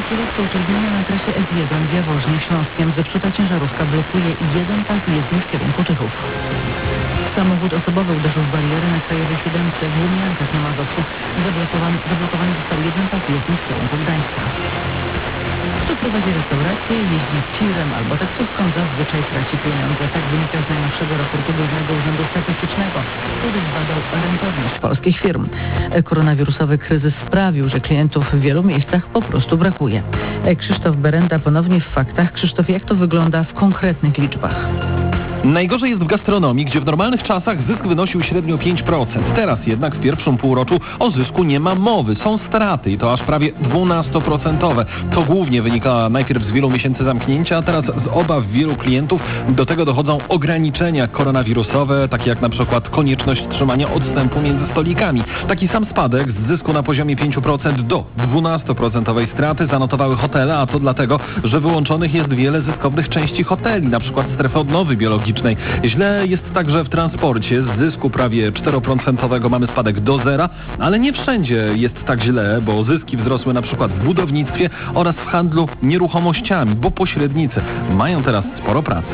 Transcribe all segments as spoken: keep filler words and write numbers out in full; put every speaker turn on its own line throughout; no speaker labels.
Kierowca utrudnienia na trasie S jeden w Jaworznie Śląskiem. Zepsuta ciężarówka blokuje jeden pas jezdni w kierunku Tychów. Samochód osobowy uderzył w bariery na Krajowej siódemce w Łumiankach na Mazowszu. Zablokowany, zablokowany został jeden pas jezdni w kierunku Gdańska. Kto prowadzi restaurację, jeździ tirem albo taksówką, zazwyczaj traci pieniądze. Tak wynika z najnowszego raportu Głównego Urzędu Statystycznego, który zbadał rentowność polskich firm. Koronawirusowy kryzys sprawił, że klientów w wielu miejscach po prostu brakuje. Krzysztof Berenda ponownie w faktach. Krzysztof, jak to wygląda w konkretnych liczbach?
Najgorzej jest w gastronomii, gdzie w normalnych czasach zysk wynosił średnio pięć procent. Teraz jednak w pierwszym półroczu o zysku nie ma mowy. Są straty i to aż prawie dwunastoprocentowe. To głównie wynika najpierw z wielu miesięcy zamknięcia, a teraz z obaw wielu klientów. Do tego dochodzą ograniczenia koronawirusowe, takie jak na przykład konieczność trzymania odstępu między stolikami. Taki sam spadek z zysku na poziomie pięć procent do dwunastoprocentowej straty zanotowały hotele, a to dlatego, że wyłączonych jest wiele zyskownych części hoteli, na przykład strefy odnowy biologicznej. Źle jest także w transporcie. Z zysku prawie cztery procent mamy spadek do zera, ale nie wszędzie jest tak źle, bo zyski wzrosły na przykład w budownictwie oraz w handlu nieruchomościami, bo pośrednicy mają teraz sporo pracy.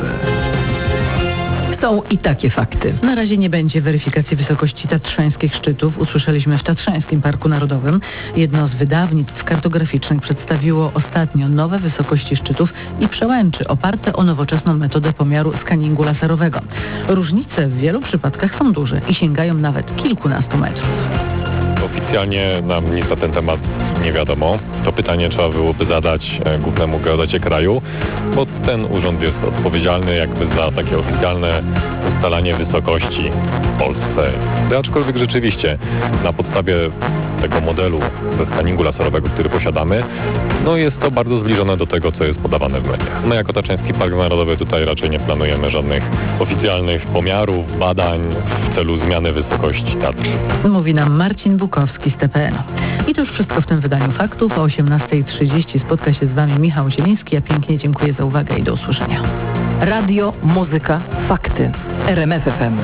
Są i takie fakty.
Na razie nie będzie weryfikacji wysokości tatrzańskich szczytów. Usłyszeliśmy w Tatrzańskim Parku Narodowym. Jedno z wydawnictw kartograficznych przedstawiło ostatnio nowe wysokości szczytów i przełęczy oparte o nowoczesną metodę pomiaru skaningu laserowego. Różnice w wielu przypadkach są duże i sięgają nawet kilkunastu metrów.
Oficjalnie nam nic na ten temat nie wiadomo. To pytanie trzeba byłoby zadać e, głównemu geodecie kraju, bo ten urząd jest odpowiedzialny jakby za takie oficjalne ustalanie wysokości w Polsce. Aczkolwiek rzeczywiście na podstawie tego modelu ze skaningu laserowego, który posiadamy, no jest to bardzo zbliżone do tego, co jest podawane w mediach. My jako Tatrzański Park Narodowy tutaj raczej nie planujemy żadnych oficjalnych pomiarów, badań w celu zmiany wysokości Tatr.
Mówi nam Marcin Bukowski z T P N. I to już wszystko w tym wydaniu faktów. O osiemnasta trzydzieści spotka się z Wami Michał Zieliński. Ja pięknie dziękuję za uwagę i do usłyszenia.
Radio, muzyka, fakty. R M F F M.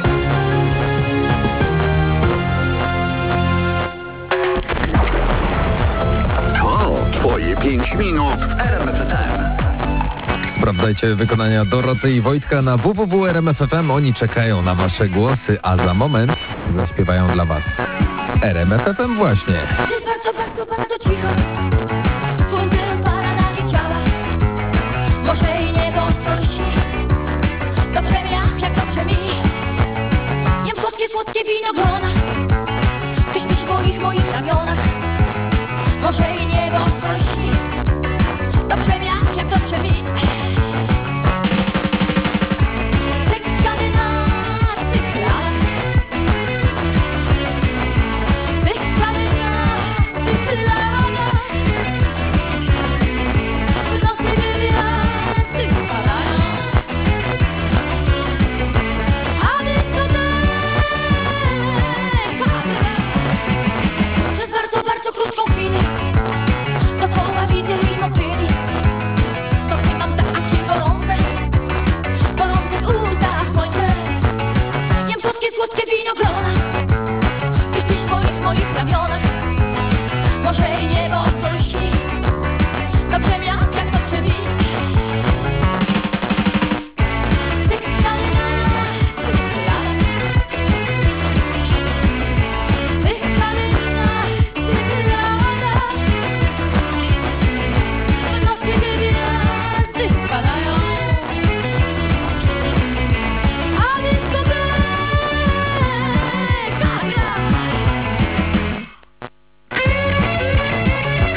To Twoje pięć minut w R M F F M.
Sprawdzajcie wykonania Doroty i Wojtka na w w w kropka r m f f m. Oni czekają na Wasze głosy, a za moment zaśpiewają dla Was R M F F M właśnie.
Jest bardzo, bardzo, bardzo cicho. Słońce rozpala nagie ciała. Morze i niebo ostro lśni. Dobrze mi, ach, jak dobrze mi. Jem słodkie, słodkie winogrona. Ty śpisz w moich, moich ramionach. Morze i niebo ostro lśni. Dobrze mi, ach, jak dobrze mi. Tych skandynawskich lat. Tych skandynawskich lat. W nocy gwiazdy padają. A dyskoteka przez bardzo, bardzo krótką chwilę. Dookoła widzę i motyli. Nosy mam takie gorące, bolące w ustach słońce. Jem słodkie, słodkie winogrona. Ty śpisz w moich, moich ramionach. Morze i niebo ostro lśni. Dobrze mi, jak, jak dobrze mi. Tych skandynawskich lat. Tych skandynawskich lat. W nocy gwiazdy padają. A dyskoteka gra.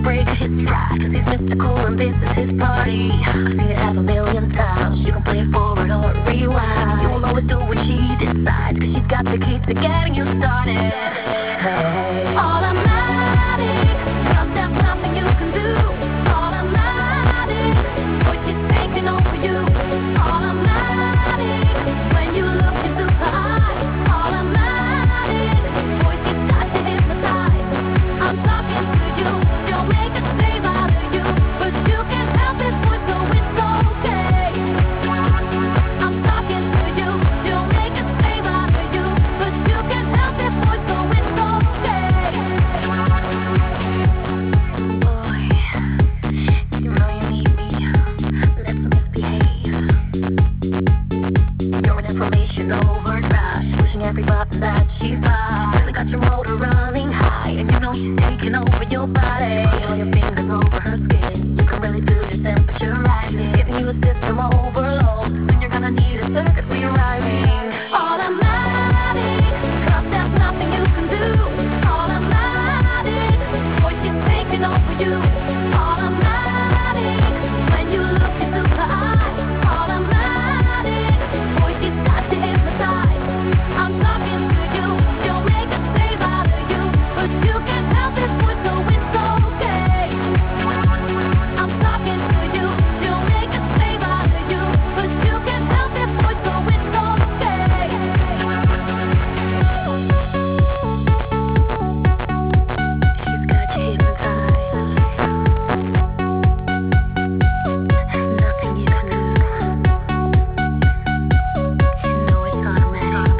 break his stride, cause he's mystical and this is his party. I've seen it half a million times. You can play it forward or rewind. You will always do what she decides, cause she's got the key to getting you started. Hey. Automatic, cause there's nothing you can do. Automatic, boy, she's taking over you. Automatic, when you look into her eyes. Automatic, boy, she's got you hypnotized. I'm talking to you, she'll make a slave out of you, but you can't help it, boy, so it's okay. I'm talking to you, she'll make a slave out of you, but you can't help it, boy, so it's okay. Boy, you know you need me, let's misbehave. You're an information overdrive, she's pushing every button that she finds. Really got your motor running high, and you know she's taking over your body. Put all your fingers over her skin, you can really feel your temperature rising. Giving you a system overload, soon you're gonna need a circuit rewriting. Automatic, cause there's nothing you can do. Automatic, boy, she's taking over you. Automatic, when you look into her eyes. Automatic, boy, she's got you hypnotized. I'm talking to you, she'll make a slave out of you, but you can't help it, boy, so it's okay. I'm talking to you, she'll make a slave out of you, but you can't help it, boy, so it's okay. She's got you hypnotized. Nothing you can do. You know it's automatic.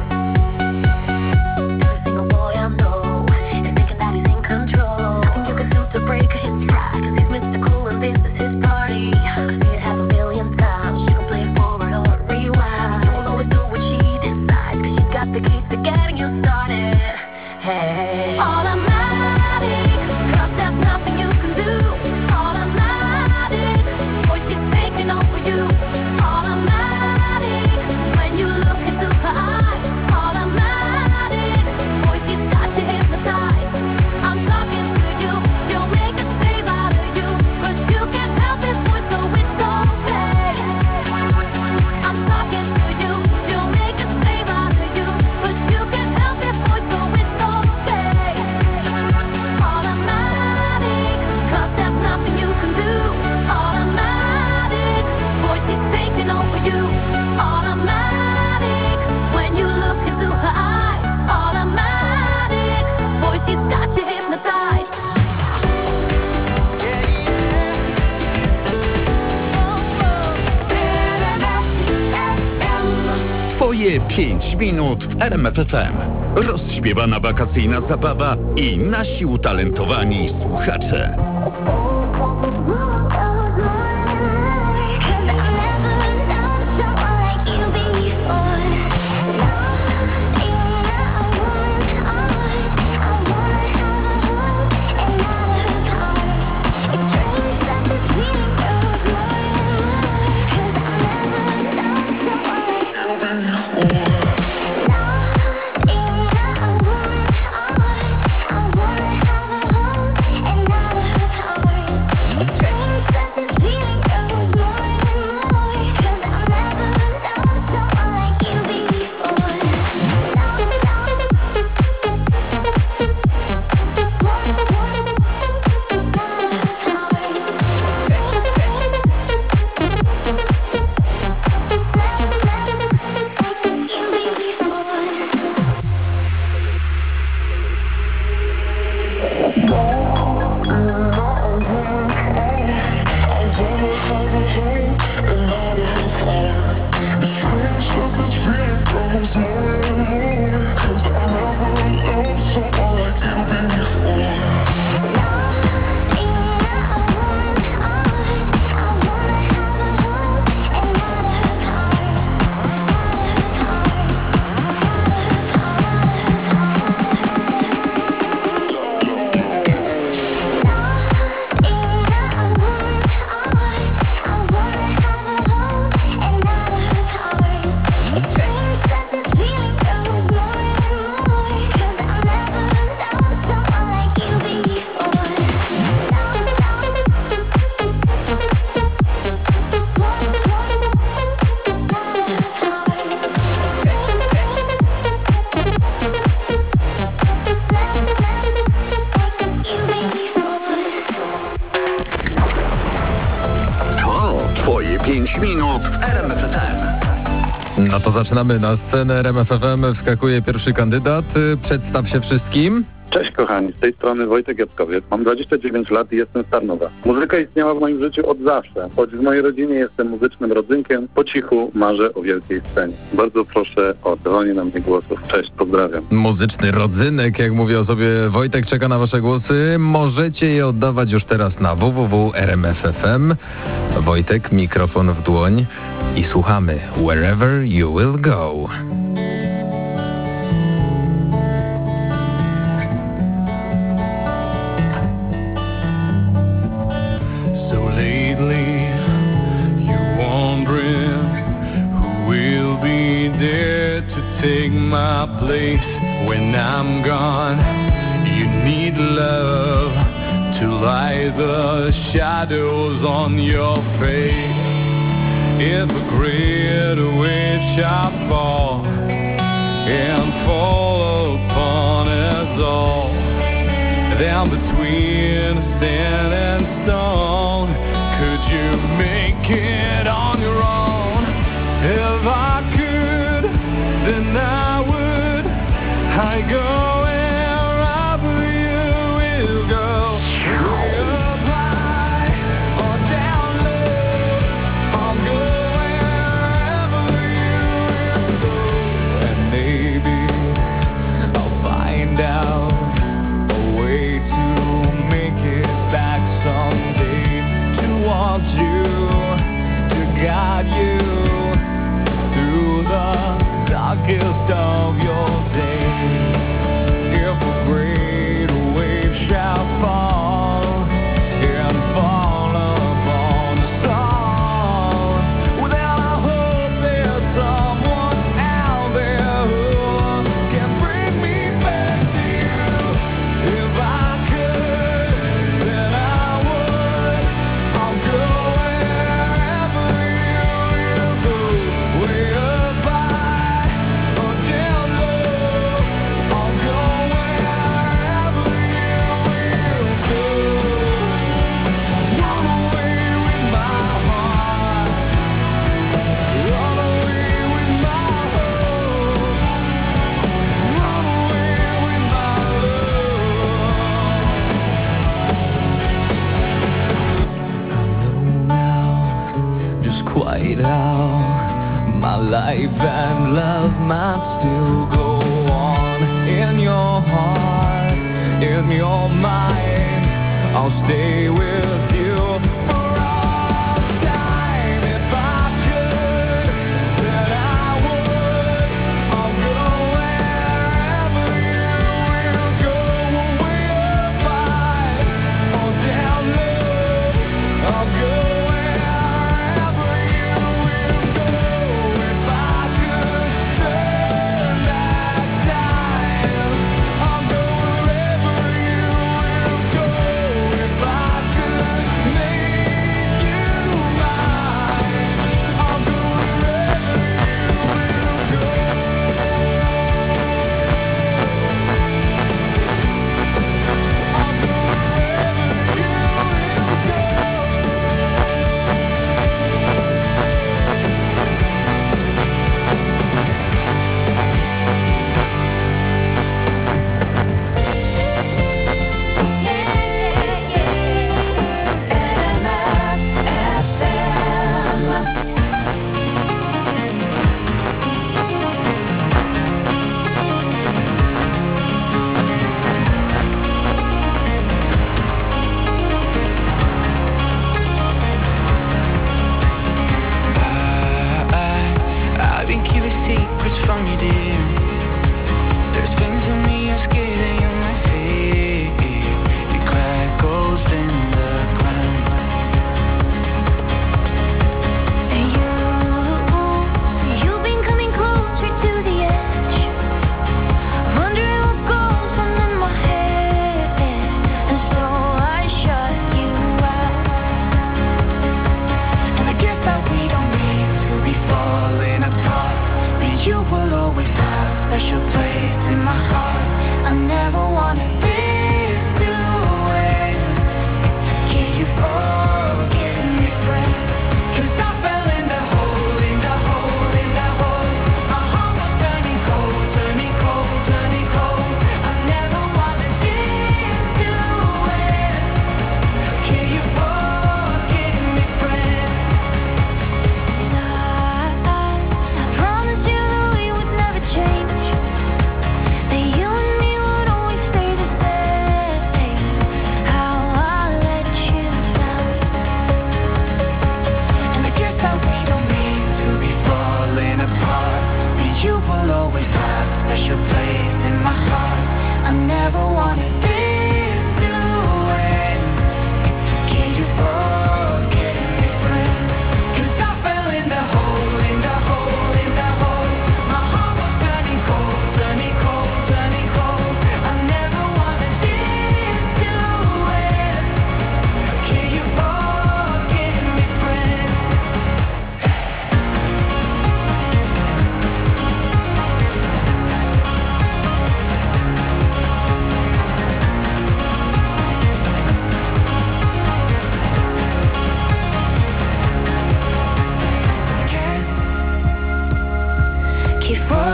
Every single boy I know is thinking that he's in control. Nothing you can do to break his stride, cause he's mystical and this is his party. I've seen it half a million times. You can play it forward or rewind. You will always do what she decides, cause she's got the key to getting you started. Hey. Automatic, cause there's nothing you can do. Automatic, boy, she's taking over you. Automatic, when you look into her eyes. Automatic, boy, she's got you hypnotized. I'm talking to you, she'll make a slave out of you, but you can't help it, boy, so it's okay. I'm talking to you, she'll make a slave out of you, but you can't help it, boy, so it's okay. Automatic, cause there's nothing you can do. Automatic, boy, she's taking over you. Automatic, when you look into her eyes. Automatic, boy, she's got you hypnotized.
Twoje pięć minut w R M F F M. Rozśpiewana wakacyjna zabawa i nasi utalentowani słuchacze. Twoje pięć minut w R M F F M.
No to zaczynamy. Na scenę R M F F M wskakuje pierwszy kandydat. Przedstaw się wszystkim.
Cześć kochani, z tej strony Wojtek Jackowiec. Mam dwadzieścia dziewięć lat i jestem z Tarnowa. Muzyka istniała w moim życiu od zawsze. Choć w mojej rodzinie jestem muzycznym rodzynkiem, po cichu marzę o wielkiej scenie. Bardzo proszę o oddawanie na mnie głosów. Cześć, pozdrawiam.
Muzyczny rodzynek, jak mówi o sobie Wojtek, czeka na wasze głosy. Możecie je oddawać już teraz na w w w kropka r m f f m. Wojtek, mikrofon w dłoń i słuchamy Wherever You Will Go.
So lately, you're wondering who will be there to take my place when I'm gone. You need love to light the shadows on your face. If a great wave shall fall and fall upon us all, down between sand and stone, could you make it on your own? If I could, then I would. I go wherever you will go. Way up high or down low, I'll go wherever you will go. And maybe I'll find out to make it back someday, towards you, to guide you through the darkest of your days. If a great wave shall fall and fall upon us all, well then I hope there's someone out there who can bring me back to you. If I quite how my life and love might still go on. In your heart, in your mind, I'll stay with you for all time. If I could, then I would. I'll go wherever you will go. Way up high or down low, I'll go.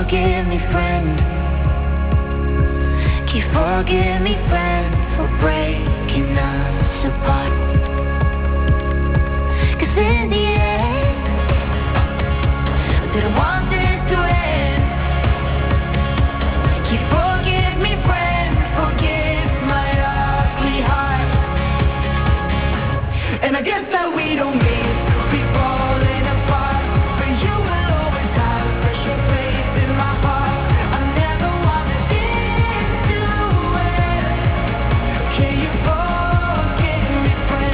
forgive me, friend? Can you forgive me, friend, for breaking us apart? 'Cause in the end, I didn't want this to end. Can you forgive me, friend? Forgive my ugly heart. And I guess that we don't mean to be falling apart, but you will always have a special place in my heart. I never wanted this to end. Can you forgive me, friend?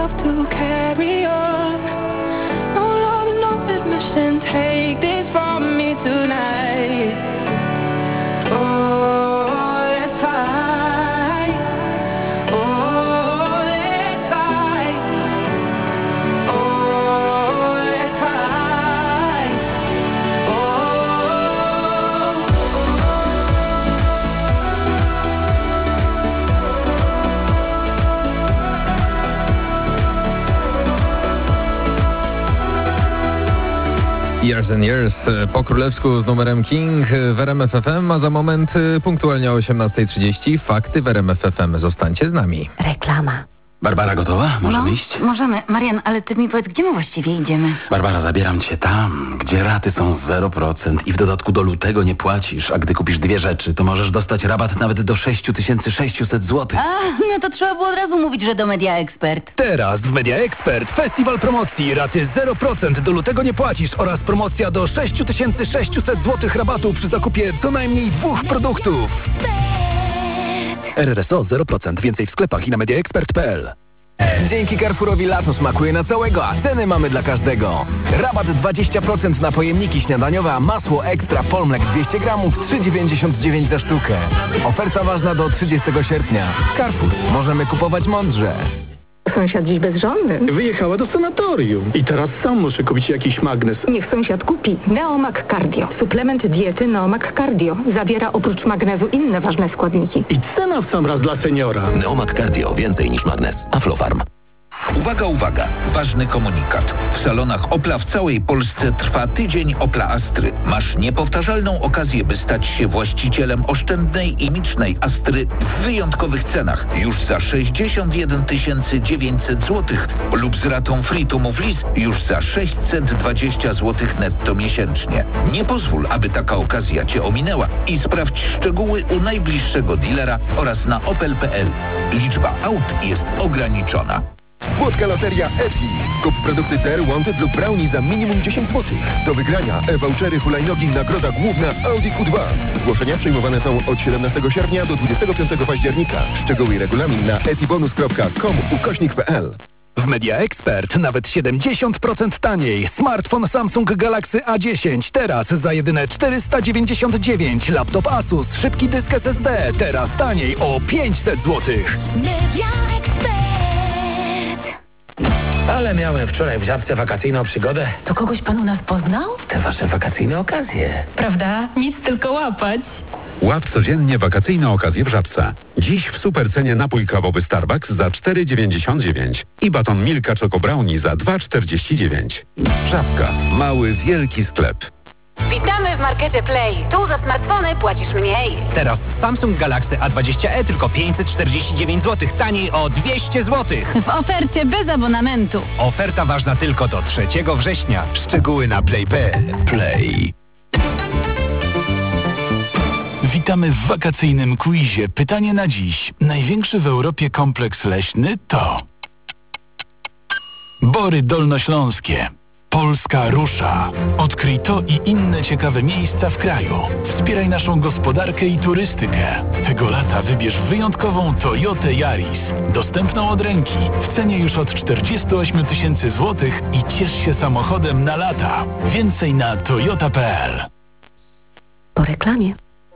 myself to carry on. No love, no admission, take this from me tonight. Oh, let's fight. Oh, let's fight. Oh, let's fight.
Years and Years po królewsku z numerem King w R M F F M, a za moment punktualnie o osiemnasta trzydzieści fakty w R M F F M. Zostańcie z nami.
Reklama.
Barbara gotowa? Możemy
no,
iść?
Możemy. Marian, ale ty mi powiedz, gdzie my właściwie idziemy?
Barbara, zabieram cię tam, gdzie raty są zero procent i w dodatku do lutego nie płacisz, a gdy kupisz dwie rzeczy, to możesz dostać rabat nawet do sześć tysięcy sześćset złotych.
A, no to trzeba było od razu mówić, że do Media Expert.
Teraz w Media Expert festiwal promocji, raty zero procent, do lutego nie płacisz oraz promocja do sześć tysięcy sześćset złotych rabatu przy zakupie co najmniej dwóch produktów. R R S O zero procent, więcej w sklepach i na media expert kropka p l.
Dzięki Carrefourowi lato smakuje na całego, a ceny mamy dla każdego. Rabat dwadzieścia procent na pojemniki śniadaniowe, a masło ekstra Polmlek dwieście gramów trzy dziewięćdziesiąt dziewięć za sztukę. Oferta ważna do trzydziestego sierpnia. Carrefour. Możemy kupować mądrze.
Sąsiad dziś bezżonny.
Wyjechała do sanatorium i teraz sam muszę kupić jakiś magnes.
Niech sąsiad kupi Neomag Cardio. Suplement diety Neomag Cardio. Zawiera oprócz magnezu inne ważne składniki.
I cena w sam raz dla seniora.
Neomag Cardio. Więcej niż magnes. Aflofarm.
Uwaga, uwaga! Ważny komunikat. W salonach Opla w całej Polsce trwa tydzień Opla Astry. Masz niepowtarzalną okazję, by stać się właścicielem oszczędnej i licznej Astry w wyjątkowych cenach. Już za sześćdziesiąt jeden tysięcy dziewięćset złotych lub z ratą free to move lease już za sześćset dwadzieścia złotych netto miesięcznie. Nie pozwól, aby taka okazja Cię ominęła i sprawdź szczegóły u najbliższego dealera oraz na opel kropka p l. Liczba aut jest ograniczona.
Słodka loteria E T I. Kup produkty T R Wanted lub Brownie za minimum dziesięć złotych. Do wygrania e-vouchery hulajnogi, nagroda główna Audi Q dwa. Zgłoszenia przyjmowane są od siedemnastego sierpnia do dwudziestego piątego października. Szczegóły i regulamin na etibonus kropka com ukośnik kropka p l.
W Media Expert nawet siedemdziesiąt procent taniej. Smartfon Samsung Galaxy A dziesięć teraz za jedyne czterysta dziewięćdziesiąt dziewięć. Laptop Asus, szybki dysk S S D teraz taniej o pięćset złotych.
Media Expert.
Ale miałem wczoraj w Żabce wakacyjną przygodę.
To kogoś pan u nas poznał?
Te wasze wakacyjne okazje.
Prawda? Nic tylko łapać.
Łap codziennie wakacyjne okazje w Żabce. Dziś w supercenie napój kawowy Starbucks za cztery dziewięćdziesiąt dziewięć i baton Milka Choco Brownie za dwa czterdzieści dziewięć. Żabka. Mały, wielki sklep.
Witamy w Markecie Play. Tu za smartfony płacisz mniej.
Teraz Samsung Galaxy A dwadzieścia e tylko pięćset czterdzieści dziewięć złotych, taniej o dwieście złotych.
W ofercie bez abonamentu.
Oferta ważna tylko do trzeciego września. Szczegóły na play kropka p l. Play.
Witamy w wakacyjnym quizie. Pytanie na dziś. Największy w Europie kompleks leśny to Bory Dolnośląskie. Polska rusza. Odkryj to i inne ciekawe miejsca w kraju. Wspieraj naszą gospodarkę i turystykę. Tego lata wybierz wyjątkową Toyotę Yaris. Dostępną od ręki. W cenie już od czterdzieści osiem tysięcy złotych i ciesz się samochodem na lata. Więcej na toyota kropka p l.
Po reklamie.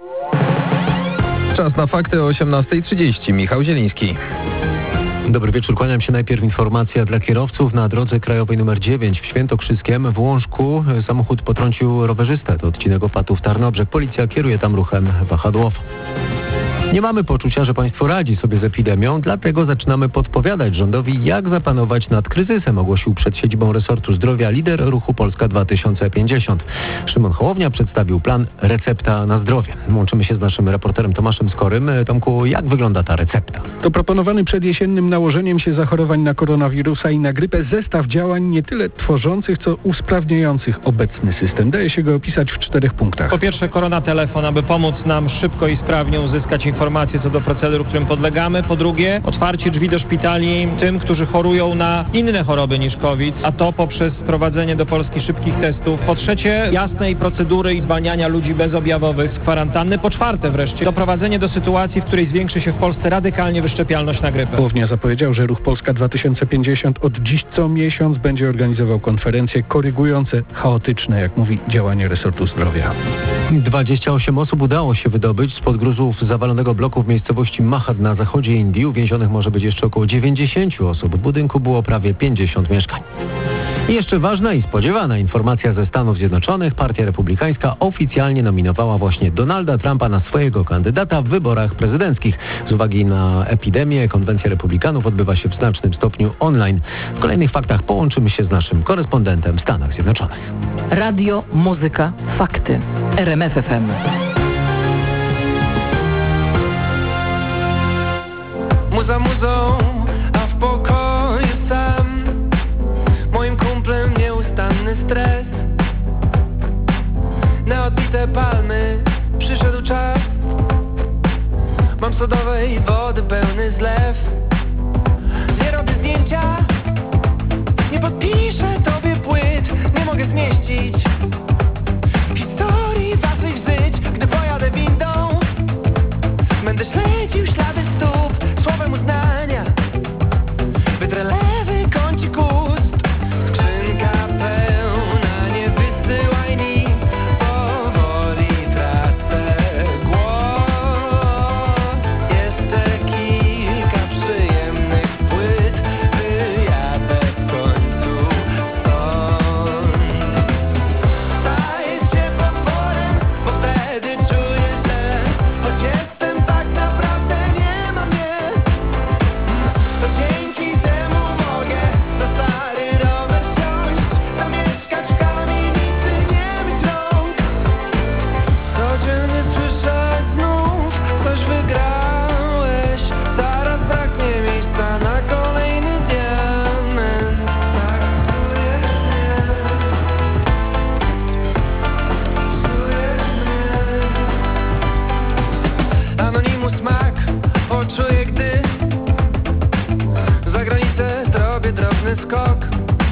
Czas na fakty o osiemnasta trzydzieści. Michał Zieliński.
Dobry wieczór, kłaniam się. Najpierw informacja dla kierowców. Na drodze krajowej nr dziewięć w Świętokrzyskiem w Łążku samochód potrącił rowerzystę. To odcinek Opatów Tarnobrzeg. Policja kieruje tam ruchem wahadłowym. Nie mamy poczucia, że państwo radzi sobie z epidemią, dlatego zaczynamy podpowiadać rządowi, jak zapanować nad kryzysem, ogłosił przed siedzibą resortu zdrowia lider ruchu Polska dwa tysiące pięćdziesiąt. Szymon Hołownia przedstawił plan Recepta na zdrowie. Łączymy się z naszym reporterem Tomaszem Skorym. Tomku, jak wygląda ta recepta?
To proponowany przed jesiennym nałożeniem się zachorowań na koronawirusa i na grypę zestaw działań nie tyle tworzących, co usprawniających obecny system. Daje się go opisać w czterech punktach.
Po pierwsze, korona telefon, aby pomóc nam szybko i sprawnie uzyskać informacje informacje co do procedur, którym podlegamy. Po drugie, otwarcie drzwi do szpitali tym, którzy chorują na inne choroby niż COVID, a to poprzez wprowadzenie do Polski szybkich testów. Po trzecie, jasnej procedury i zwalniania ludzi bezobjawowych z kwarantanny. Po czwarte wreszcie, doprowadzenie do sytuacji, w której zwiększy się w Polsce radykalnie wyszczepialność na grypę.
Hołownia zapowiedział powiedział, że Ruch Polska dwa tysiące pięćdziesiąt od dziś co miesiąc będzie organizował konferencje korygujące chaotyczne, jak mówi, działanie resortu zdrowia.
dwadzieścia osiem osób udało się wydobyć spod gruzów zawalonego bloku w miejscowości Mahad na zachodzie Indii. Uwięzionych może być jeszcze około dziewięćdziesiąt osób. W budynku było prawie pięćdziesiąt mieszkań. I jeszcze ważna i spodziewana informacja ze Stanów Zjednoczonych. Partia Republikańska oficjalnie nominowała właśnie Donalda Trumpa na swojego kandydata w wyborach prezydenckich. Z uwagi na epidemię konwencja Republikanów odbywa się w znacznym stopniu online. W kolejnych faktach połączymy się z naszym korespondentem w Stanach Zjednoczonych.
Radio, muzyka, fakty. R M F F M.
Muza muzą, a w pokoju sam. Moim kumplem nieustanny stres. Na odbite palmy przyszedł czas. Mam sodowej wody pełny zlew. Nie robię zdjęcia, nie podpiszę tobie płyt. Nie mogę zmieścić historii waszych żyć. Gdy pojadę windą, będę śledził ślady stóp. Słowem uznania wytrę lewy kącik ust. Skrzynka pełna, nie wysyłaj nic. Powoli tracę głos. Jeszcze kilka przyjemnych płyt. Wyjadę w końcu stąd. Staję się potworem, bo wtedy czuję, że choć jestem tak naprawdę nie ma mnie. To dzięki temu mogę na stary rower wsiąść, zamieszkać w kamienicy, nie myć rąk. Codziennie słyszę znów, coś wygrałeś. Zaraz braknie miejsca na kolejny diament. Tak psujesz mnie, psujesz mnie. Anonimus Mac poczuję, gdy za granicę zrobię drobny skok.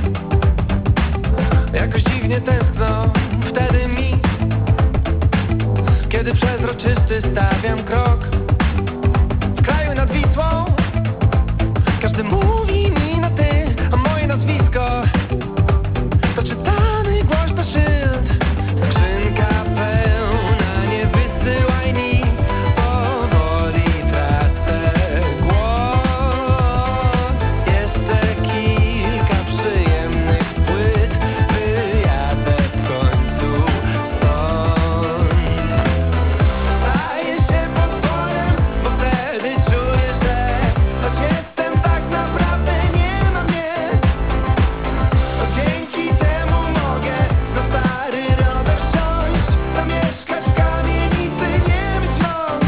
Jakoś dziwnie tęskno wtedy mi, kiedy przezroczysty stawiam krok. W kraju nad Wisłą każdy mówi mi na ty, a moje nazwisko to czytany głośno szyld. Skrzynka pełna, nie wysyłaj nic. Powoli tracę głos. Jeszcze kilka przyjemnych płyt. Wyjadę w końcu stąd. Staję się potworem, bo wtedy czuję, że choć jestem tak naprawdę nie ma mnie. To dzięki temu mogę na stary rower wsiąść, zamieszkać w kamienicy, nie myć rąk.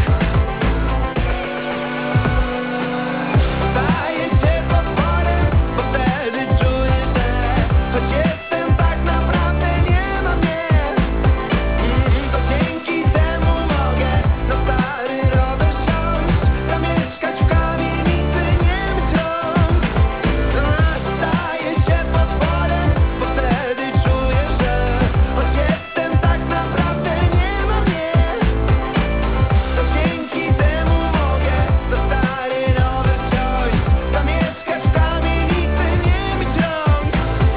Staję się potworem, bo wtedy czuję, że choć jestem tak naprawdę nie ma mnie. Mm, To dzięki temu mogę na stary rower wsiąść, zamieszkać w kamienicy, nie myć rąk. A, Staję się potworem, bo wtedy czuję, że choć jestem tak naprawdę nie ma mnie. To dzięki temu mogę na stary rower wsiąść, zamieszkać w kamienicy, nie myć rąk.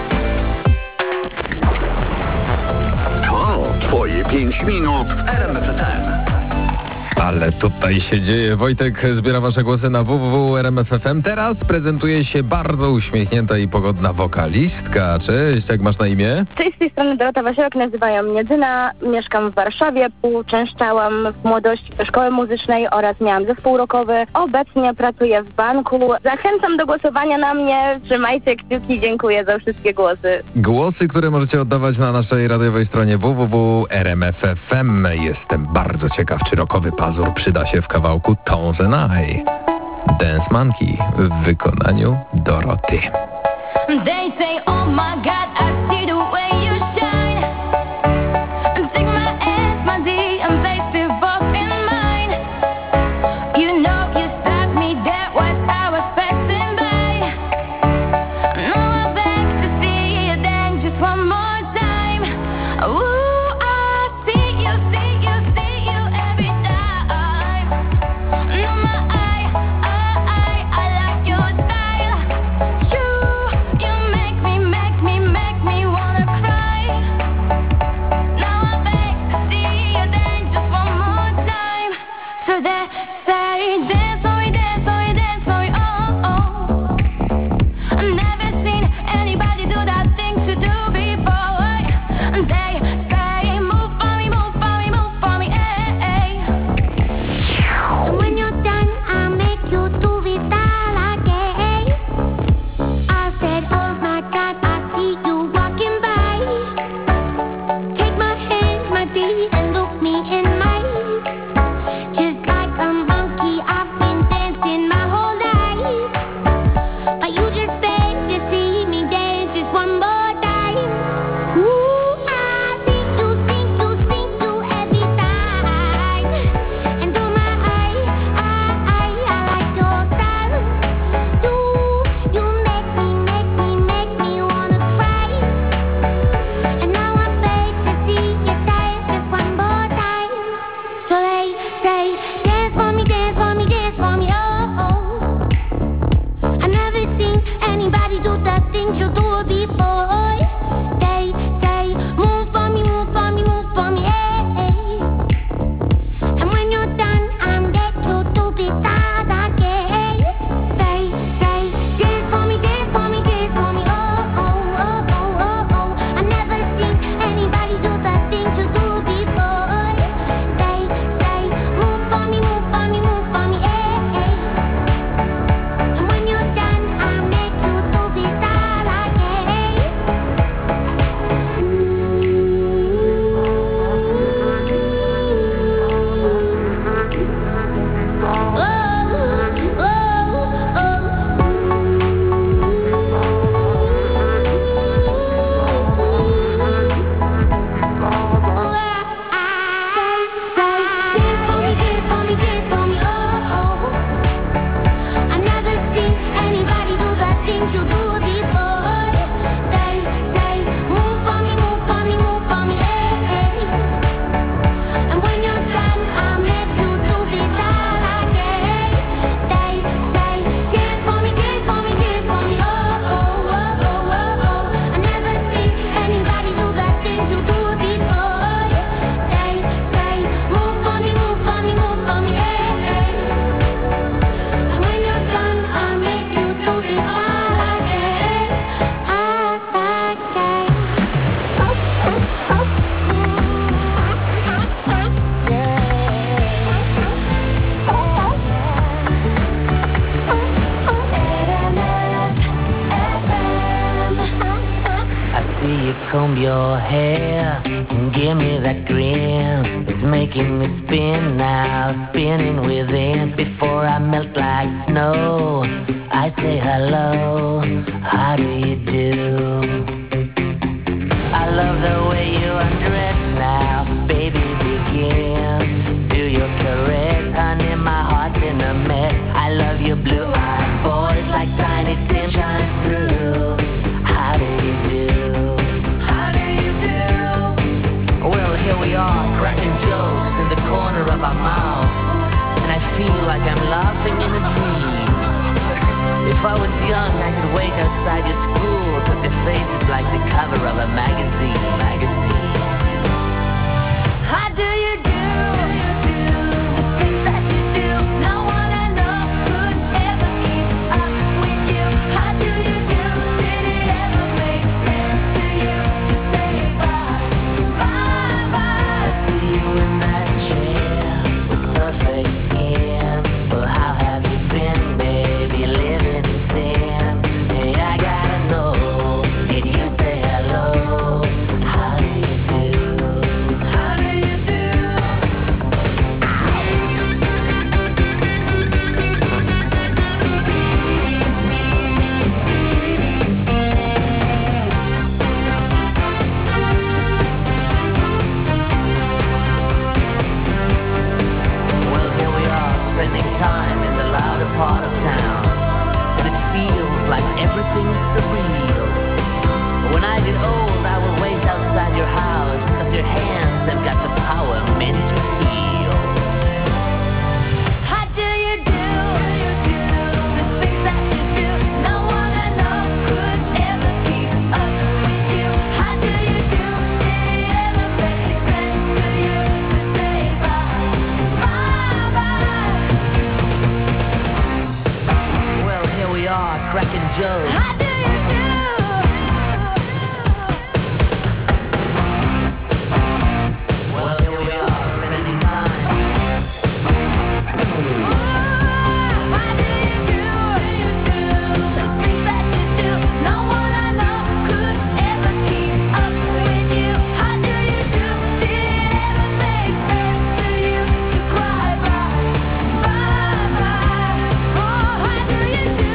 To twoje pięć minut w R M F F M.
Ale tutaj się dzieje. Wojtek zbiera wasze głosy na w w w kropka r m f f m. Teraz prezentuje się bardzo uśmiechnięta i pogodna wokalistka. Cześć, jak masz na imię?
Cześć, z tej strony Dorota Wasiorek, nazywają mnie Dyna, mieszkam w Warszawie, uczęszczałam w młodości do szkoły muzycznej oraz miałam zespół rockowy. Obecnie pracuję w banku. Zachęcam do głosowania na mnie, trzymajcie kciuki, dziękuję za wszystkie głosy.
Głosy, które możecie oddawać na naszej radiowej stronie w w w kropka r m f f m. Jestem bardzo ciekaw, czy rockowy pazur przyda się w kawałku Tones and I. Dance Monkey w wykonaniu Doroty.
They say, oh my God, I see the way you shine. Take my hands, my D, and place it both in mine. You know you stopped me dead while I was passing by. No, I beg to see you then just one more time. Ooh, I see you, see you, see you every time. No, my eye, I, I, I like your style.
you comb your hair and give me that grin. It's making me spin now, spinning within. Before I melt like snow, I say hello, how do you do? I love the way you undress now, baby, begin. Do your caress, honey, my heart's in a mess. I love your blue-eyed boys like Tiny Tim shines through. How do you do? How do you do? Well, here we are, cracking jokes in the corner of our mouths, and I feel like I'm laughing in a dream. If I was young, I could wait outside your school, cause your face is like the cover of a magazine. Magazine. How do you do? The things that you do, no one I know could ever keep up with you. How do you do? Did it ever make sense to you to say bye, bye, bye? I see you in that chair with perfect skin. Well, how have you been, baby? Living in sin. Hey, I gotta know, did you say hello? How do you do? How do you do? Well, here we are, spending time in the louder part of town, and it feels like everything's surreal. When I get old, I will wait outside your house, cause your hands have got the power meant to heal. How do you do? The things that you do, no one I know could ever keep up with you. How do you do? Did it ever make sense to you to say bye, bye, bye? Well, here we are, cracking jokes. How do you do? Well, here we are, spending time. How do you do? The things that you do, no one I know could ever keep up with you. How do you do? Did it ever make sense to you to cry bye, bye, bye? Oh, how do you do?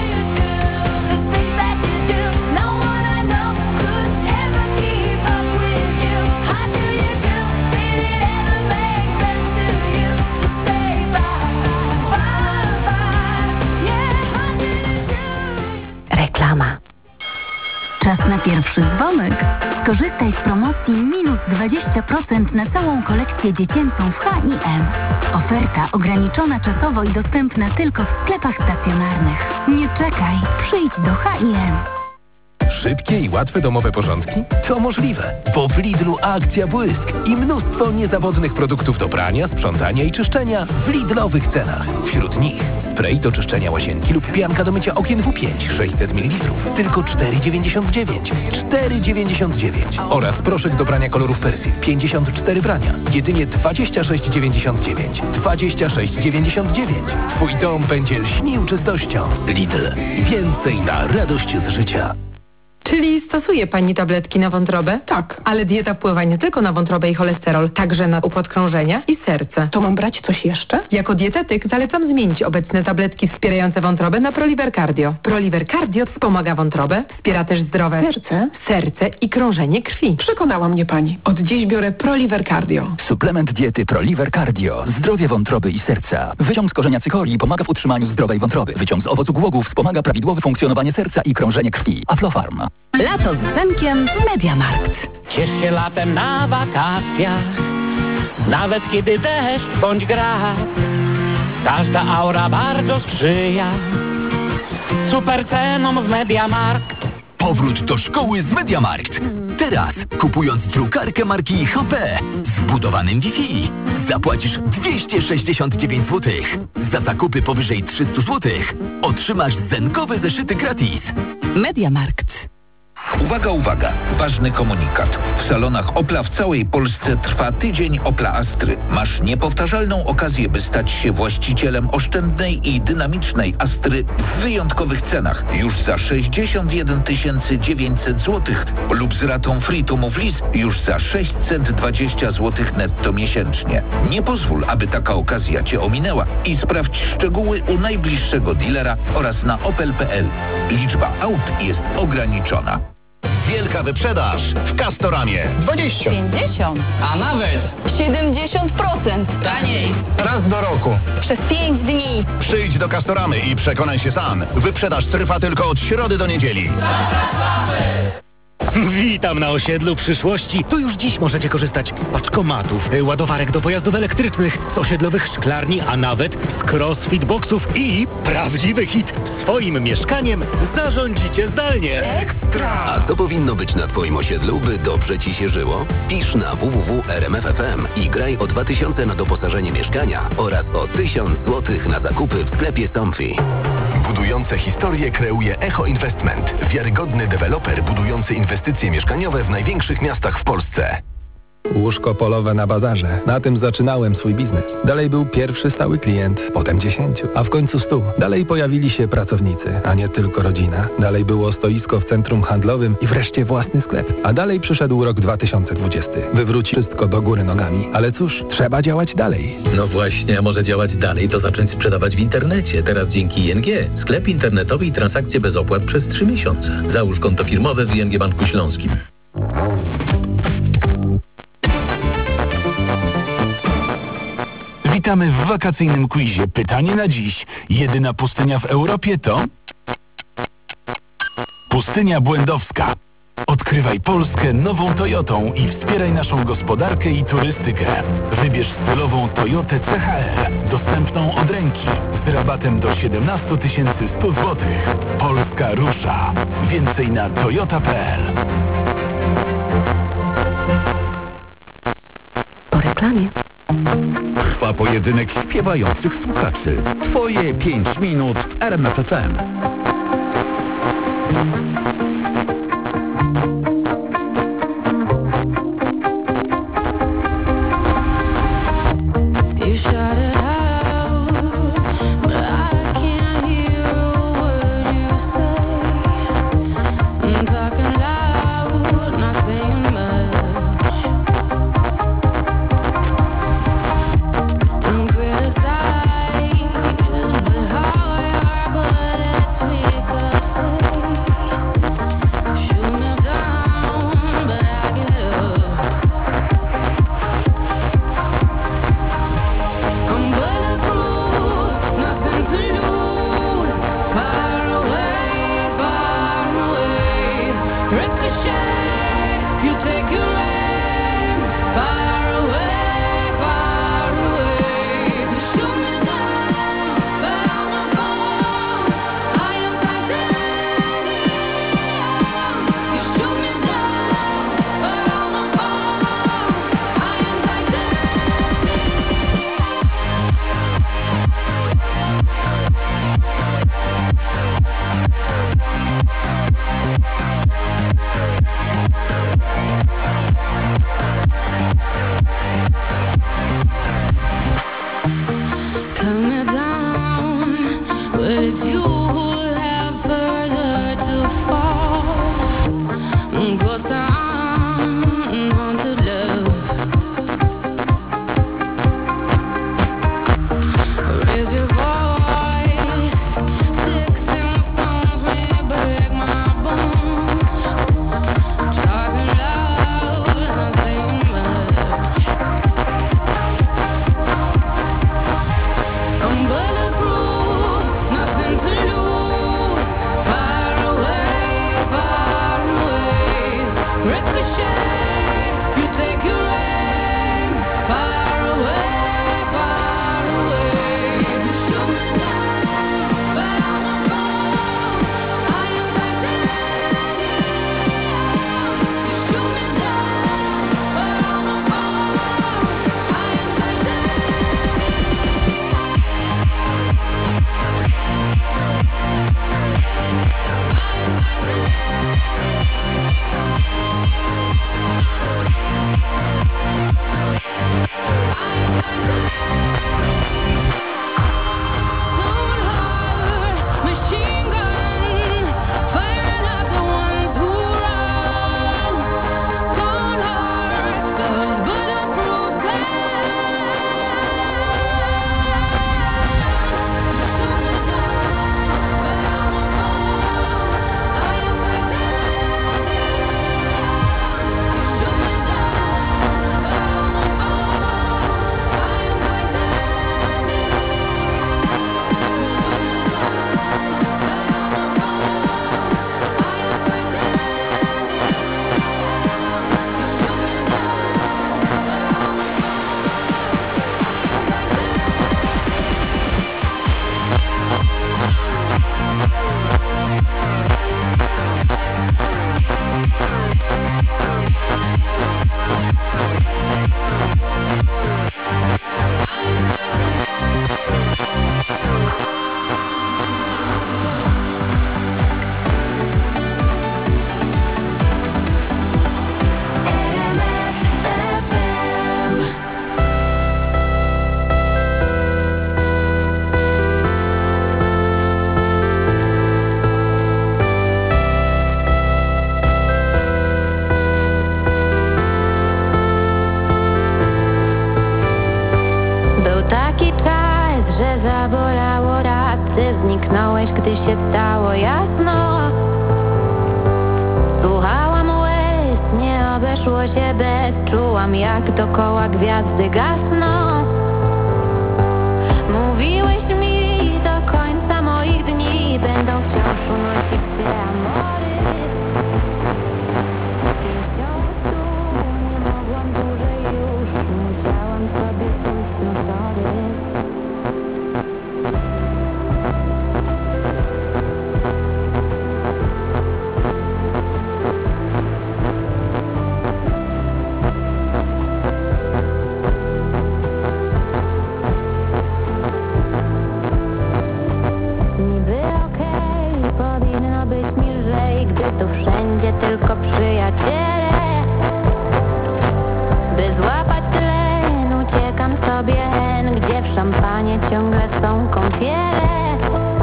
The things that you do, no one I know could ever keep up with you. How do you do? Did it ever make sense to you to say bye, bye, bye? Yeah, how do you do?
Reklama. Czas na pierwszy dzwonek. Skorzystaj z promocji minus dwadzieścia procent na całą kolekcję dziecięcą w H i M. Oferta ograniczona czasowo i dostępna tylko w sklepach stacjonarnych. Nie czekaj, przyjdź do H i M.
Szybkie i łatwe domowe porządki? To możliwe, bo w Lidlu akcja Błysk i mnóstwo niezawodnych produktów do prania, sprzątania i czyszczenia w Lidlowych cenach. Wśród nich spray do czyszczenia łazienki lub pianka do mycia okien W pięć sześćset mililitrów, tylko cztery dziewięćdziesiąt dziewięć. cztery dziewięćdziesiąt dziewięć. Oraz proszek do brania kolorów Persji, pięćdziesiąt cztery brania, jedynie dwadzieścia sześć dziewięćdziesiąt dziewięć. dwadzieścia sześć dziewięćdziesiąt dziewięć. Twój dom będzie lśnił czystością. Lidl. Więcej na radość z życia.
Czyli stosuje pani tabletki na wątrobę? Tak. Ale dieta wpływa nie tylko na wątrobę i cholesterol, także na układ krążenia i serce. To mam brać coś jeszcze? Jako dietetyk zalecam zmienić obecne tabletki wspierające wątrobę na Proliver Cardio. Proliver Cardio wspomaga wątrobę, wspiera też zdrowe serce, serce i krążenie krwi. Przekonała mnie pani. Od dziś biorę Proliver Cardio.
Suplement diety Proliver Cardio. Zdrowie wątroby i serca. Wyciąg z korzenia cykorii pomaga w utrzymaniu zdrowej wątroby. Wyciąg z owocu głogów wspomaga prawidłowe funkcjonowanie serca i krążenie krwi. Aflofarm.
Lato z Zenkiem w Mediamarkt.
Ciesz się latem na wakacjach, nawet kiedy deszcz bądź grad. Każda aura bardzo sprzyja super cenom w Mediamarkt.
Powrót do szkoły z Mediamarkt. Teraz, kupując drukarkę marki H P z wbudowanym Wi-Fi, zapłacisz dwieście sześćdziesiąt dziewięć złotych. Za zakupy powyżej trzysta złotych otrzymasz zenkowe zeszyty gratis.
Mediamarkt.
Uwaga, uwaga! Ważny komunikat. W salonach Opla w całej Polsce trwa tydzień Opla Astry. Masz niepowtarzalną okazję, by stać się właścicielem oszczędnej i dynamicznej Astry w wyjątkowych cenach. Już za sześćdziesiąt jeden tysięcy dziewięćset złotych lub z ratą free to move lease już za sześćset dwadzieścia złotych netto miesięcznie. Nie pozwól, aby taka okazja Cię ominęła i sprawdź szczegóły u najbliższego dealera oraz na opel kropka p l. Liczba aut jest ograniczona.
Wielka wyprzedaż w Castoramie. dwadzieścia,
pięćdziesiąt,
a nawet
siedemdziesiąt procent
taniej. Raz do roku.
Przez pięć dni.
Przyjdź do Castoramy i przekonaj się sam. Wyprzedaż trwa tylko od środy do niedzieli.
Witam na osiedlu przyszłości. Tu już dziś możecie korzystać z paczkomatów, ładowarek do pojazdów elektrycznych, z osiedlowych szklarni, a nawet z crossfit boxów i prawdziwy hit. Swoim mieszkaniem zarządzicie zdalnie. Ekstra!
A co powinno być na Twoim osiedlu, by dobrze Ci się żyło? Pisz na w w w kropka r m f f m i graj o dwa tysiące na doposażenie mieszkania oraz o tysiąc złotych na zakupy w sklepie Somfy.
Budujące historie kreuje Echo Investment. Wiarygodny deweloper budujący inwestycje mieszkaniowe w największych miastach w Polsce.
Łóżko polowe na bazarze. Na tym zaczynałem swój biznes. Dalej był pierwszy stały klient, potem dziesięciu, a w końcu stu. Dalej pojawili się pracownicy, a nie tylko rodzina. Dalej było stoisko w centrum handlowym i wreszcie własny sklep. A dalej przyszedł rok dwa tysiące dwudziesty. Wywróci wszystko do góry nogami. Ale cóż, trzeba działać dalej.
No właśnie, a może działać dalej, to zacząć sprzedawać w internecie. Teraz dzięki I N G. Sklep internetowy i transakcje bez opłat przez trzy miesiące. Załóż konto firmowe w I N G Banku Śląskim.
Witamy w wakacyjnym quizie. Pytanie na dziś. Jedyna pustynia w Europie to... Pustynia Błędowska. Odkrywaj Polskę nową Toyotą i wspieraj naszą gospodarkę i turystykę. Wybierz stylową Toyotę C H R, dostępną od ręki, z rabatem do siedemnaście tysięcy sto złotych. Polska rusza. Więcej na toyota kropka p l.
Po reklamie.
Trwa pojedynek śpiewających słuchaczy. Twoje pięć minut w R M F F M.
miałeś, gdy się stało jasno. Słuchałam łez, nie obeszło się bez. Czułam, jak dokoła gwiazdy gasną. Mówiłeś mi, do końca moich dni będą wciąż unosić cię amory. Pięścią stu nie mogłam dłużej już. Musiałam sobie pójść, no sorry. Tu wszędzie tylko przyjaciele. By złapać tlen, uciekam sobie hen, gdzie w szampanie ciągle są kąpiele.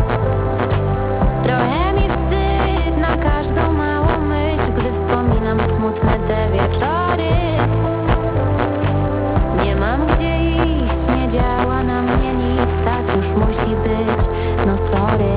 Trochę mi wstyd na każdą małą myśl, gdy wspominam smutne te wieczory. Nie mam gdzie iść, nie działa na mnie nic, tak już musi być, no sorry.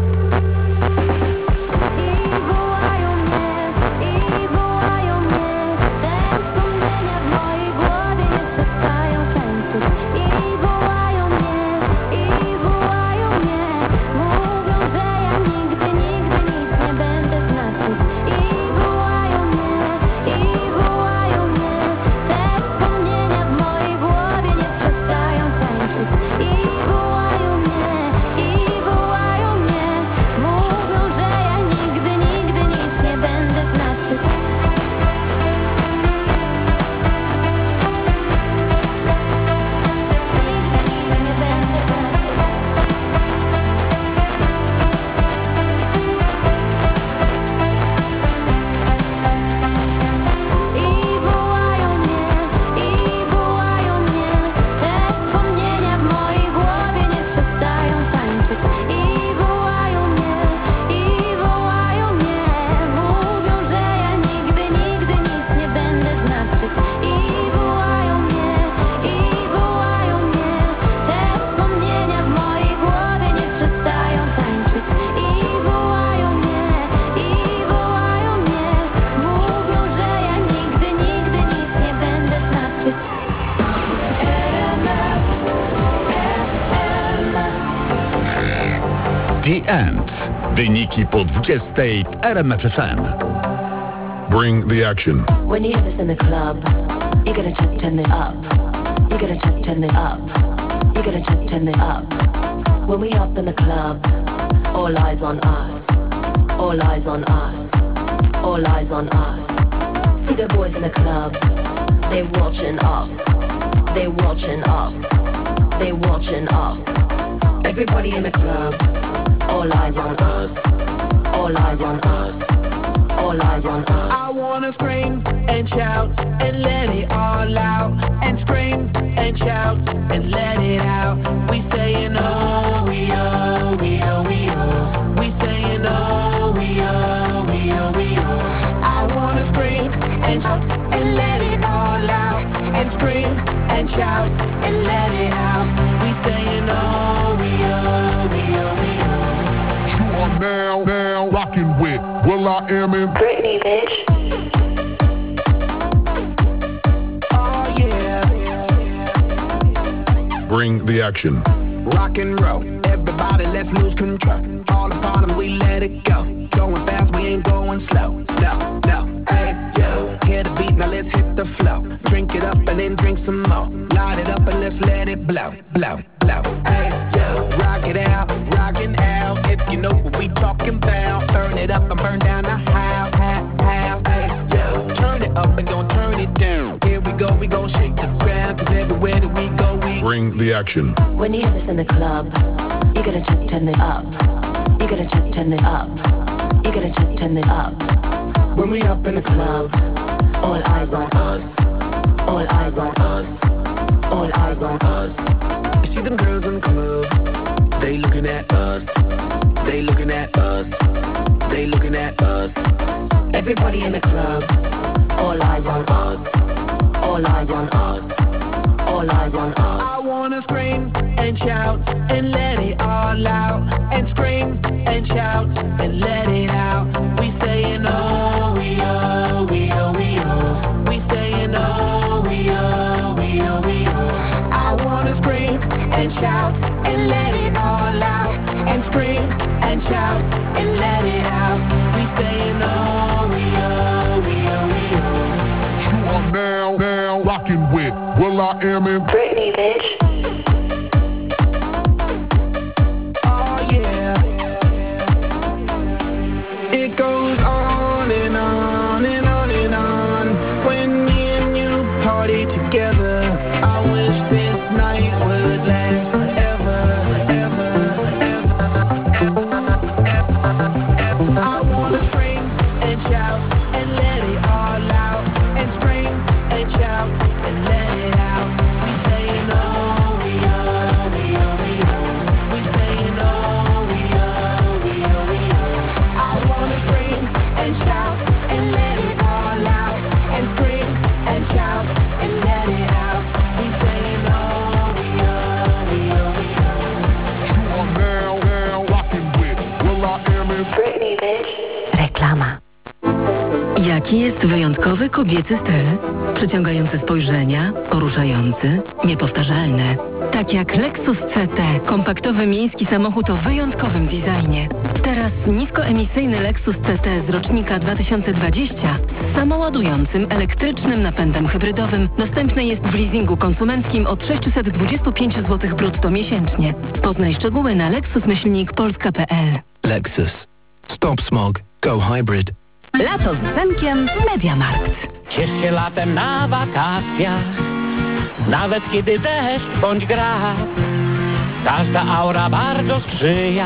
The End. Wyniki po dwudziestej w R M F F M.
Bring the action.
When you hear this in the club, you gotta check, turn it up. You gotta check, turn it up. You gotta check, turn it up. When we up in the club, all eyes on us. All eyes on us. All eyes on us. See the boys in the club, they watching us. They watching us. They watching us. Everybody in the club, all eyes on us. All eyes on us. All eyes on us.
I wanna scream and shout and let it all out. And scream and shout and let it out. We saying oh, we oh, we oh, we oh. We saying oh, we oh, we oh, we oh. I wanna scream and shout and let it all out. And scream and shout and let it out. We saying oh, we oh, we oh, we oh.
You are now, now rocking with Will I Am in
Britney, bitch. Oh yeah.
Bring the action.
Rock and roll, everybody let's lose control. All the bottom we let it go. Going fast, we ain't going slow. No, no, hey, yo. Hear the beat, now let's hit the flow. Drink it up and then drink some more. Light it up and let's let it blow, blow, blow. Hey, yo. Rock it out, rockin' out. If you know what we talking about. Burn it up and burn down the house, house, house. Hey, yo. Turn it up and don't turn it down. Here we go, we gon' shake the ground. Cause everywhere that we go, we
bring the action.
When you hear this in the club, you gotta check, turn it up. You gotta check, turn it up. You gotta check, turn it up. When we up in the club, all eyes on us. All eyes on us. All eyes on us.
You see them girls in the club, they looking at us. They looking at us. They looking at us.
Everybody in the club, all eyes on us. All eyes on us. All eyes on us.
I wanna scream and shout and let it all out. And scream and shout and let it out. We saying oh, we oh, we oh, we oh. We saying oh, we oh, we oh, we oh. I wanna scream and shout and let it all out. And scream and shout and let it out. We saying oh, we oh, we oh, we oh.
You are now, now rocking with Will I Am in
Britney, bitch.
Oh yeah. It goes on and on and on and on. When me and you party together, I wish this night would last forever, ever, ever, ever, ever. I wanna scream and shout and let it all out. And scream and shout and let it out. We saying oh, we oh, we oh, we oh. We saying oh, we oh, we oh, we oh. I wanna scream and shout and let it all out. And scream and shout and let it out. We saying oh, we oh, we oh, we oh.
You are now, now rocking with Will I Am in
Britney, bitch.
Reklama. Jaki jest wyjątkowy kobiecy styl? Przyciągający spojrzenia, poruszający, niepowtarzalny. Tak jak Lexus C T, kompaktowy miejski samochód o wyjątkowym designie. Teraz niskoemisyjny Lexus C T z rocznika dwa tysiące dwudziestego z samoładującym elektrycznym napędem hybrydowym dostępny jest w leasingu konsumenckim od sześćset dwadzieścia pięć złotych brutto miesięcznie. Poznaj szczegóły na lexus myślnik polska kropka p l.
Lexus. Stop smog. Go hybrid.
Lato z Zenkiem Mediamarkt.
Ciesz się latem na wakacjach, nawet kiedy deszcz bądź grad. Każda aura bardzo sprzyja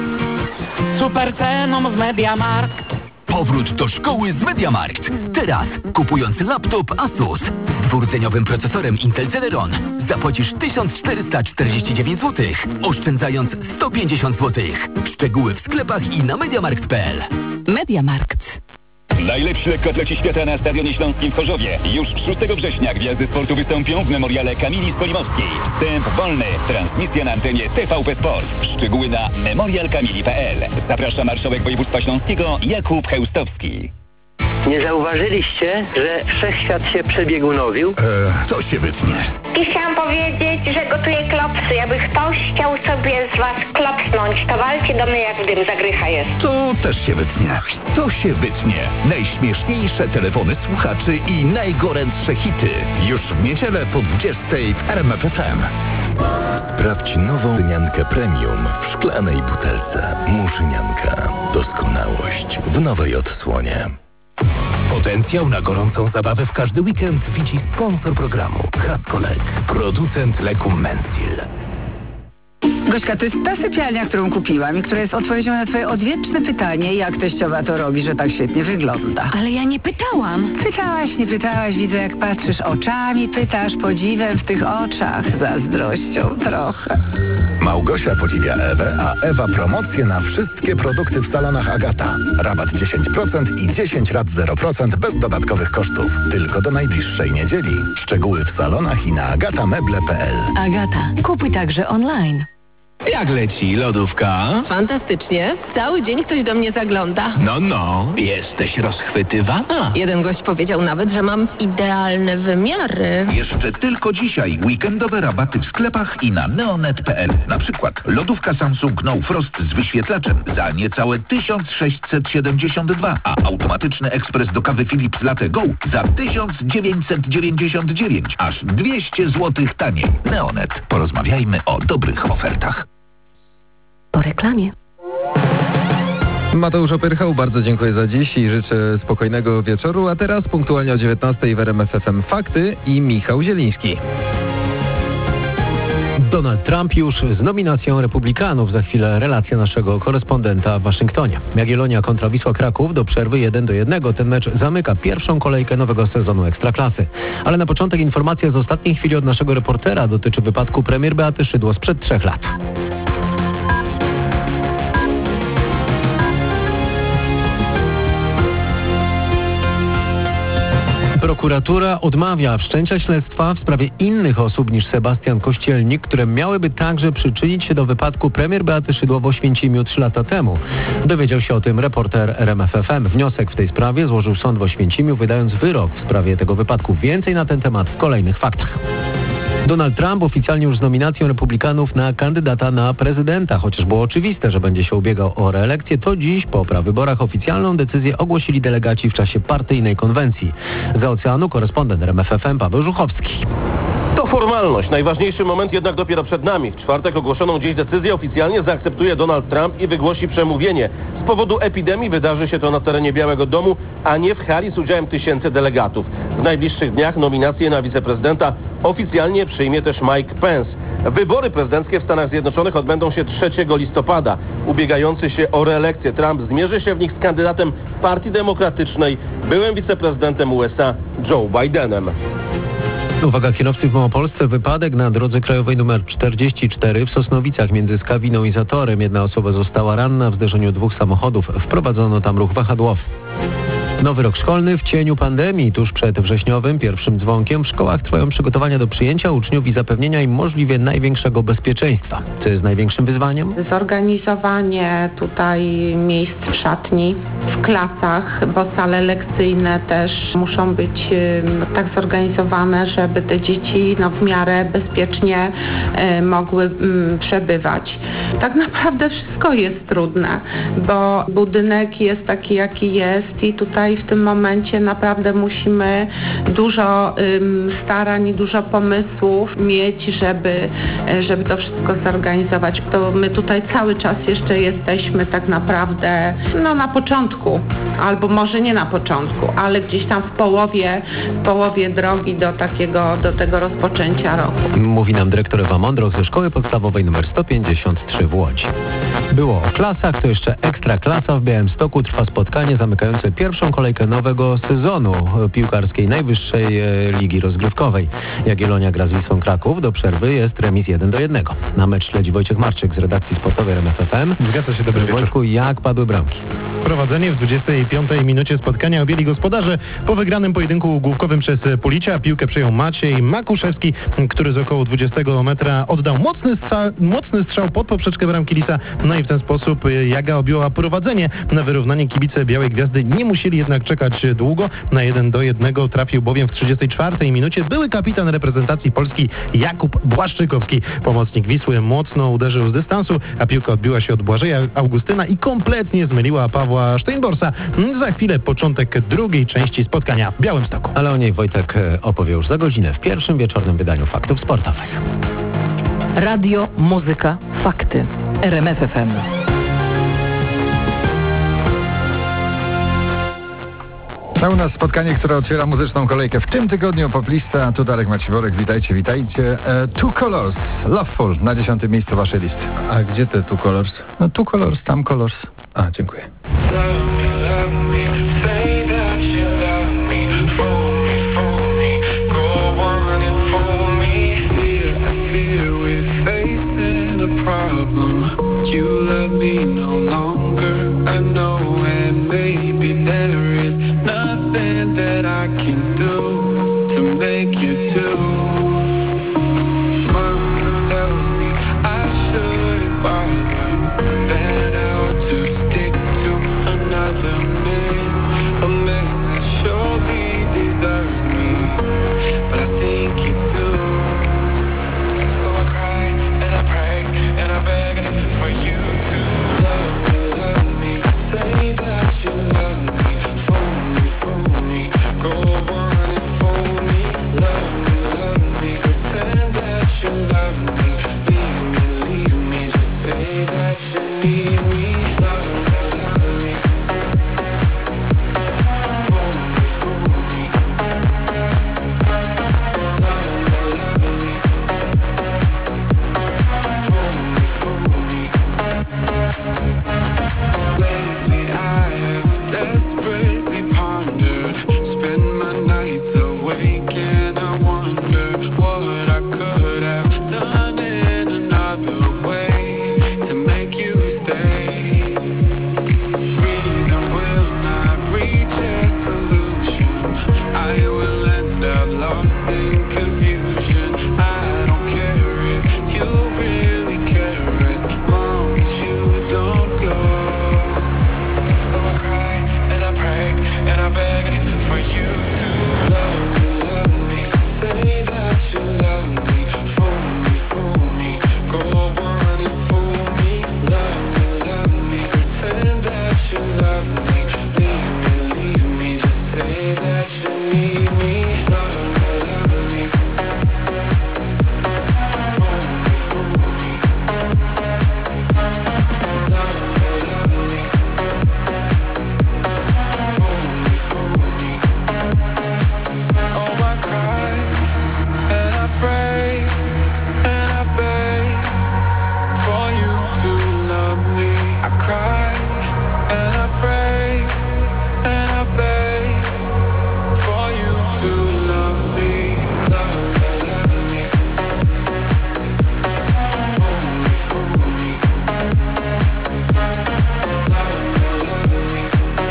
super cenom w Mediamarkt.
Powrót do szkoły z Mediamarkt. Teraz, kupując laptop Asus z dwurdzeniowym procesorem Intel Celeron, zapłacisz tysiąc czterysta czterdzieści dziewięć złotych, oszczędzając sto pięćdziesiąt złotych. Szczegóły w sklepach i na mediamarkt kropka p l.
Mediamarkt.
Najlepsi lekkoatleci świata na Stadionie Śląskim w Chorzowie. Już szóstego września gwiazdy sportu wystąpią w memoriale Kamili Skolimowskiej. Wstęp wolny. Transmisja na antenie T V P Sport. Szczegóły na memorial kamili kropka p l. Zaprasza marszałek województwa śląskiego Jakub Chełstowski.
Nie zauważyliście, że wszechświat się przebiegunowił?
Eee, to się wytnie.
I chciałam powiedzieć, że gotuję klopsy. Jakby ktoś chciał sobie z was klopsnąć, to walcie do mnie, jak dym zagrycha jest.
To też się wytnie. To się wytnie. Najśmieszniejsze telefony słuchaczy i najgorętsze hity. Już w niedzielę po dwudziestej w R M F F M.
Sprawdź nową Murzyniankę Premium w szklanej butelce. Murzynianka. Doskonałość w nowej odsłonie.
Potencjał na gorącą zabawę w każdy weekend widzi sponsor programu Haskolek, producent leku Mensil.
Gośka, to jest ta sypialnia, którą kupiłam i która jest odpowiedzią na twoje odwieczne pytanie, jak teściowa to robi, że tak świetnie wygląda.
Ale ja nie pytałam.
Pytałaś, nie pytałaś, widzę jak patrzysz oczami, pytasz podziwem w tych oczach, zazdrością trochę.
Małgosia podziwia Ewę, a Ewa promocje na wszystkie produkty w salonach Agata. Rabat dziesięć procent i dziesięć rat zero procent bez dodatkowych kosztów. Tylko do najbliższej niedzieli. Szczegóły w salonach i na agatameble kropka p l.
Agata. Kupuj także online.
Jak leci lodówka?
Fantastycznie. Cały dzień ktoś do mnie zagląda.
No, no. Jesteś rozchwytywana.
Jeden gość powiedział nawet, że mam idealne wymiary.
Jeszcze tylko dzisiaj weekendowe rabaty w sklepach i na neonet kropka p l. Na przykład lodówka Samsung No Frost z wyświetlaczem za niecałe tysiąc sześćset siedemdziesiąt dwa, a automatyczny ekspres do kawy Philips Latte Go za tysiąc dziewięćset dziewięćdziesiąt dziewięć. Aż dwieście złotych taniej. Neonet. Porozmawiajmy o dobrych ofertach.
Po reklamie.
Mateusz Opyrchał, bardzo dziękuję za dziś i życzę spokojnego wieczoru. A teraz punktualnie o dziewiętnastej w R M F F M Fakty i Michał Zieliński.
Donald Trump już z nominacją Republikanów. Za chwilę relacja naszego korespondenta w Waszyngtonie. Jagiellonia kontra Wisła Kraków do przerwy jeden do jednego. Ten mecz zamyka pierwszą kolejkę nowego sezonu Ekstraklasy. Ale na początek informacja z ostatniej chwili od naszego reportera. Dotyczy wypadku premier Beaty Szydło sprzed trzech lat. Prokuratura odmawia wszczęcia śledztwa w sprawie innych osób niż Sebastian Kościelnik, które miałyby także przyczynić się do wypadku premier Beaty Szydło w Oświęcimiu trzy lata temu. Dowiedział się o tym reporter R M F F M. Wniosek w tej sprawie złożył sąd w Oświęcimiu, wydając wyrok w sprawie tego wypadku. Więcej na ten temat w kolejnych faktach. Donald Trump oficjalnie już z nominacją Republikanów na kandydata na prezydenta. Chociaż było oczywiste, że będzie się ubiegał o reelekcję, to dziś po prawyborach oficjalną decyzję ogłosili delegaci w czasie partyjnej konwencji. Za oceanu korespondent R M F F M Paweł Żuchowski.
To formalność. Najważniejszy moment jednak dopiero przed nami. W czwartek ogłoszoną dziś decyzję oficjalnie zaakceptuje Donald Trump i wygłosi przemówienie. Z powodu epidemii wydarzy się to na terenie Białego Domu, a nie w hali z udziałem tysięcy delegatów. W najbliższych dniach nominację na wiceprezydenta oficjalnie przyjmie też Mike Pence. Wybory prezydenckie w Stanach Zjednoczonych odbędą się trzeciego listopada. Ubiegający się o reelekcję Trump zmierzy się w nich z kandydatem Partii Demokratycznej, byłym wiceprezydentem U S A Joe Bidenem.
Uwaga, kierowcy w Małopolsce. Wypadek na drodze krajowej nr czterdzieści cztery w Sosnowicach między Skawiną i Zatorem. Jedna osoba została ranna w zderzeniu dwóch samochodów. Wprowadzono tam ruch wahadłowy. Nowy rok szkolny w cieniu pandemii. Tuż przed wrześniowym pierwszym dzwonkiem w szkołach trwają przygotowania do przyjęcia uczniów i zapewnienia im możliwie największego bezpieczeństwa. Co jest największym wyzwaniem?
Zorganizowanie tutaj miejsc w szatni, w klasach, bo sale lekcyjne też muszą być no, tak zorganizowane, żeby te dzieci no, w miarę bezpiecznie y, mogły y, przebywać. Tak naprawdę wszystko jest trudne, bo budynek jest taki, jaki jest i tutaj w tym momencie naprawdę musimy dużo ym, starań i dużo pomysłów mieć, żeby, żeby to wszystko zorganizować. To my tutaj cały czas jeszcze jesteśmy tak naprawdę no, na początku, albo może nie na początku, ale gdzieś tam w połowie, w połowie drogi do takiego, do tego rozpoczęcia roku.
Mówi nam dyrektor Ewa Mądroch ze Szkoły Podstawowej nr sto pięćdziesiąt trzy w Łodzi. Było o klasach, to jeszcze Ekstra Klasa w Białymstoku. Trwa spotkanie zamykające pierwszą kolejkę nowego sezonu piłkarskiej najwyższej e, ligi rozgrywkowej. Jagiellonia gra z Wisłą Kraków. Do przerwy jest remis jeden do jednego. Na mecz śledzi Wojciech Marczyk z redakcji sportowej R M F F M.
Zgadza się, dobry wieczór.
Wojtku, jak padły bramki?
Prowadzenie w dwudziestej piątej minucie spotkania objęli gospodarze. Po wygranym pojedynku główkowym przez Pulicia piłkę przejął Maciej Makuszewski, który z około dwudziestego metra oddał mocny strzał, mocny strzał pod poprzeczkę bramki Lisa. No i w ten sposób Jaga objęła prowadzenie. Na wyrównanie kibice Białej Gwiazdy nie musieli jednak czekać długo. Na jeden do jednego trafił bowiem w trzydziestej czwartej minucie były kapitan reprezentacji Polski Jakub Błaszczykowski. Pomocnik Wisły mocno uderzył z dystansu, a piłka odbiła się od Błażeja Augustyna i kompletnie zmyliła Pawła Steinborsa. Za chwilę początek drugiej części spotkania w Białymstoku.
Ale o niej Wojtek opowie już za godzinę w pierwszym wieczornym wydaniu Faktów Sportowych.
Radio, muzyka, fakty. R M F F M.
A u nas spotkanie, które otwiera muzyczną kolejkę w tym tygodniu. Poplista, a tu Darek Maciworek. Witajcie, witajcie. E, Two Colors, Loveful na dziesiątym miejscu waszej listy.
A gdzie te Two Colors?
No Two Colors, tam Colors.
A, dziękuję.
That I can do to make you do. Mama tells me I shouldn't bother, that I ought to stick to another in confusion. I don't care if you really care as long as you don't go. So I cry and I pray and I beg for you to love me, love me. Say that you love me. Fool me, fool me. Go on and fool me. Love me, love me. Pretend that you love me. Leave me, leave me. Just say that you need me. Love me, love me. Fool me, fool me. Love me, love me. Fool me, fool me. Oh, I cry and I pray and I beg for you to love me. I cry and I pray and I beg for you to love me. Love me, love me. Fool me, fool me. Love me, love me.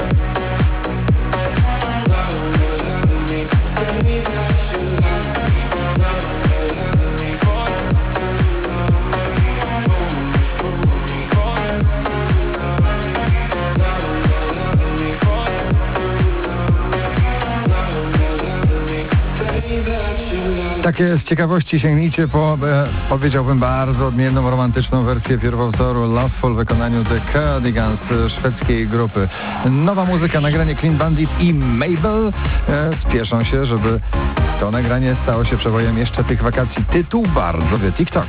Love me, love me. Say that you love me. Love me, love me. For you to love me. Fool me, fool me. For you to love me. Love me, love me. For you to love me. Love me, love me. Say that you love me.
Takie z ciekawości sięgnijcie po, e, powiedziałbym, bardzo odmienną, romantyczną wersję pierwowzoru Loveful w wykonaniu The Cardigans, e, szwedzkiej grupy. Nowa muzyka, nagranie Clean Bandit i Mabel e, spieszą się, żeby to nagranie stało się przebojem jeszcze tych wakacji. Tytuł bardzo wie TikTok.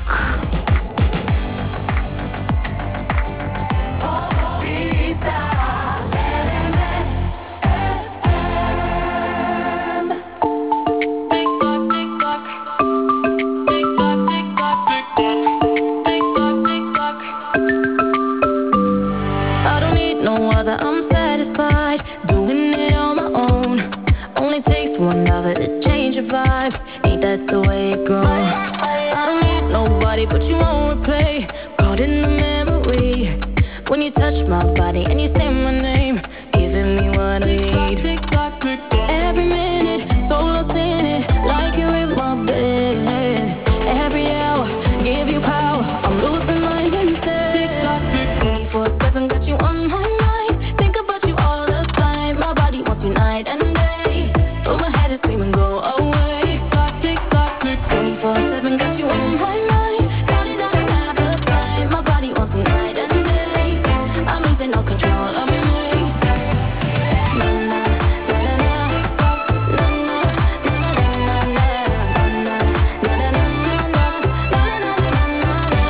I don't need no other, I'm satisfied doing it on my own. Only takes one other to change your vibe. Ain't that the way it goes? I don't need nobody but you won't replay. Caught in the memory when you touch my body and you say my name, giving me what I need. Every minute, so lost in it, like you're in my bed. Every hour, give you power, I'm losing mine instead. twenty-four seven, got you on my mind. Think about you all the time. My body wants you night and day. But my head is screaming, go away. twenty-four seven, got you on my mind. Got it, I don't have the time. My body wants me night and day. I'm losing all control of me. Na, na, na, na, na. Na, na, na, na, na, na. Na, na, na, na, na. Na, na, na, na,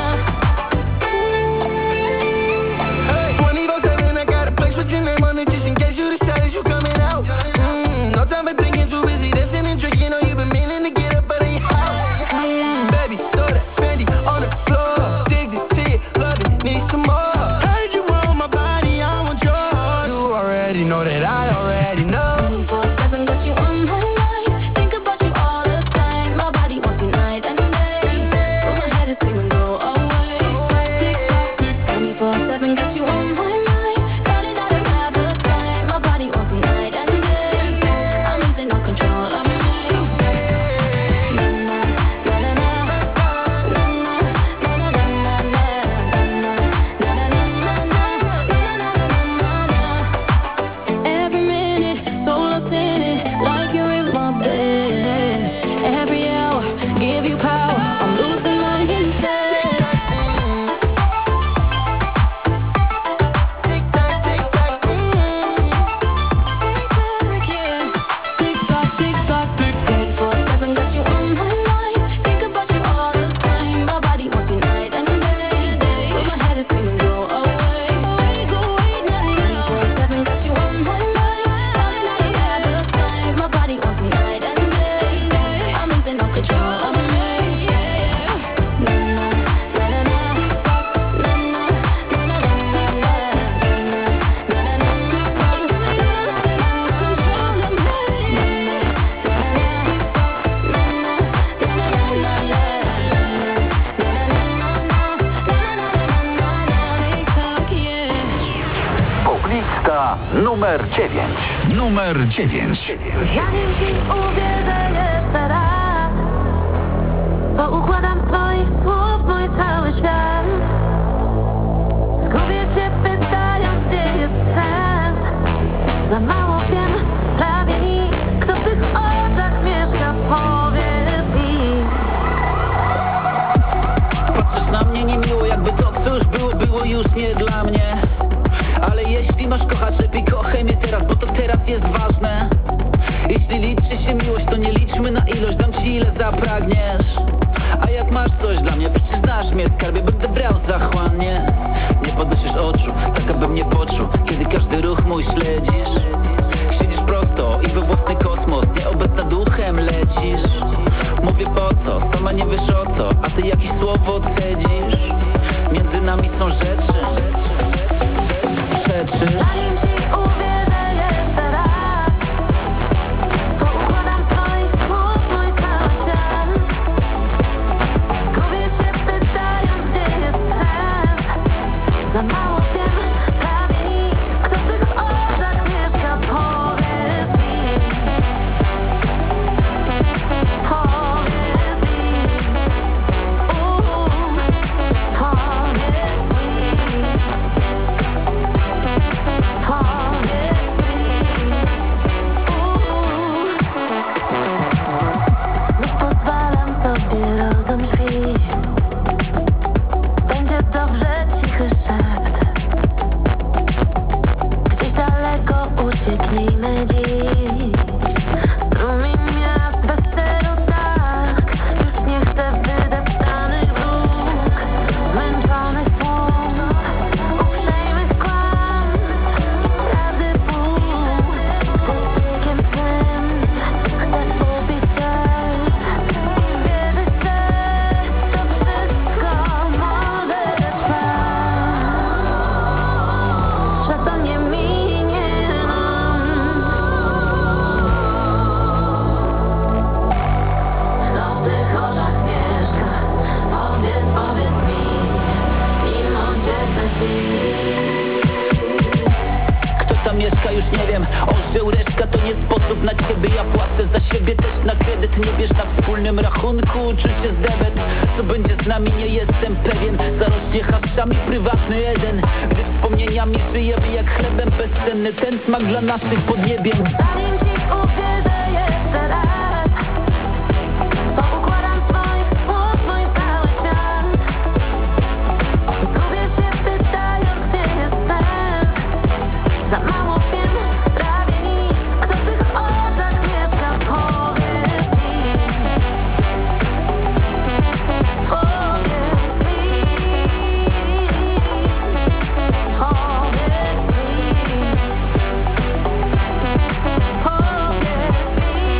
na.
twenty-four seven, I got a place with your name on it just in case you decide you coming out. Mm, no time for thinking, too busy dancing and drinking. Know you've been meaning to get up out of your house. Mm, baby, throw that Fendi on the floor. Addicted to it, love it, need some more. Heard you want my body, I want yours. You already know that I already know.
twenty-four seven, got you on my mind. Think about you all the time. My body wants me night and day. But my head is screaming, go away. twenty-four seven, got you on my mind. Got it, I don't have the time. My body wants me night and day. I'm losing all control of me. Na, na, na, na, na. Na, na, na, na, na, na, na. Na, na, na, na, na, na. Na, na, na, na, na. Every minute, so lost in it, like you're in my bed. Every hour, give you power, I'm losing mine instead.
Tick tock, tick tock, mm.
Tick-tock, yeah. Tick-tock, tick-tock, twenty-four seven, got you on my mind. Think about you all the time. My body wants me night and day. But my head is screaming, go away. Go away, twenty-four seven, got you on my mind. Got it, I don't have the time. My body wants me night and day. I'm losing all control of me. Na, na, na, na, na. Na, na, na, na, na, na, na. Na, na, na, na, na, na. Control of me.
Poplista numer dziewięć. Numer dziewięć.
Zanim ci uwierzę jeszcze raz. twoich słów mój cały świat. Zgubię się pytając, gdzie jest sens. Za mało wiem, prawie nic. Kto w tych oczach mieszka, powiedz mi.
Patrzysz na mnie niemiło, jakby to co już było, było już nie dla mnie. Ale jeśli masz kochać, lepiej kochaj mnie teraz, bo to teraz jest ważne. Jeśli liczy się miłość, to nie liczmy na ilość, dam ci ile zapragniesz. A jak masz coś dla mnie, przecież znasz mnie, skarbie, będę brał zachłannie. Nie podnosisz oczu, tak abym nie poczuł, kiedy każdy ruch mój śledzisz. Siedzisz prosto i we własny kosmos, nieobecna duchem lecisz. Mówię po co, sama nie wiesz o co, a ty jakieś słowo cedzisz. Między nami są rzeczy, rzeczy.
Zanim ci uwierzę jeszcze raz, poukładam z twoich słów mój cały świat. Zgubię się pytając, gdzie jest sens. Za mało wiem, prawie nic. Kto w tych oczach mieszka, powiedz mi. Powiedz mi. Uuu, powiedz mi. Powiedz mi. Uuu. Znów pozwalam sobie rozum śpi. Będzie dobrze, cichy szept. Gdzieś daleko ucieknijmy dziś. Strumień miast bez celu, tak. Już nie chcę wydeptanych dróg, zmęczonych słów, uprzejmych kłamstw i prawdy pół. Chcesz biegiem swym, chcesz upić serc i wierzyć, że to wszystko może trwać, że to nie minie nam. Kto w tych oczach mieszka? Powiedz, powiedz mi, mimo ciepłych chwil.
Kto tam mieszka, już nie wiem. Orzeł reszka to nie sposób na ciebie. Ja płacę za siebie też na kredyt. Nie bierz na wspólnym rachunku, czuć jest debet. Co będzie z nami, nie jestem pewien. Zarośnie haszczami prywatny Eden. Gdy wspomnieniami żyjemy jak chlebem bezcenny. Ten smak dla naszych podniebiem.
Zanim ci uwierzę jeszcze raz, poukładam z twoich słów mój cały świat. Zgubię się pytając, gdzie jest sens. Za mało wiem, prawie nic. Kto w tych oczach mieszka, powiedz mi. Powiedz mi. Powiedz mi. Powiedz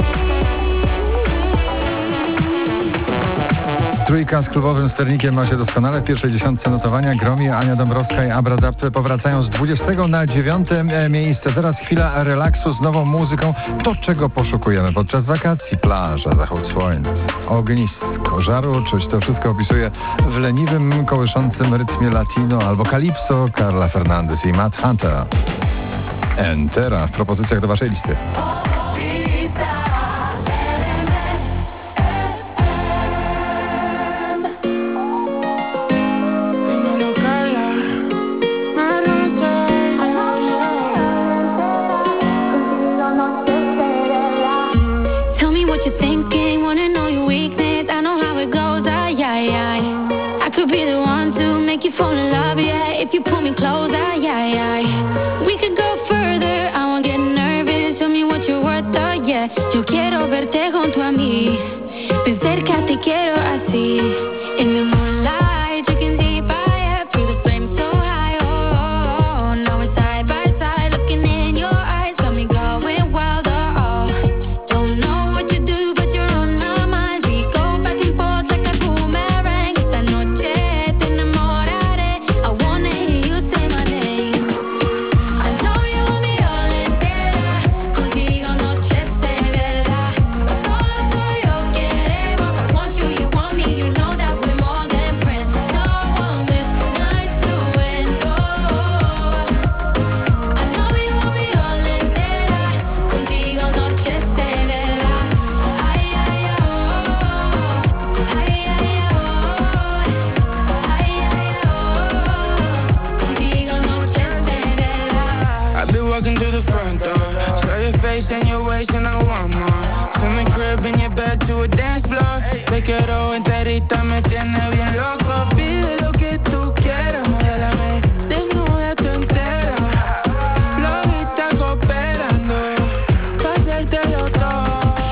mi.
Trójka z klubowym sternikiem ma się doskonale w pierwszej dziesiątce notowania. Gromie, Ania Dąbrowska i Abradab powracają z dwudziestego na dziewiąte e, miejsce. Teraz chwila relaksu z nową muzyką. To, czego poszukujemy podczas wakacji. Plaża, zachód słońca, ognisko, żar uczuć. To wszystko opisuje w leniwym, kołyszącym rytmie latino albo calypso Carla Fernandez i Matt Hunter. Entera w propozycjach do waszej listy.
Tell me what you're thinking, wanna know your weakness. I know how it goes, ay, ay, ay. I could be the one to make you fall in love, yeah. If you pull me close, ay, ay, ay. We could go further, I won't get nervous. Show me what you're worth, oh, yeah. Yo quiero verte junto a mí. Ven cerca, te quiero así. In the moonlight, you can see fire. Feel the flame so high, oh, oh, oh. Now we're side by side, looking in your eyes. Got me going wild, oh, oh. Don't know what you do, but you're on my mind. We go back and forth like a boomerang. Esta noche te enamoraré. I wanna hear you say my name. I know you want me all entera. Contigo noche de verdad. Solo tú y yo queremos. I want you, you want me, you know that we're more than
insinuation, I want more. From the crib in your bed to a dance floor. Te quiero enterita, me tiene bien loco. Pide lo que tú quieras, modélame, desnuda tú entera. Flojita cooperando, pa' hacértelo todo.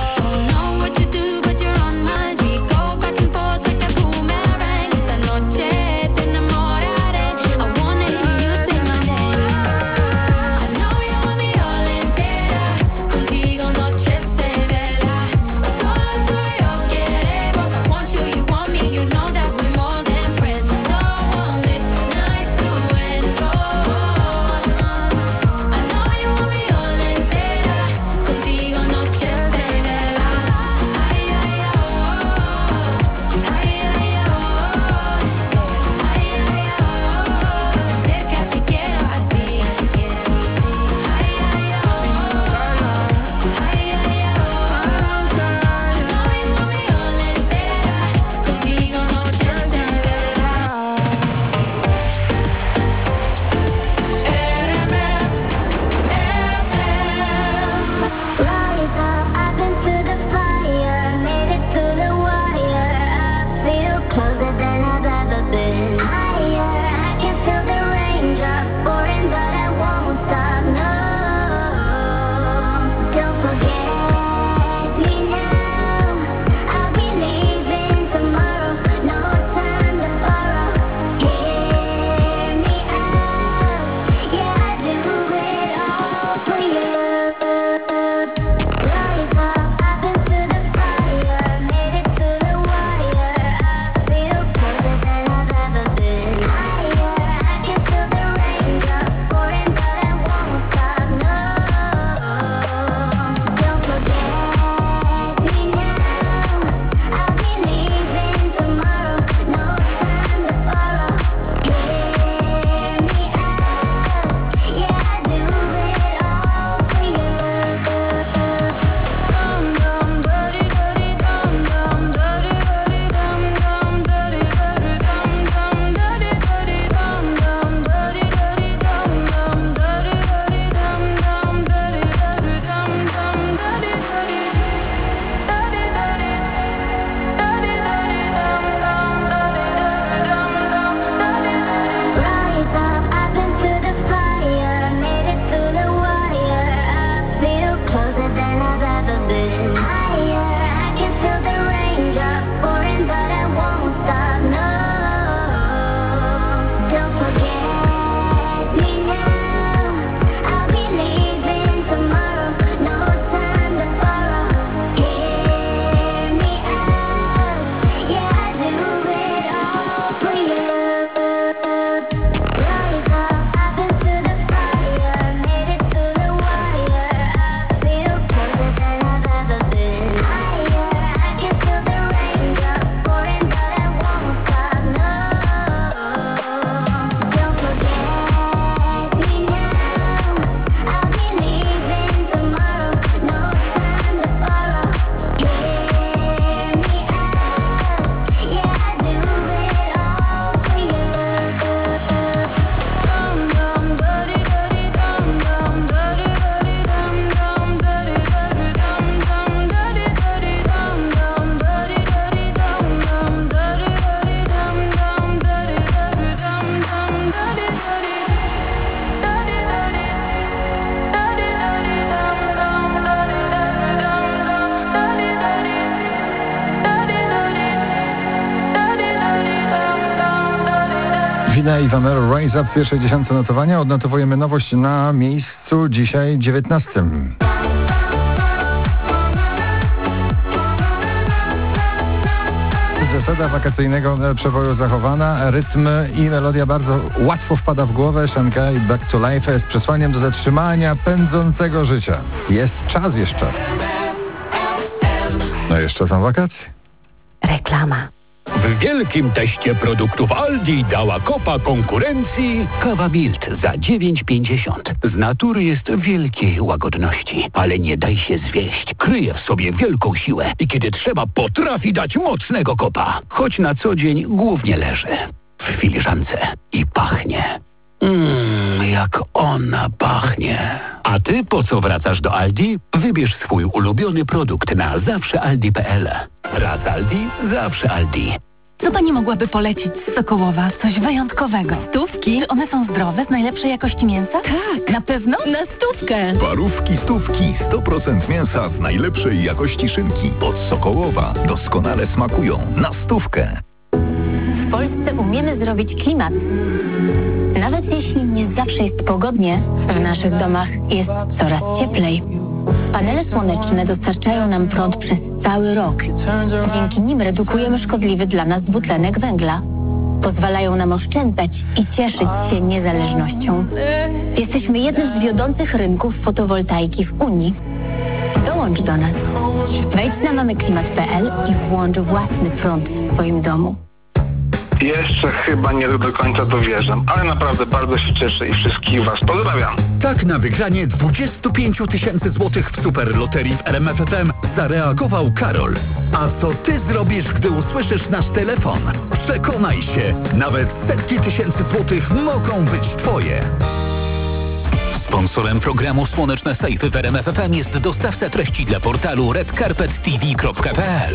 Wina i Vamero Rise Up w pierwszej dziesiątce notowania. Odnotowujemy nowość na miejscu dzisiaj dziewiętnastym. Zasada wakacyjnego przeboju zachowana, rytm i melodia bardzo łatwo wpada w głowę. Shanghai Back to Life jest przesłaniem do zatrzymania pędzącego życia. Jest czas jeszcze. No jeszcze są wakacje.
Reklama. W wielkim teście produktów Aldi dała kopa konkurencji kawa Milt za dziewięć pięćdziesiąt. Z natury jest wielkiej łagodności, ale nie daj się zwieść. Kryje w sobie wielką siłę i kiedy trzeba, potrafi dać mocnego kopa. Choć na co dzień głównie leży w filiżance i pachnie. Mmm, jak ona pachnie. A ty po co wracasz do Aldi? Wybierz swój ulubiony produkt na zawsze aldi kropka p l. Raz Aldi, zawsze Aldi.
Co pani mogłaby polecić z Sokołowa? Coś wyjątkowego. Stówki? Czy one są zdrowe, z najlepszej jakości mięsa? Tak. Na pewno? Na stówkę.
Parówki stówki, sto procent mięsa z najlepszej jakości szynki. Od Sokołowa. Doskonale smakują. Na stówkę.
W Polsce umiemy zrobić klimat. Nawet jeśli nie zawsze jest pogodnie, w naszych domach jest coraz cieplej. Panele słoneczne dostarczają nam prąd przez cały rok. Dzięki nim redukujemy szkodliwy dla nas dwutlenek węgla. Pozwalają nam oszczędzać i cieszyć się niezależnością. Jesteśmy jednym z wiodących rynków fotowoltaiki w Unii. Dołącz do nas. Wejdź na mamyklimat kropka p l i włącz własny prąd w swoim domu.
Jeszcze chyba nie do końca dowierzam, ale naprawdę bardzo się cieszę i wszystkich Was pozdrawiam.
Tak na wygranie dwadzieścia pięć tysięcy złotych w Superloterii w R M F F M zareagował Karol. A co ty zrobisz, gdy usłyszysz nasz telefon? Przekonaj się, nawet setki tysięcy złotych mogą być twoje.
Sponsorem programu Słoneczne Sejfy w R M F F M jest dostawca treści dla portalu red carpet t v kropka p l.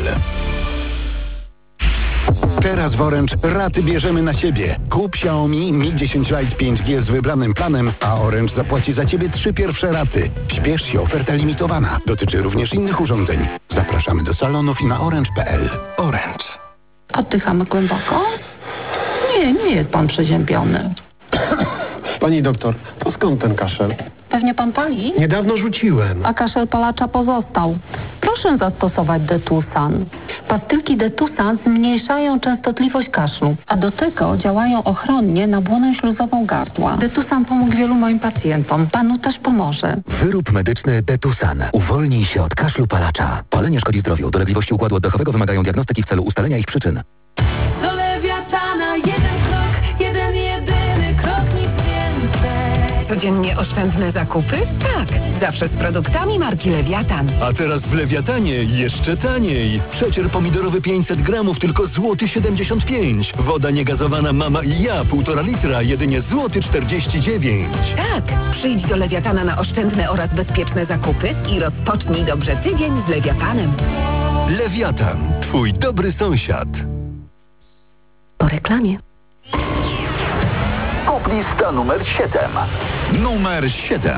Teraz w Orange raty bierzemy na siebie. Kup Xiaomi Mi dziesięć Lite pięć G z wybranym planem, a Orange zapłaci za ciebie trzy pierwsze raty. Śpiesz się, oferta limitowana. Dotyczy również innych urządzeń. Zapraszamy do salonów i na orange kropka p l. Orange.
Oddychamy głęboko? Nie, nie jest pan przeziębiony.
Pani doktor, to skąd ten kaszel?
Pewnie pan pali?
Niedawno rzuciłem.
A kaszel palacza pozostał. Proszę zastosować Detusan. Pastylki Detusan zmniejszają częstotliwość kaszlu, a do tego działają ochronnie na błonę śluzową gardła. Detusan pomógł wielu moim pacjentom. Panu też pomoże.
Wyrób medyczny Detusan. Uwolnij się od kaszlu palacza. Palenie szkodzi zdrowiu. Dolegliwości układu oddechowego wymagają diagnostyki w celu ustalenia ich przyczyn.
Do Lewiatana jeden krok, jeden jedyny krok, nic więcej.
Codziennie oszczędne zakupy? Tak, zawsze z produktami marki Lewiatan.
A teraz w Lewiatanie jeszcze taniej. Przecier pomidorowy pięćset gramów tylko złoty siedemdziesiąt pięć. Woda niegazowana Mama i ja półtora litra jedynie złoty czterdzieści dziewięć.
Tak, przyjdź do Lewiatana na oszczędne oraz bezpieczne zakupy i rozpocznij dobrze tydzień z Lewiatanem.
Lewiatan, twój dobry sąsiad.
Po reklamie.
Top lista numer siedem. Numer siedem.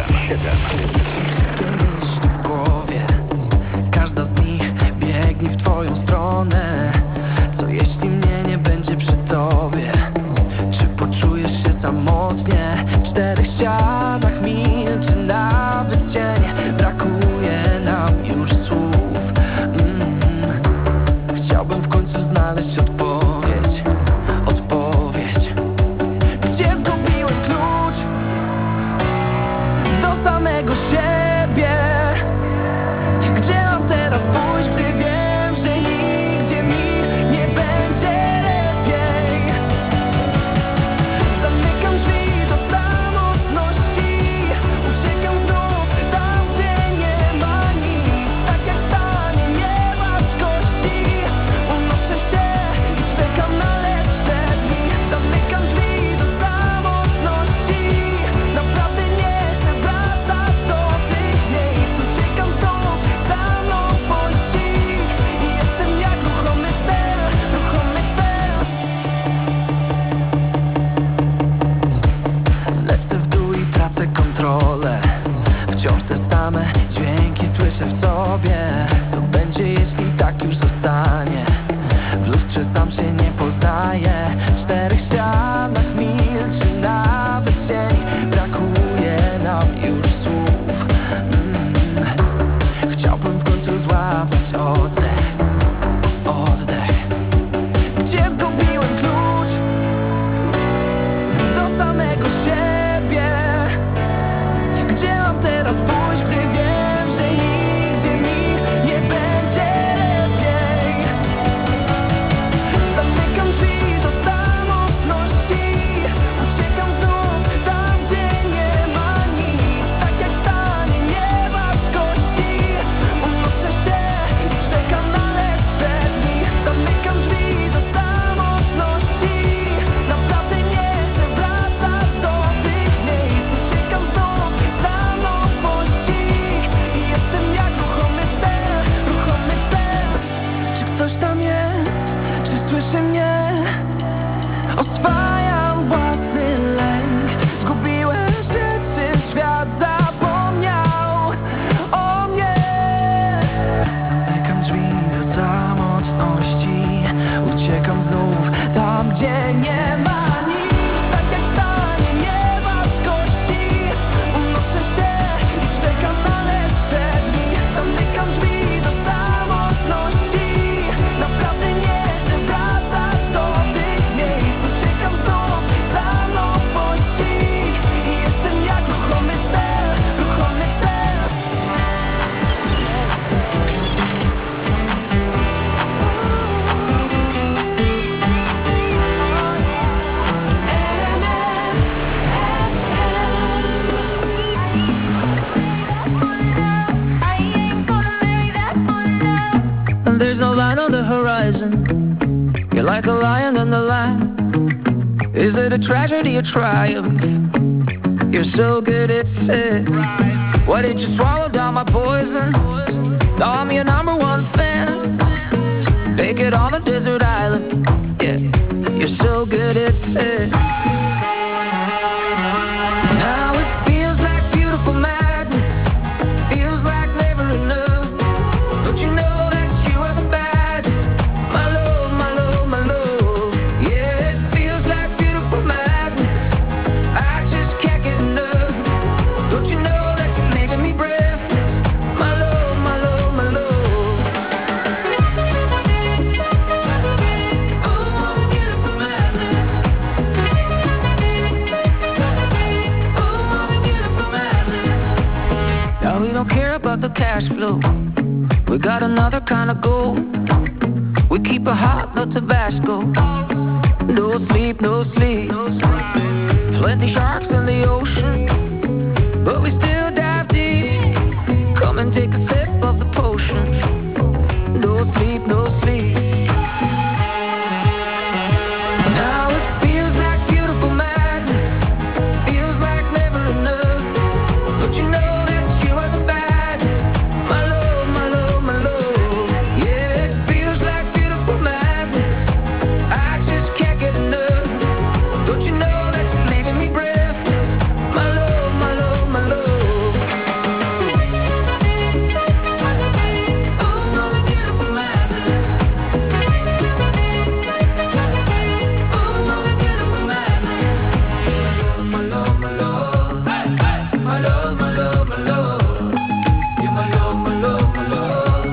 Myśli w głowie, każda z nich biegnie w twoją stronę. Co jeśli mnie nie będzie przy tobie? Czy poczujesz się samotnie? W czterech ścianach milczy nawet cień. Brakuje nam już słów. mm. Chciałbym w końcu znaleźć odpowiedź. Odpowiedź. Gdzie zgubiłem klucz do samego siebie? Gdzie mam teraz pójść, gdy wiem, że nigdzie mi nie będzie lepiej? Zamykam drzwi do samotności, uciekam znów tam, gdzie nie ma nic. Tak jak w stanie nieważkości, unoszę się i czekam na lepsze dni. Zamykam drzwi do samotności, naprawdę nie chcę wracać do tych miejsc. Uciekam znów, za mną pościg i jestem jak ruchomy cel, ruchomy cel. Lecę w dół i tracę kontrolę. Wciąż te same dźwięki słyszę w sobie. Co będzie, jeśli tak już zostanie? W lustrze sam się nie poznaję. W czterech ścianach milczy nawet cień. Brakuje nam już słów. mm. Chciałbym w końcu złapać oddech. Oddech. Gdzie zgubiłem klucz do samego siebie? Gdzie mam teraz pójść, gdy wiem, że nigdzie mi nie będzie lepiej?
You're like a lion in the lamb. Is it a tragedy or triumph? You're so good at it. Why did you swallow down my poison? Now I'm your number one fan. Take it on a desert island. Yeah, you're so good at it. Now it feels like beautiful madness. Feels like never enough. Don't you know that you are the baddest? My love, my love, my love. Yeah, it feels like beautiful madness. I just can't get enough. Don't you know that you're making me breathless? My love, my love, my love. Oh, beautiful madness. Oh, beautiful madness. Now we don't care about the cash flow. We got another kind of goal. We keep it hot, no Tabasco. No sleep, no sleep. Plenty sharks in the ocean, but we still dive deep. Come and take a sip of the potion. No sleep, no sleep. Now it feels like beautiful madness. Feels like never enough. Don't you know that you are the baddest? My love, my love, my love. Yeah, it feels like beautiful madness. I just can't get enough. Don't you know that you're leaving me breathless? My love, my love, my love. Oh, beautiful madness. Oh, beautiful madness. My love, my love. My love, my love, my love. You're my love, my love, my love.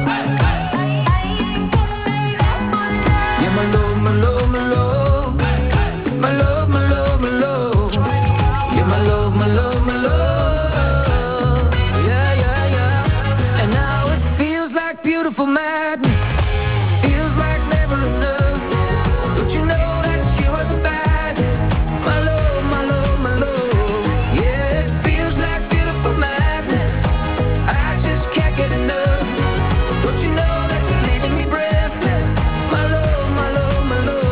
You're my love, my love, my love. My love, my love, my love. You're my love, my love, my love. Yeah, yeah, yeah. And now it feels like beautiful madness. Feels like never enough. Don't you know that you are the baddest? My love, my love, my love. Yeah, it feels like beautiful madness. I just can't get enough. Don't you know that you're leaving me breathless? My love, my love, my love.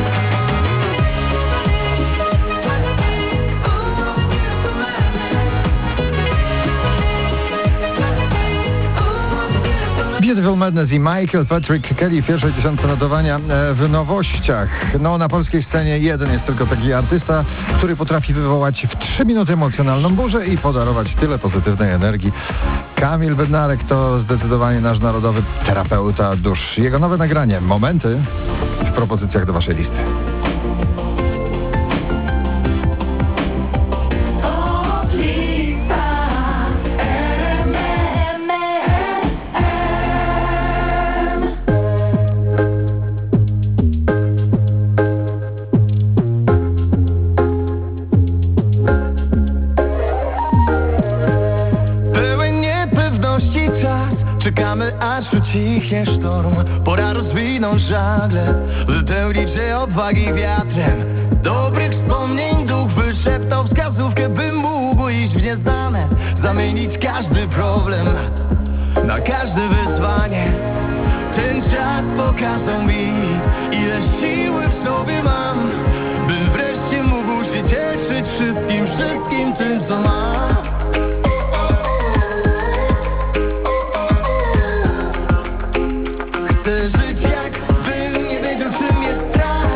Beautiful Madness i Michael Patrick Kelly w pierwszej dziesiątce notowania e, w nowościach. No na polskiej scenie jeden jest tylko taki artysta, który potrafi wywołać w trzy minuty emocjonalną burzę i podarować tyle pozytywnej energii. Kamil Bednarek to zdecydowanie nasz narodowy terapeuta dusz. Jego nowe nagranie Momenty w propozycjach do waszej listy.
Pełen niepewności czas, czekamy aż ucichnie sztorm. Pora rozwinąć żagle, wypełnić je odwagi wiatrem. Dobrych wspomnień duch wyszeptał wskazówkę, bym mógł iść w nieznane. Zamienić każdy problem na każde wyzwanie. Ten czas pokazał mi, ile siły w sobie mam, bym wreszcie mógł się cieszyć wszystkim, wszystkim tym, co mam. Chcę żyć jakbym nie wiedział, czym jest strach.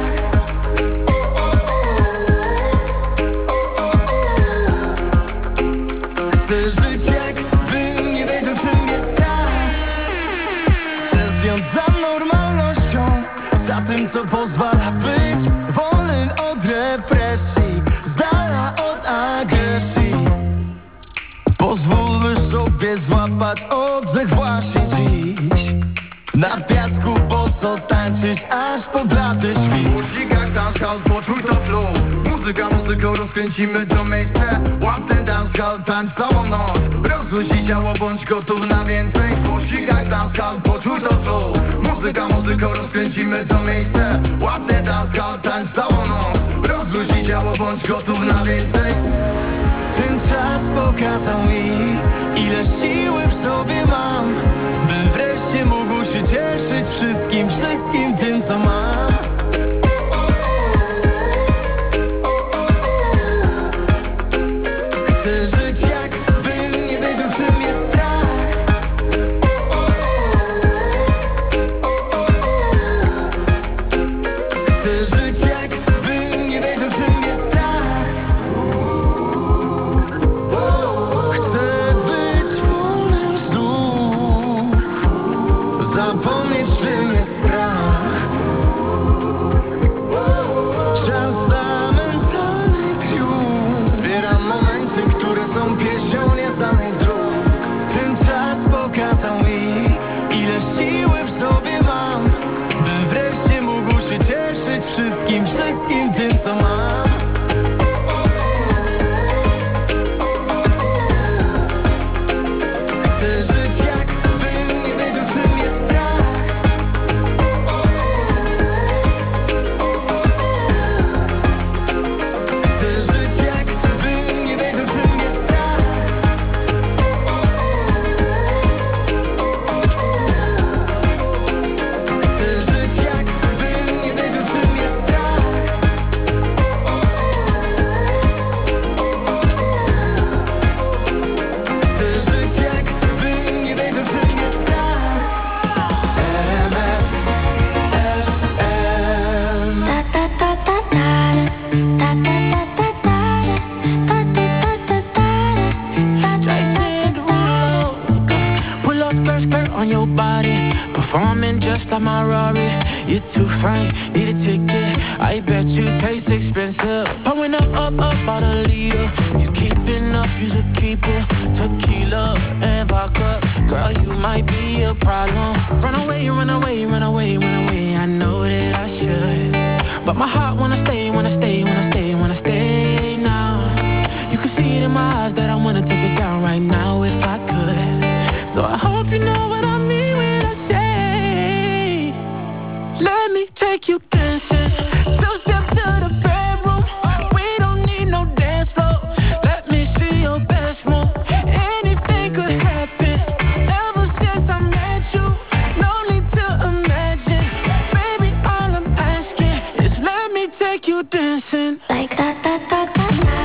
Chcę żyć jakbym nie wiedział, czym jest strach. Tęskniąc za normalnością, za tym, co pozwala być wolnym od represji, z dala od agresji. Pozwólmy sobie złapać oddech właśnie dziś. Na piasku boso tańczyć, aż po blady świt.
Głośnik jak dancehall, poczuj to flow. Muzyka, muzyką rozkręcimy to miejsce. Łap ten dancehall, tańcz całą noc. Rozluźnij ciało, bądź gotów na więcej. Głośnik jak dancehall, poczuj to flow. Muzyka, muzyką rozkręcimy to miejsce. Łap ten dancehall, tańcz całą noc. Rozluźnij ciało, bądź gotów na więcej.
Ten czas pokazał mi, ile siły w sobie mam, bym wreszcie mógł się cieszyć wszystkim, wszystkim tym, co mam.
skirt, skirt on your body, performing just like my Rari. You're too fine, need a ticket. I bet you taste expensive. Pouring up, up, up, out a leader. You keeping up, you's a keeper. Tequila and vodka, girl, you might be a problem. Run away, run away, run away, run away. I know that I should, but my heart wanna stay, wanna stay, wanna stay, wanna stay now. You can see it in my eyes that I wanna take it down right now if I could. So I hope you know what I mean when I say, let me take you dancing. Two step to the bedroom. We don't need no dance floor. Let me see your best move. Anything could happen. Ever since I met you, no need to imagine. Baby, all I'm asking is let me take you dancing. Like that, that, that, that.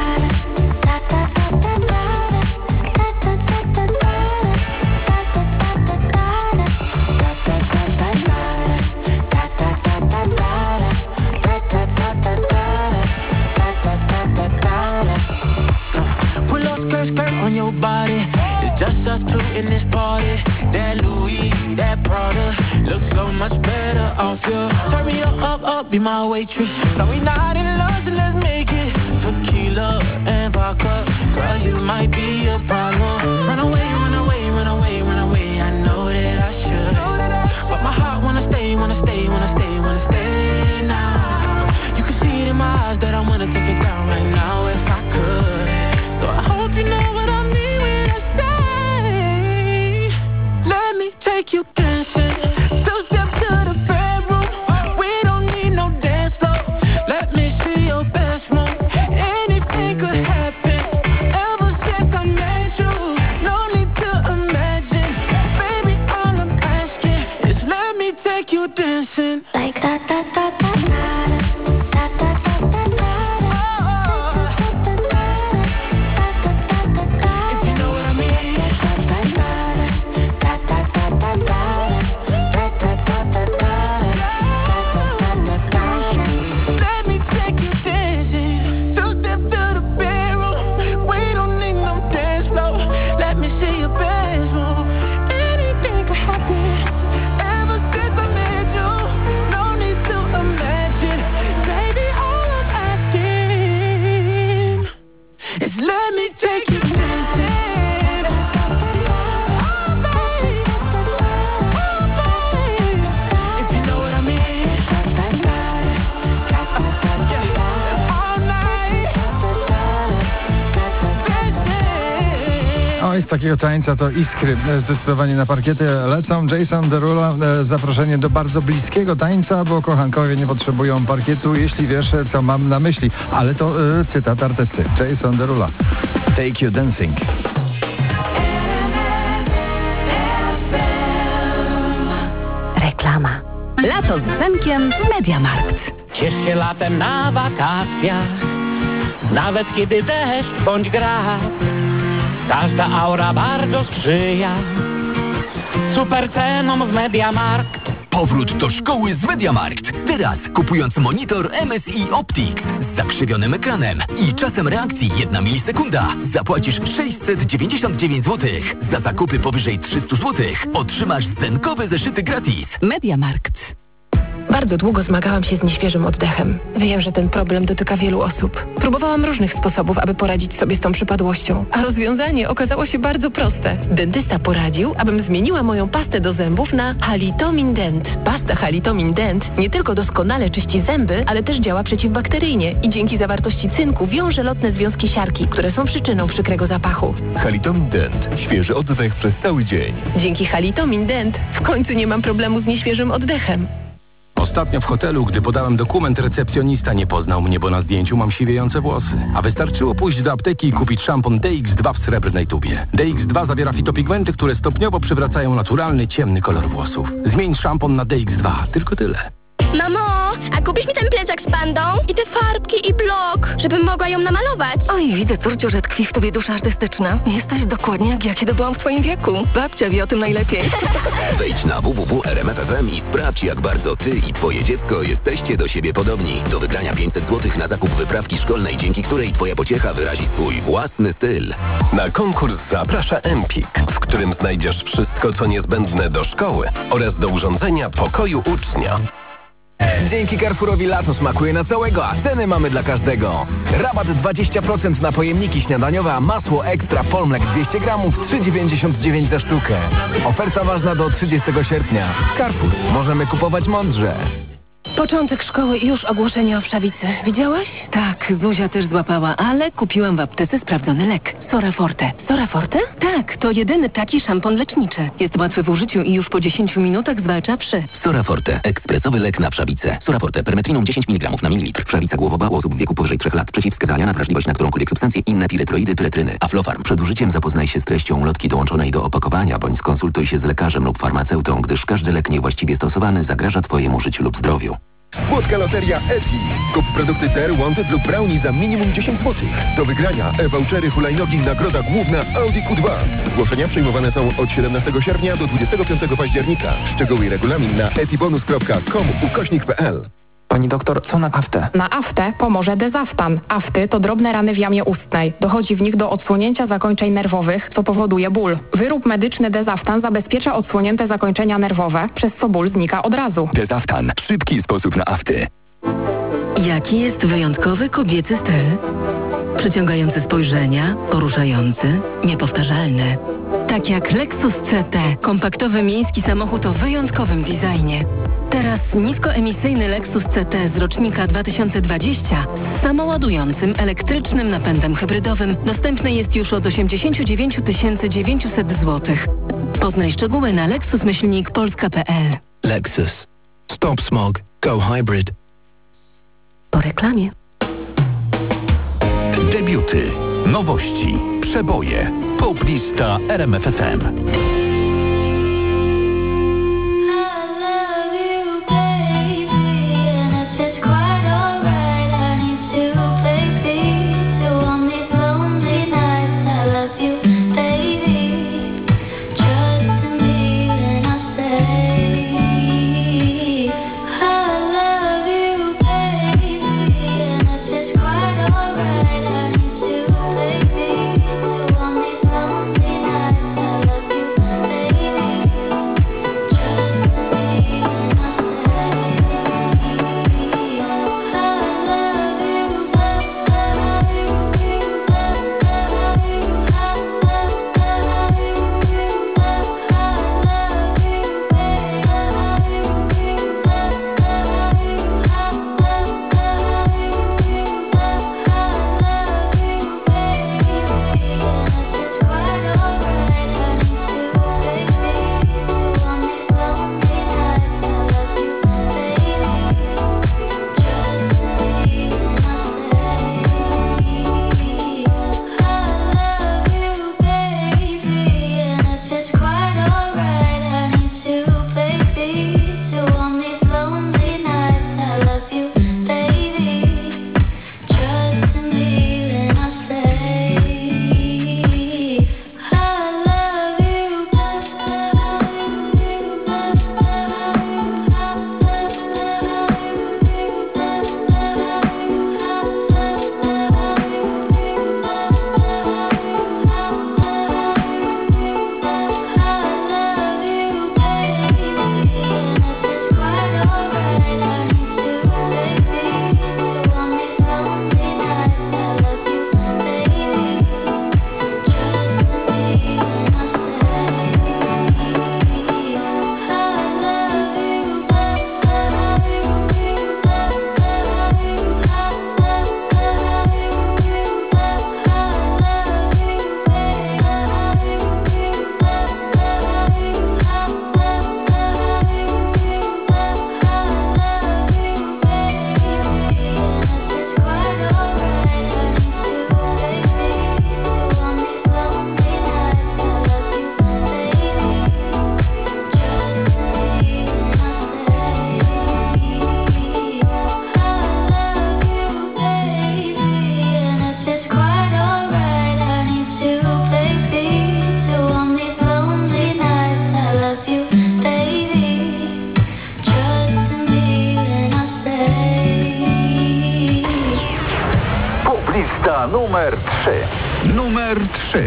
Skirt on your body, it's just us two in this party. That Louis, that Prada, looks so much better off you. Turn me up, up, up, be my waitress. No, we not in love, so let's make it. Tequila and vodka, girl, you might be a problem. Run away, run away, run away, run away. I know that I should, but my heart wanna stay, wanna stay, wanna stay, wanna stay now. You can see it in my eyes that I wanna take it down right now if I could. So I hope you know what I mean when I say, let me take you dancing. Two step to the bedroom. We don't need no dance floor. Let me see your best move. Anything could happen. Ever since I met you, no need to imagine. Baby, all I'm asking is let me take you dancing. Like that, that, that, that, that. Let me take you dancing. Oh, babe. Oh, babe. If you know what I mean. All night.
Oj, z takiego tańca to iskry zdecydowanie na parkiety lecą. Jason Derulo, zaproszenie do bardzo bliskiego tańca, bo kochankowie nie potrzebują parkietu, jeśli wiesz, co mam na myśli. Ale to y, cytat artysty. Jason Derulo. Take You Dancing.
Reklama. Lato z Zenkiem w Mediamarkt.
Ciesz się latem na wakacjach, nawet kiedy deszcz bądź grad. Każda aura bardzo sprzyja super cenom w Mediamarkt.
Powrót do szkoły z Mediamarkt. Teraz kupując monitor M S I Optics z zakrzywionym ekranem i czasem reakcji jedna milisekunda zapłacisz sześćset dziewięćdziesiąt dziewięć złotych. Za zakupy powyżej trzysta złotych otrzymasz zenkowe zeszyty gratis.
Mediamarkt.
Bardzo długo zmagałam się z nieświeżym oddechem. Wiem, że ten problem dotyka wielu osób. Próbowałam różnych sposobów, aby poradzić sobie z tą przypadłością. A rozwiązanie okazało się bardzo proste. Dentysta poradził, abym zmieniła moją pastę do zębów na Halitomin Dent. Pasta Halitomin Dent nie tylko doskonale czyści zęby, ale też działa przeciwbakteryjnie i dzięki zawartości cynku wiąże lotne związki siarki, które są przyczyną przykrego zapachu.
Halitomin Dent. Świeży oddech przez cały dzień.
Dzięki Halitomin Dent w końcu nie mam problemu z nieświeżym oddechem.
Ostatnio w hotelu, gdy podałem dokument, recepcjonista nie poznał mnie, bo na zdjęciu mam siwiejące włosy. A wystarczyło pójść do apteki i kupić szampon D X dwa w srebrnej tubie. D X dwa zawiera fitopigmenty, które stopniowo przywracają naturalny, ciemny kolor włosów. Zmień szampon na D X dwa, tylko tyle.
Mamo,
a kupisz mi ten plecak z pandą? I te farbki i blok, żebym mogła ją namalować.
Oj, widzę, córciu, że tkwi w tobie dusza artystyczna. Jesteś dokładnie jak ja, kiedy byłam w twoim wieku. Babcia wie o tym najlepiej.
Wejdź na w w w kropka r m f f m i sprawdź, jak bardzo ty i twoje dziecko jesteście do siebie podobni. Do wygrania pięćset złotych na zakup wyprawki szkolnej, dzięki której twoja pociecha wyrazi swój własny styl.
Na konkurs zaprasza Empik, w którym znajdziesz wszystko, co niezbędne do szkoły oraz do urządzenia pokoju ucznia.
Dzięki Carrefourowi lato smakuje na całego, a ceny mamy dla każdego. Rabat dwadzieścia procent na pojemniki śniadaniowe, a masło ekstra Polmlek dwieście gramów trzy dziewięćdziesiąt dziewięć za sztukę. Oferta ważna do trzydziestego sierpnia. Carrefour. Możemy kupować mądrze.
Początek szkoły i już ogłoszenie o wszawicy. Widziałaś?
Tak, Zuzia też złapała, ale kupiłam w aptece sprawdzony lek. Soraforte.
Soraforte?
Tak, to jedyny taki szampon leczniczy. Jest łatwy w użyciu i już po dziesięciu minutach zwalcza wszy.
Soraforte. Ekspresowy lek na wszawicę. Soraforte. Permetriną dziesięć miligramów na mililitr. Wszawica głowowa u osób w wieku powyżej trzech lat. Przeciwwskazania na wrażliwość na którąkolwiek substancję, inne piretroidy, piretryny. Aflofarm. Przed użyciem zapoznaj się z treścią ulotki dołączonej do opakowania, bądź skonsultuj się z lekarzem lub farmaceutą, gdyż każdy lek niewłaściwie stosowany zagraża twojemu życiu lub zdrowiu.
Słodka loteria Eti. Kup produkty Ser, Wanted lub Brownie za minimum dziesięć złotych. Do wygrania e-vouchery, hulajnogi, nagroda główna Audi Q dwa. Zgłoszenia przyjmowane są od siedemnastego sierpnia do dwudziestego piątego października. Szczegóły i regulamin na etibonus kropka com ukośnik kropka p l.
Pani doktor, co na aftę?
Na aftę pomoże Dezaftan. Afty to drobne rany w jamie ustnej. Dochodzi w nich do odsłonięcia zakończeń nerwowych, co powoduje ból. Wyrób medyczny Dezaftan zabezpiecza odsłonięte zakończenia nerwowe, przez co ból znika od razu.
Dezaftan. Szybki sposób na afty.
Jaki jest wyjątkowy kobiecy styl? Przyciągający spojrzenia, poruszający, niepowtarzalny. Tak jak Lexus C T, kompaktowy miejski samochód o wyjątkowym designie. Teraz niskoemisyjny Lexus C T z rocznika dwa tysiące dwudziestego z samoładującym elektrycznym napędem hybrydowym dostępny jest już od osiemdziesiąt dziewięć tysięcy dziewięćset złotych. Poznaj szczegóły na lexus myślnik polska kropka p l.
Lexus. Stop smog. Go hybrid.
Po reklamie.
Debiuty, nowości, przeboje. Poplista R M F F M.
trzy. Numer trzy.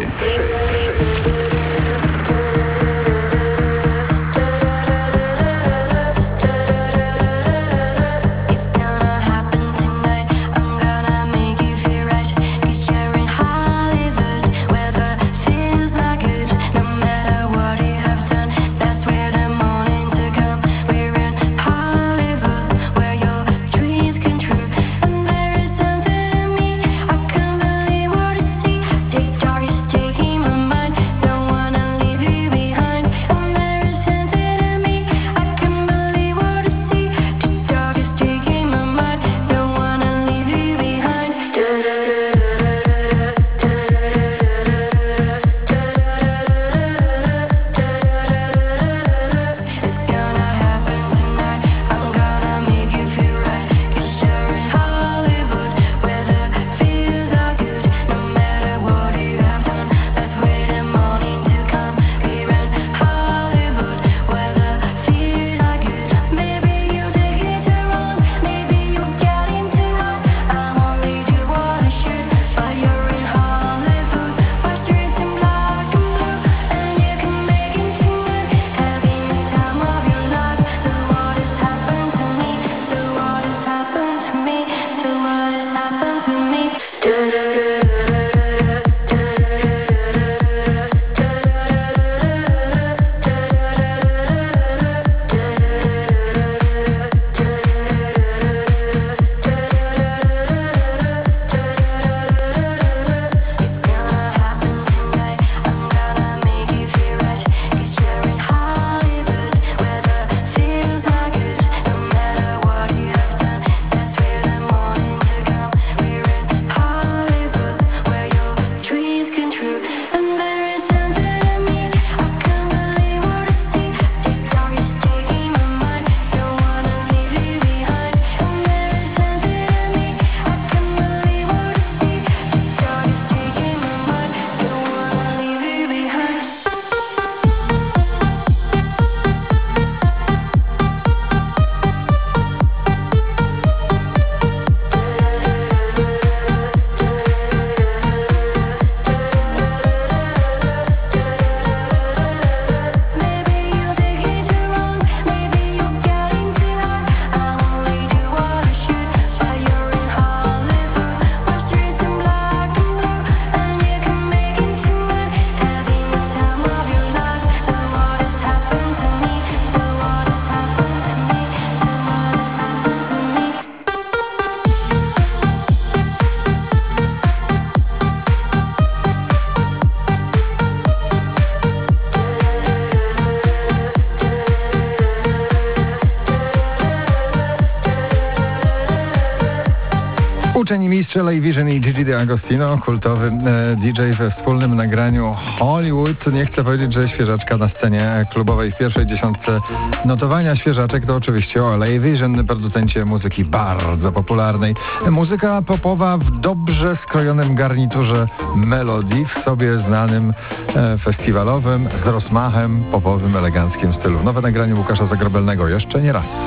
Uczeń mistrz L A Vision i Gigi D'Agostino, kultowy e, D J we wspólnym nagraniu Hollywood. Nie chcę powiedzieć, że świeżaczka na scenie klubowej w pierwszej dziesiątce notowania świeżaczek to oczywiście o L A Vision, producencie muzyki bardzo popularnej. Muzyka popowa w dobrze skrojonym garniturze melodii, w sobie znanym e, festiwalowym, z rozmachem, popowym, eleganckim stylu. Nowe nagranie Łukasza Zagrobelnego jeszcze nie raz.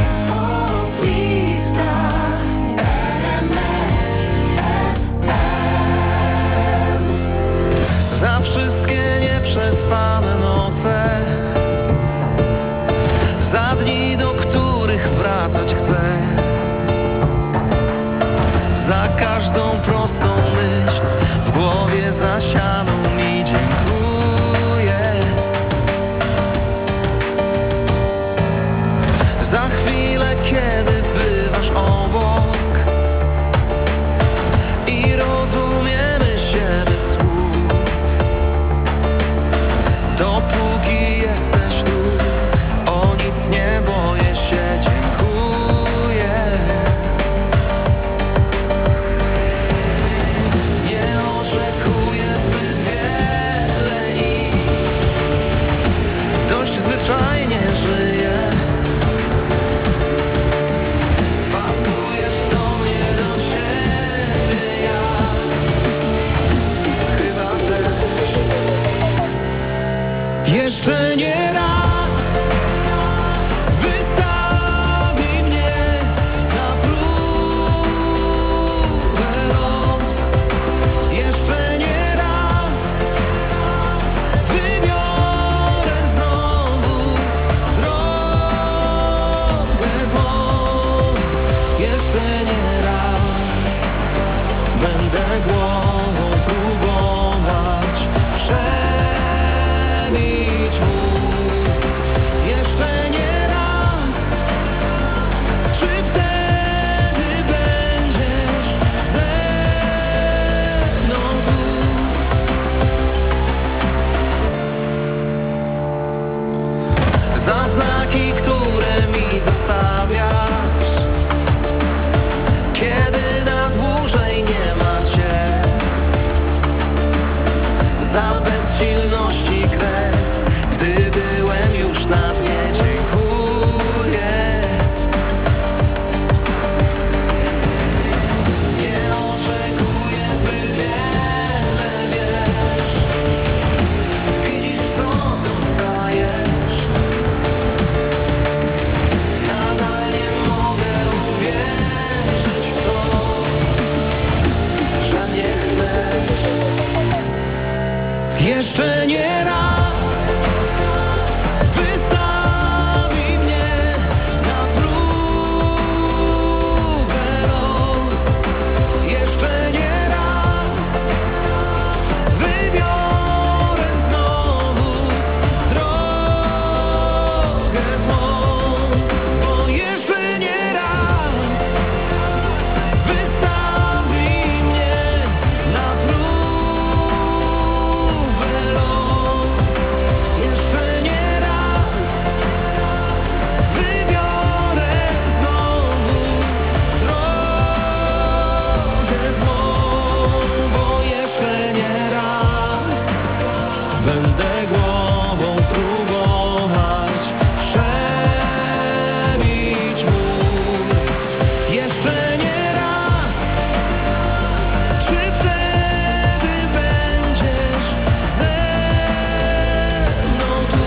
Za wszystkie nieprzespane noce, za dni, do których wracać chcę, za każdą prostą myśl w głowie zasianą mi dziękuję. Za chwilę, kiedy bywasz obok i rozumiemy się bez słów, dopóki jesteś tu, o nic nie boję się, dziękuję. za znaki, które mi zostawiasz. Kiedy na dłużej nie ma cię, za bezsilności kres, gdy byłem już na dnie. Dziękuję. Nie oczekuję zbyt wiele, wiesz. Widzisz, co dostajesz. Nadal nie mogę uwierzyć w to, że nie chcesz. Jeszcze nie raz wystawi mnie na próbę los. Jeszcze nie raz wybiorę znowu drogę złą. Bo jeszcze nie raz wystawi mnie na próbę los. Jeszcze nie raz wybiorę znowu drogę złą. Bo jeszcze nie raz będę głową próbować przebić mur. Jeszcze nie raz. Czy wtedy będziesz ze mną tu?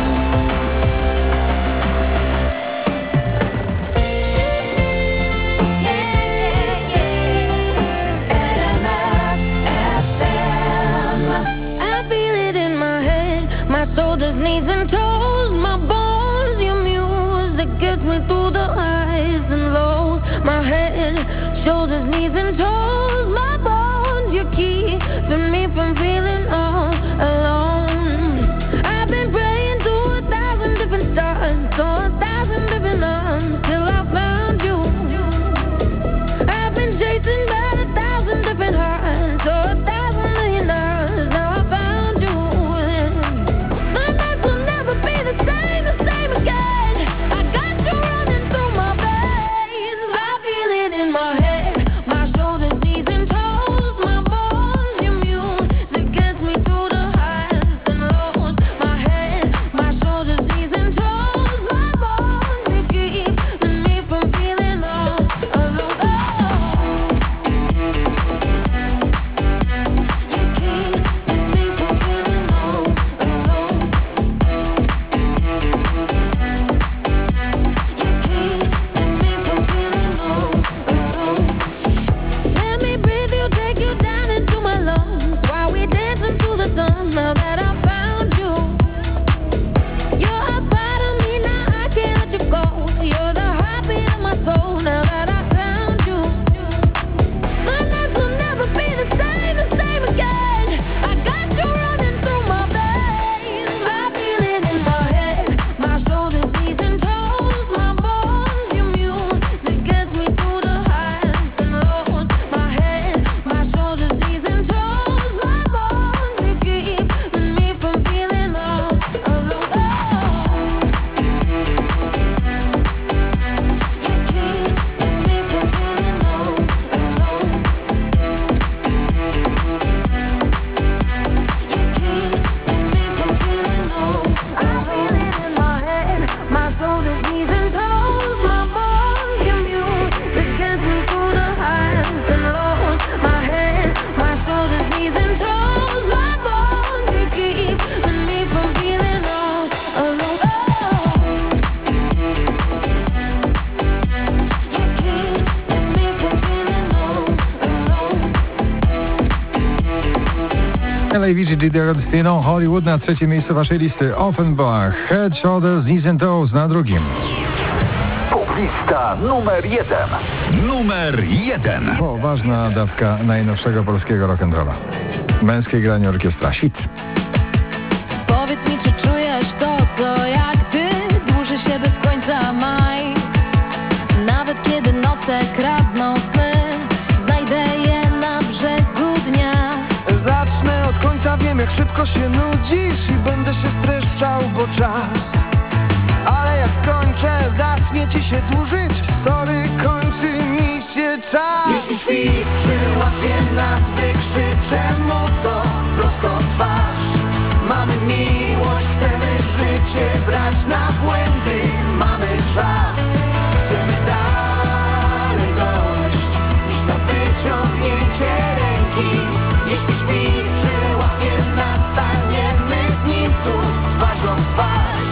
I feel it in my head, my shoulders, knees and toes, my bones, your music gets me through the highs and lows. My head, shoulders, knees and toes, my bones, you keeping me from feeling all alone. I've been praying to a thousand different stars, to a thousand different arms, till I found you. I've been chasing by a thousand different hearts, or a thousand million dollars. Now I found you. The nights will never be the same, the same again. I got you running through my veins. I feel it in my head, my shoulders, knees and toes, my bones, your music gets me through the highs and lows. My head, my shoulders, knees and toes, my bones, you keeping me from feeling all alone. Let me breathe you, take you down into my lungs, while we dancing to the sun. Now that I found you, you're a part of me, now I can't let you go. You're the heartbeat of my soul. Now that I found you, the nights will never be the same, the same again. I got you running through my veins. I feel it in my head, my shoulders, knees and toes, my bones, your music gets me through the highs and lows. My head, my shoulders, knees and toes, my bones, you keeping me from feeling all alone. My shoulders, knees and toes, my bones, your music gets me through the highs and lows. My head, my shoulders, knees and toes, my bones, you keeping me from feeling all alone. You keeping me from feeling all alone.
L A V G D'Agostino, Hollywood na trzecim miejscu waszej listy. Offenbach, Head, Shoulders, Knees and Toes na drugim.
Poplista numer jeden. Numer jeden.
O, ważna dawka najnowszego polskiego rock'n'rolla. Męskie granie orkiestra Hit.
Powiedz mi, czy czujesz to, co jak ty, dłuży się bez końca maj. Nawet kiedy noce kradną sny, znajdę je na brzegu dnia.
Zacznę od końca, wiem jak szybko się nudzisz i będę się streszczał, bo czas się dłużyć. Sorry, kończy mi się czas.
Jeśli świt przyłapie nas, wykrzyczę mu to prosto w twarz. Mamy miłość, chcemy życie brać na błędy. Mamy czas, chcemy dalej dojść niż na wyciągnięcie ręki. Jeśli świt przyłapie nas, staniemy z nim tu twarzą w twarz.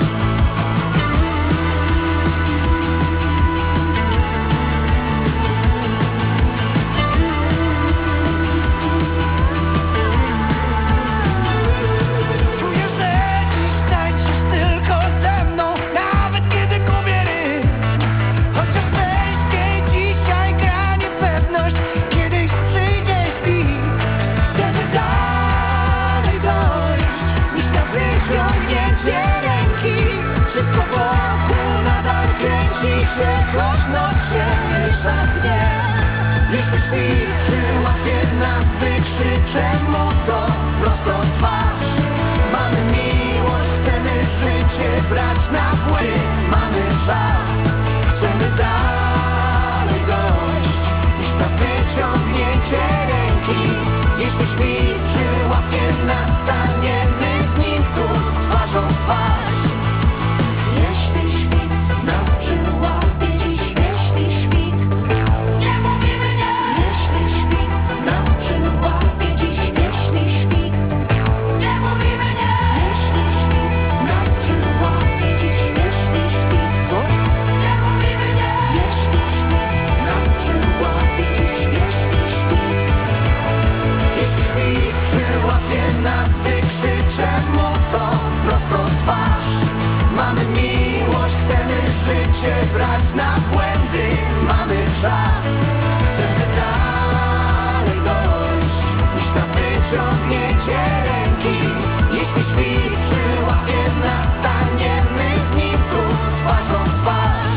Czuję, że dziś tańczysz tylko ze mną, nawet kiedy gubię rytm. Chociaż weź mnie dzisiaj gra niepewność, kiedyś przyjdzie świt. Chcemy dalej dojść niż na wyciągnięcie ręki. Wszystko wokół nadal kręci się, choć noc się miesza w dnie. Jeśli świt przyłapie nas, wykrzyczę mu to prosto w twarz. Mamy miłość, chcemy życie brać na błędy. Mamy czas, chcemy dalej dojść niż na wyciągnięcie ręki. Jeśli świt przyłapie nas, staniemy z nim tu twarzą w twarz. Jeśli świt nas przyłapie dziś, jeśli świt, nie mówimy nie. Jeśli świt nas przyłapie dziś, jeśli świt, nie mówimy nie. Jeśli świt nas przyłapie dziś, jeśli świt, co? Nie mówimy nie. Jeśli świt nas przyłapie dziś, jeśli świt, jeśli świt przyłapie nas, wykrzyczę mu to prosto w twarz. Mamy miłość, chcemy życie brać na błędy. Mamy czas, chcemy dalej dojść niż na wyciągnięcie ręki. Jeśli świt przyłapie nas, staniemy z nim tu twarzą w twarz.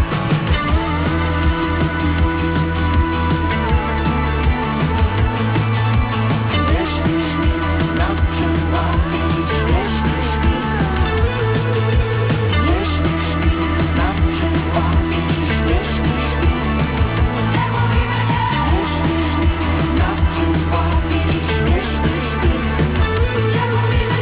Jeśli świt nas przyłapie dziś, jeśli świt, jeśli świt nas przyłapie dziś, jeśli świt, nie mówimy nie. Jeśli świt nas przyłapie dziś, jeśli świt, nie mówimy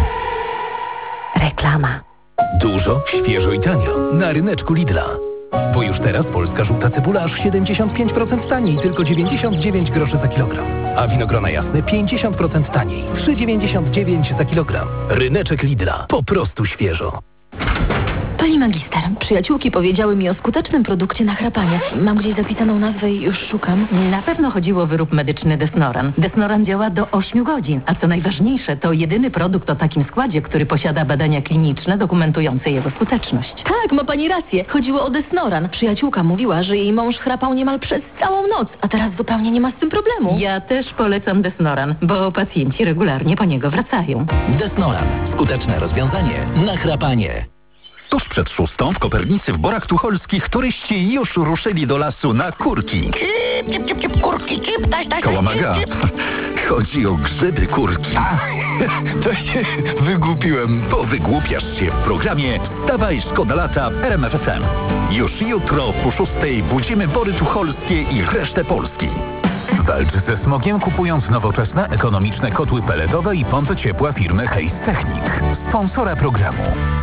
nie.
Reklama. Dużo, świeżo i tanio na ryneczku Lidla. Bo już teraz polska żółta cebula aż siedemdziesiąt pięć procent taniej, tylko dziewięćdziesiąt dziewięć groszy za kilogram. A winogrona jasne pięćdziesiąt procent taniej, trzy dziewięćdziesiąt dziewięć za kilogram. Ryneczek Lidla. Po prostu świeżo.
Pani magister, przyjaciółki powiedziały mi o skutecznym produkcie na chrapanie. Mam gdzieś zapisaną nazwę i już szukam.
Na pewno chodziło o wyrób medyczny Desnoran. Desnoran działa do ośmiu godzin, a co najważniejsze, to jedyny produkt o takim składzie, który posiada badania kliniczne dokumentujące jego skuteczność.
Tak, ma pani rację. Chodziło o Desnoran. Przyjaciółka mówiła, że jej mąż chrapał niemal przez całą noc, a teraz zupełnie nie ma z tym problemu.
Ja też polecam Desnoran, bo pacjenci regularnie po niego wracają.
Desnoran. Skuteczne rozwiązanie na chrapanie. Tuż przed szóstą w Kopernicy w Borach Tucholskich turyści już ruszyli do lasu na kurki.
Cip, cip, cip, cip, kurki, cip, taś, taś,
Kałamaga.
cip, cip.
Chodzi o grzyby kurki.
To się wygłupiłem.
Powygłupiasz się w programie Wstawaj, szkoda lata w R M F F M. Już jutro po szóstej budzimy Bory Tucholskie i resztę Polski.
Walcz ze smogiem, kupując nowoczesne, ekonomiczne kotły peletowe i pompy ciepła firmy Hays Technic. Sponsora programu.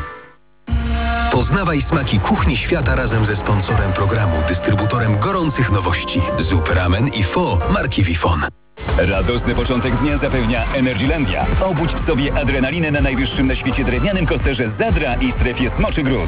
Poznawaj smaki kuchni świata razem ze sponsorem programu, dystrybutorem gorących nowości. Zup, ramen i pho marki Wifon.
Radosny początek dnia zapewnia Energylandia. Obudź w sobie adrenalinę na najwyższym na świecie drewnianym kosterze Zadra i strefie Smoczy Gród.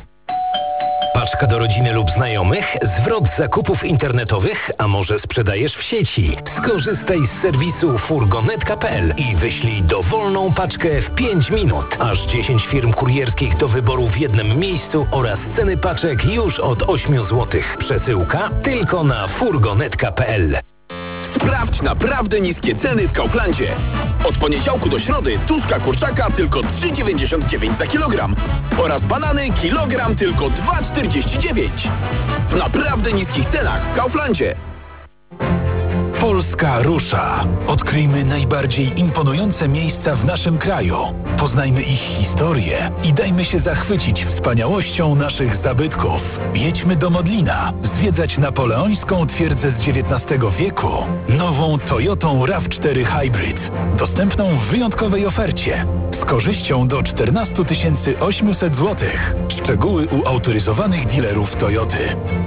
Paczka do rodziny lub znajomych? Zwrot zakupów internetowych? A może sprzedajesz w sieci? Skorzystaj z serwisu furgonetka kropka p l i wyślij dowolną paczkę w pięć minut. Aż dziesięć firm kurierskich do wyboru w jednym miejscu oraz ceny paczek już od ośmiu złotych. Przesyłka tylko na furgonetka kropka p l.
Sprawdź naprawdę niskie ceny w Kauflandzie. Od poniedziałku do środy tuszka kurczaka tylko trzy dziewięćdziesiąt dziewięć za kilogram oraz banany kilogram tylko dwa czterdzieści dziewięć. W naprawdę niskich cenach w Kauflandzie.
Polska rusza. Odkryjmy najbardziej imponujące miejsca w naszym kraju. Poznajmy ich historię i dajmy się zachwycić wspaniałością naszych zabytków. Jedźmy do Modlina, zwiedzać napoleońską twierdzę z dziewiętnastego wieku, nową Toyotą raw cztery Hybrid, dostępną w wyjątkowej ofercie, z korzyścią do czternaście tysięcy osiemset złotych. Szczegóły u autoryzowanych dealerów Toyoty.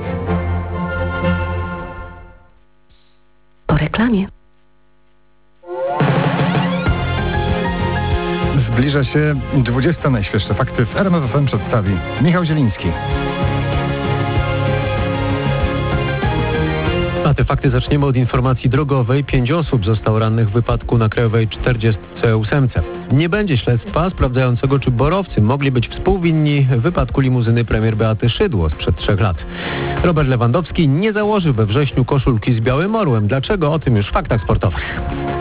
Po reklamie.
Zbliża się dwudzieste najświeższe fakty w R M F F M przedstawi Michał Zieliński.
A te fakty zaczniemy od informacji drogowej. Pięć osób zostało rannych w wypadku na Krajowej czterdziestce ósemce. Nie będzie śledztwa sprawdzającego, czy borowcy mogli być współwinni w wypadku limuzyny premier Beaty Szydło sprzed trzech lat. Robert Lewandowski nie założył we wrześniu koszulki z białym orłem. Dlaczego? O tym już w faktach sportowych.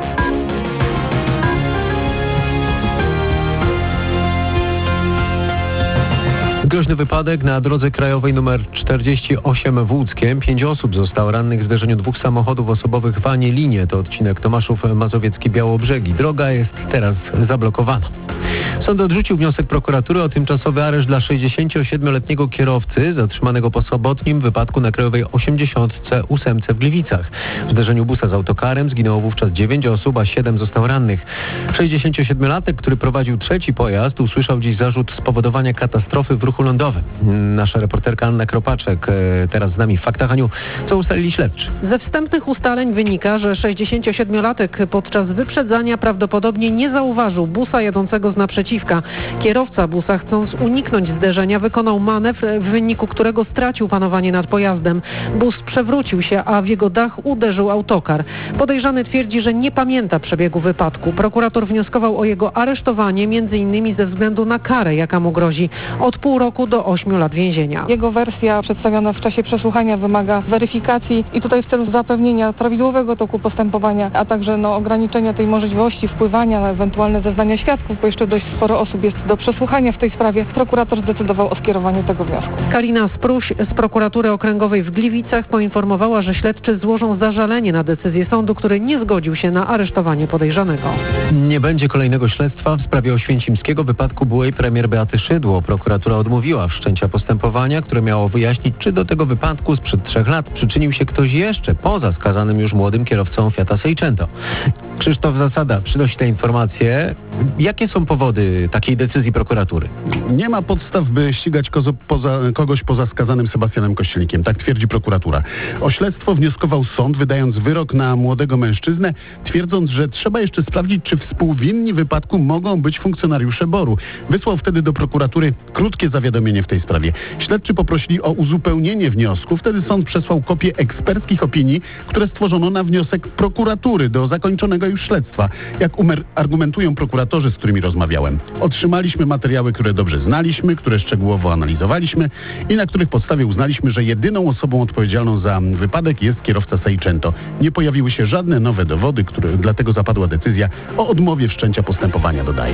Groźny wypadek na drodze krajowej nr czterdzieści osiem w Łódzkiem. Pięć osób zostało rannych w zderzeniu dwóch samochodów osobowych w Anielinie. To odcinek Tomaszów Mazowiecki-Białobrzegi. Droga jest teraz zablokowana. Sąd odrzucił wniosek prokuratury o tymczasowy areszt dla sześćdziesięciosiedmioletniego kierowcy zatrzymanego po sobotnim wypadku na krajowej osiemdziesiątce ósemce w Gliwicach. W zderzeniu busa z autokarem zginęło wówczas dziewięć osób, a siedem zostało rannych. sześćdziesięciosiedmiolatek, który prowadził trzeci pojazd, usłyszał dziś zarzut spowodowania katastrofy w ruchu lądowym. Nasza reporterka Anna Kropaczek teraz z nami w Faktach. Aniu, co ustalili śledczy?
Ze wstępnych ustaleń wynika, że sześćdziesięciosiedmiolatek podczas wyprzedzania prawdopodobnie nie zauważył busa jadącego z naprzeciwka. Kierowca busa, chcąc uniknąć zderzenia, wykonał manewr, w wyniku którego stracił panowanie nad pojazdem. Bus przewrócił się, a w jego dach uderzył autokar. Podejrzany twierdzi, że nie pamięta przebiegu wypadku. Prokurator wnioskował o jego aresztowanie, między innymi ze względu na karę, jaka mu grozi. Od pół roku do ośmiu lat więzienia.
Jego wersja przedstawiona w czasie przesłuchania wymaga weryfikacji i tutaj w celu zapewnienia prawidłowego toku postępowania, a także no, ograniczenia tej możliwości wpływania na ewentualne zeznania świadków, bo jeszcze dość sporo osób jest do przesłuchania w tej sprawie, prokurator zdecydował o skierowaniu tego wniosku.
Karina Spruś z prokuratury okręgowej w Gliwicach poinformowała, że śledczy złożą zażalenie na decyzję sądu, który nie zgodził się na aresztowanie podejrzanego.
Nie będzie kolejnego śledztwa w sprawie oświęcimskiego wypadku byłej premier Beaty Szydło. Prokuratura odmówiła wszczęcia postępowania, które miało wyjaśnić, czy do tego wypadku sprzed trzech lat przyczynił się ktoś jeszcze poza skazanym już młodym kierowcą Fiata Seicento. Krzysztof Zasada przynosi te informacje. Jakie są powody takiej decyzji prokuratury?
Nie ma podstaw, by ścigać kozo, poza, kogoś poza skazanym Sebastianem Kościelnikiem, tak twierdzi prokuratura. O śledztwo wnioskował sąd, wydając wyrok na młodego mężczyznę, twierdząc, że trzeba jeszcze sprawdzić, czy współwinni wypadku mogą być funkcjonariusze boru. Wysłał wtedy do prokuratury krótkie zawiadomienie w tej sprawie. Śledczy poprosili o uzupełnienie wniosku. Wtedy sąd przesłał kopię eksperckich opinii, które stworzono na wniosek prokuratury do zakończonego już śledztwa. Jak umer- argumentują prokuratorzy, z którymi rozmawiałem. Otrzymaliśmy materiały, które dobrze znaliśmy, które szczegółowo analizowaliśmy i na których podstawie uznaliśmy, że jedyną osobą odpowiedzialną za wypadek jest kierowca Seicento. Nie pojawiły się żadne nowe dowody, które, dlatego zapadła decyzja o odmowie wszczęcia postępowania, dodają.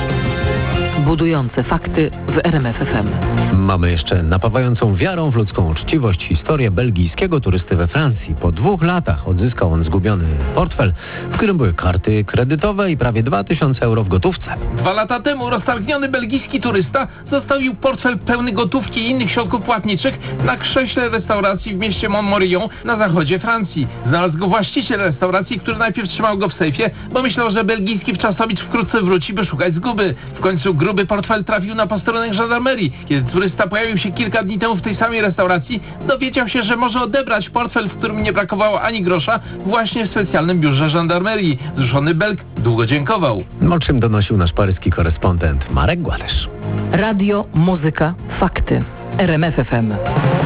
Budujące fakty w R M F F M.
Mamy jeszcze napawającą wiarą w ludzką uczciwość historię belgijskiego turysty we Francji. Po dwóch latach odzyskał on zgubiony portfel, w którym były karty kredytowe i prawie dwa tysiące euro w gotówce.
Dwa lata temu roztargniony belgijski turysta zostawił portfel pełny gotówki i innych środków płatniczych na krześle restauracji w mieście Montmorillon na zachodzie Francji. Znalazł go właściciel restauracji, który najpierw trzymał go w sejfie, bo myślał, że belgijski wczasowicz wkrótce wróci, by szukać zguby. W końcu gruby portfel trafił na posterunek żandarmerii. Kiedy turysta pojawił się kilka dni temu w tej samej restauracji, dowiedział się, że może odebrać portfel, w którym nie brakowało ani grosza, właśnie w specjalnym biurze żandarmerii. Wzruszony Belg długo dziękował.
O czym donosił nasz paryski korespondent Marek Gładysz.
Radio, muzyka, fakty. R M F F M.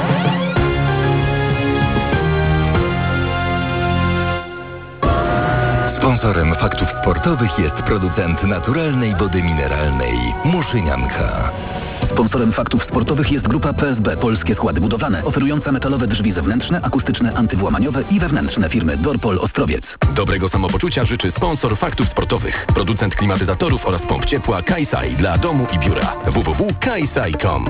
Sponsorem faktów sportowych jest producent naturalnej wody mineralnej Muszynianka.
Sponsorem faktów sportowych jest grupa P S B Polskie Składy Budowlane, oferująca metalowe drzwi zewnętrzne, akustyczne, antywłamaniowe i wewnętrzne firmy Dorpol Ostrowiec.
Dobrego samopoczucia życzy sponsor faktów sportowych. Producent klimatyzatorów oraz pomp ciepła Kaisai dla domu i biura. w w w kropka kaisai kropka com.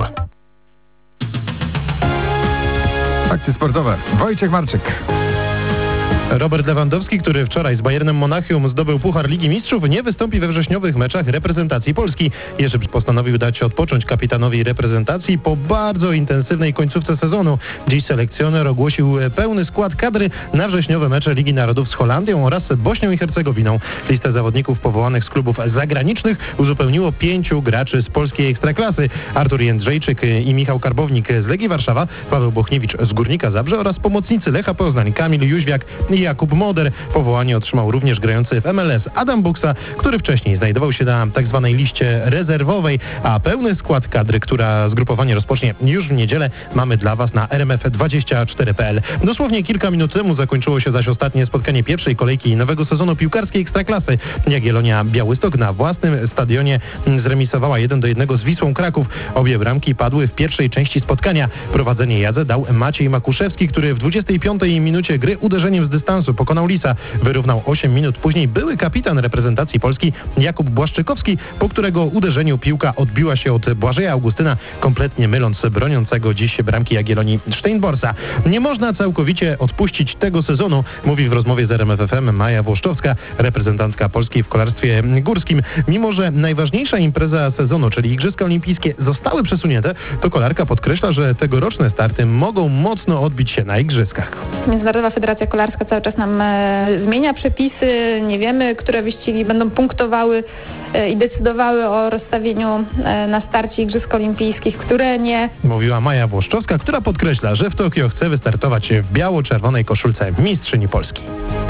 Fakty sportowe. Wojciech Marczyk.
Robert Lewandowski, który wczoraj z Bayernem Monachium zdobył Puchar Ligi Mistrzów, nie wystąpi we wrześniowych meczach reprezentacji Polski. Jerzy postanowił dać odpocząć kapitanowi reprezentacji po bardzo intensywnej końcówce sezonu. Dziś selekcjoner ogłosił pełny skład kadry na wrześniowe mecze Ligi Narodów z Holandią oraz Bośnią i Hercegowiną. Listę zawodników powołanych z klubów zagranicznych uzupełniło pięciu graczy z polskiej ekstraklasy. Artur Jędrzejczyk i Michał Karbownik z Legii Warszawa, Paweł Bochniewicz z Górnika Zabrze oraz pomocnicy Lecha Poznań Kamil Jóźwiak i Jakub Moder. Powołanie otrzymał również grający w M L S Adam Buksa, który wcześniej znajdował się na tzw. liście rezerwowej, a pełny skład kadry, która zgrupowanie rozpocznie już w niedzielę, mamy dla Was na R M F dwadzieścia cztery kropka p l. Dosłownie kilka minut temu zakończyło się zaś ostatnie spotkanie pierwszej kolejki nowego sezonu piłkarskiej Ekstraklasy. Jagiellonia Białystok na własnym stadionie zremisowała jeden do jednego z Wisłą Kraków. Obie bramki padły w pierwszej części spotkania. Prowadzenie Jadze dał Maciej Makuszewski, który w dwudziestej piątej minucie gry uderzeniem z dystansu pokonał Lisa. Wyrównał osiem minut później były kapitan reprezentacji Polski Jakub Błaszczykowski, po którego uderzeniu piłka odbiła się od Błażeja Augustyna, kompletnie myląc broniącego dziś bramki Jagiellonii Steinborsa. Nie można całkowicie odpuścić tego sezonu, mówi w rozmowie z R M F F M Maja Włoszczowska, reprezentantka Polski w kolarstwie górskim. Mimo że najważniejsza impreza sezonu, czyli Igrzyska Olimpijskie, zostały przesunięte, to kolarka podkreśla, że tegoroczne starty mogą mocno odbić się na Igrzyskach.
Międzynarodowa Federacja Kolarska cały czas nam e, zmienia przepisy. Nie wiemy, które wyścigi będą punktowały e, i decydowały o rozstawieniu e, na starcie Igrzysk Olimpijskich, które nie.
Mówiła Maja Włoszczowska, która podkreśla, że w Tokio chce wystartować w biało-czerwonej koszulce mistrzyni Polski.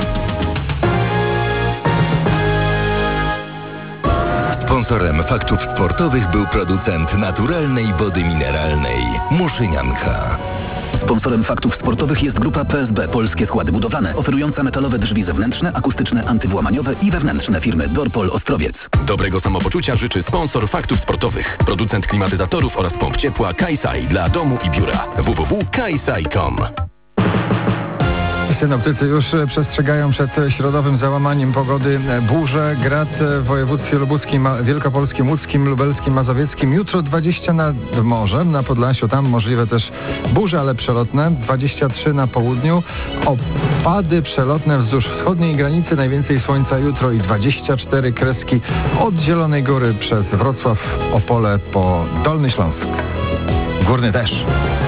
Sponsorem faktów sportowych był producent naturalnej wody mineralnej Muszynianka.
Sponsorem faktów sportowych jest grupa P S B Polskie Składy Budowlane, oferująca metalowe drzwi zewnętrzne, akustyczne, antywłamaniowe i wewnętrzne firmy Dorpol Ostrowiec.
Dobrego samopoczucia życzy sponsor faktów sportowych. Producent klimatyzatorów oraz pomp ciepła Kaisai dla domu i biura. w w w kropka kaisai kropka com.
Synoptycy już przestrzegają przed środowym załamaniem pogody. Burze, grad w województwie lubuskim, wielkopolskim, łódzkim, lubelskim, mazowieckim. Jutro dwadzieścia nad morzem, na Podlasiu, tam możliwe też burze, ale przelotne. dwadzieścia trzy na południu. Opady przelotne wzdłuż wschodniej granicy. Najwięcej słońca jutro i dwadzieścia cztery kreski od Zielonej Góry przez Wrocław, Opole po Dolny Śląsk. Górny też.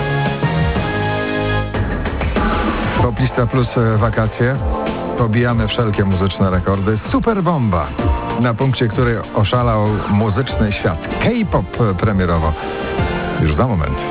Poplista plus wakacje. Pobijamy wszelkie muzyczne rekordy. Super bomba, na punkcie której oszalał muzyczny świat. K-pop premierowo. Już za moment.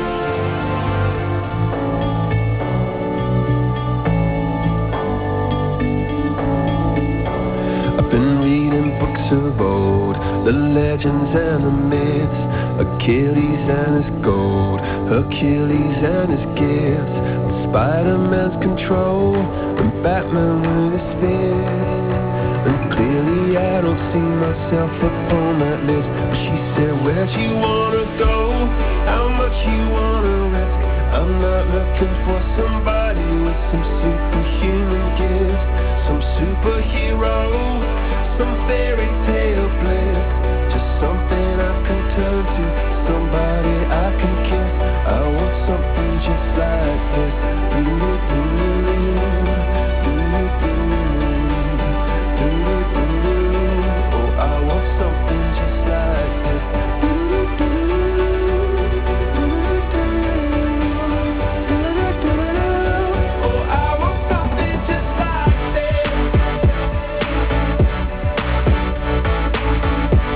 Of old, the legends and the myths, Achilles and his gold, Hercules and his gifts, and Spider-Man's control, and Batman with his fist. And clearly I don't see myself upon that list. But she said, where'd you wanna go? How much you wanna risk? I'm not looking for somebody with some superhuman gifts, some superhero, some fairy tale bliss, just something I can turn to, somebody I can kiss. I want something just like this. Oh, I want something just like this. Oh, I want something just like this.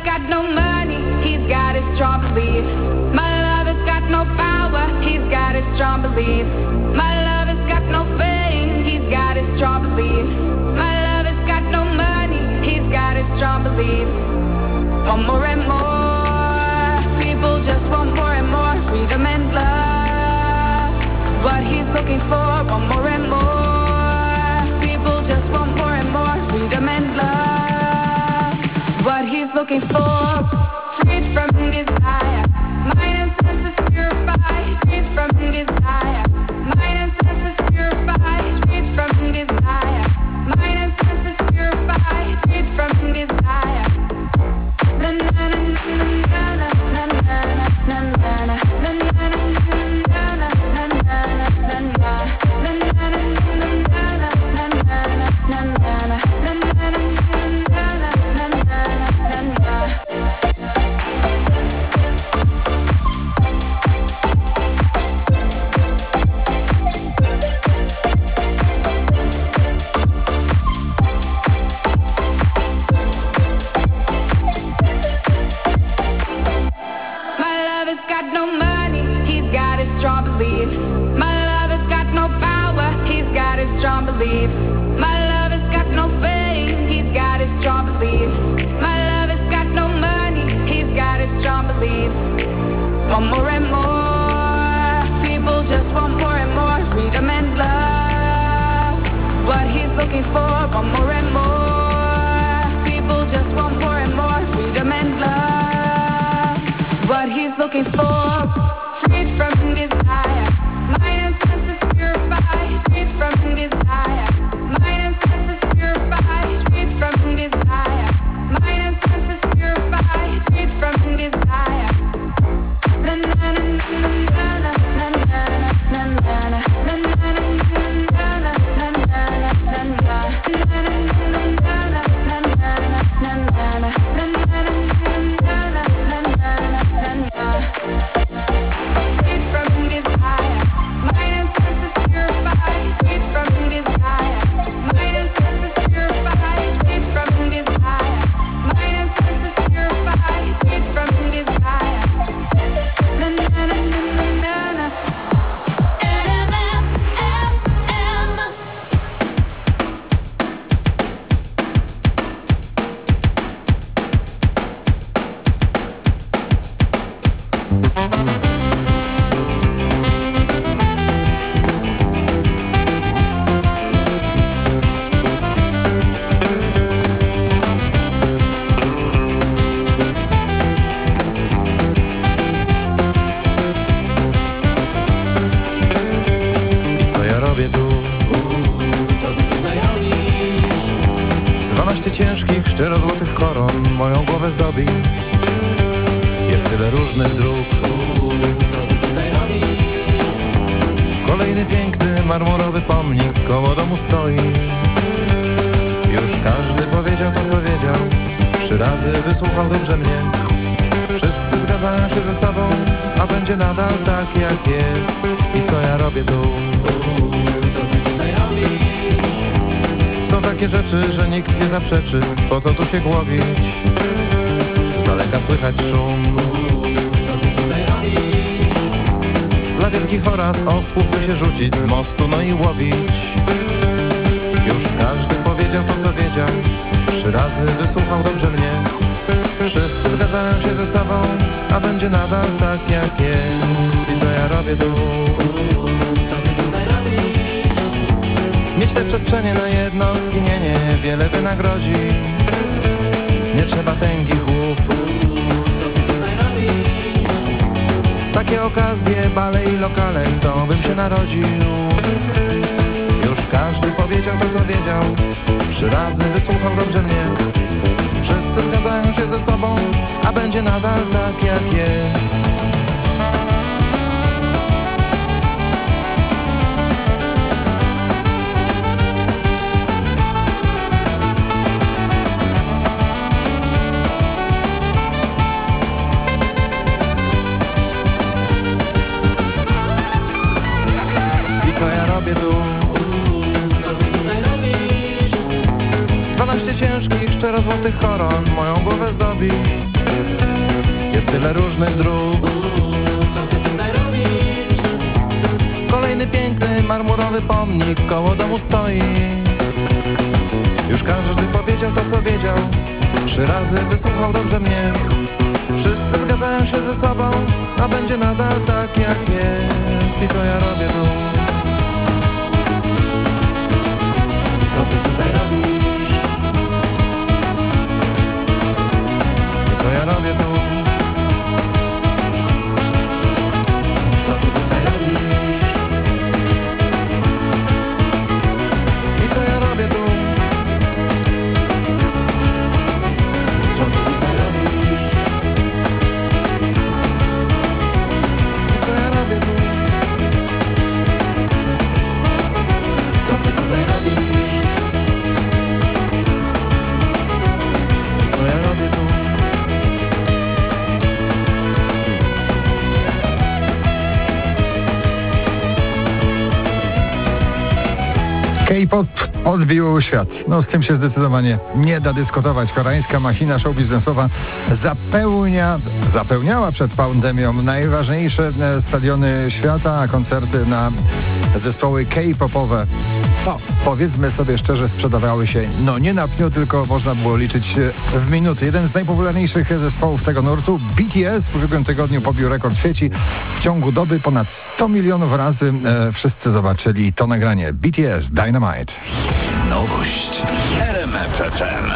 got no money, he's got his strong beliefs. My lover's got no power, he's got his strong beliefs. My lover's got no fame, he's got his strong beliefs. My lover's got no money, he's got his strong beliefs. Want more and more, people just want more and more freedom and love. What he's looking for, want more and more, people just want more and more freedom and love. What he's looking for, freed from desire, mind and senses purified, freed from desire, mind and senses purified, freed from desire, mind and senses purified, freed from desire. Na na na na na na na na na na na strong beliefs. My lover's got no fame, he's got his strong beliefs. My lover's got no money, he's got his strong beliefs. Want more and more, people just want more and more freedom and love. What he's looking for, want more and more, people just want more and more freedom and love. What he's looking for, freed from desire, mind and senses purified, freed from desire, mind and senses purified, freed from desire, mind and senses purified, freed from desire. Na na na na na na na na na na
ciężkich, szczerozłotych koron moją głowę zdobi. Jest tyle różnych dróg. Kolejny piękny, marmurowy pomnik koło domu stoi. Już każdy powiedział to, co wiedział. Trzy razy wysłuchał dobrze mnie. Wszyscy zgadzają się ze sobą, a będzie nadal tak, jak jest. I co ja robię tu? Są takie rzeczy, że nikt nie zaprzeczy. Po co tu się głowić? Z daleka słychać szum. Dla wielkich oraz osłów by się rzucić z mostu, no i łowić. Już każdy powiedział to, co wiedział. Trzy razy wysłuchał dobrze mnie. Wszyscy zgadzają się ze sobą, a będzie nadal tak, jak jest. I co ja robię tu? Mieć te przestrzenie na jedno skinienie wiele wynagrodzi. Nie trzeba tęgich głów. W takie okazje, bale i lokale, kto bym się narodził? Już każdy powiedział to, co wiedział. Trzy razy wysłuchał dobrze mnie. Wszyscy zgadzają się ze sobą, a będzie nadal tak, jak jest. Dwanaście ciężkich, szczerozłotych koron moją głowę zdobi. tyle różnych dróg.
Co ty tutaj robisz?
Kolejny piękny marmurowy pomnik koło domu stoi. Już każdy powiedział to, co wiedział. Trzy razy wysłuchał dobrze mnie. Wszyscy zgadzają się ze sobą, a będzie nadal tak jak jest. I co ja robię tu?
Co ty tutaj robisz?
I co ja robię tu?
Co ty tutaj robisz?
I co ja robię tu?
Co ty tutaj robisz?
I co ja robię tu?
Co ty tutaj robisz?
I co ja robię tu?
K-pop odbił świat. No z tym się zdecydowanie nie da dyskutować. Koreańska machina show biznesowa zapełnia, zapełniała przed pandemią najważniejsze e, stadiony świata, a koncerty na zespoły K-popowe, no powiedzmy sobie szczerze, sprzedawały się no nie na pniu, tylko można było liczyć w minuty. Jeden z najpopularniejszych zespołów tego nurtu, B T S, w ubiegłym tygodniu pobił rekord w sieci. W ciągu doby ponad sto milionów razy e, wszyscy zobaczyli to nagranie. B T S Dynamite.
Nowość w R M F F M.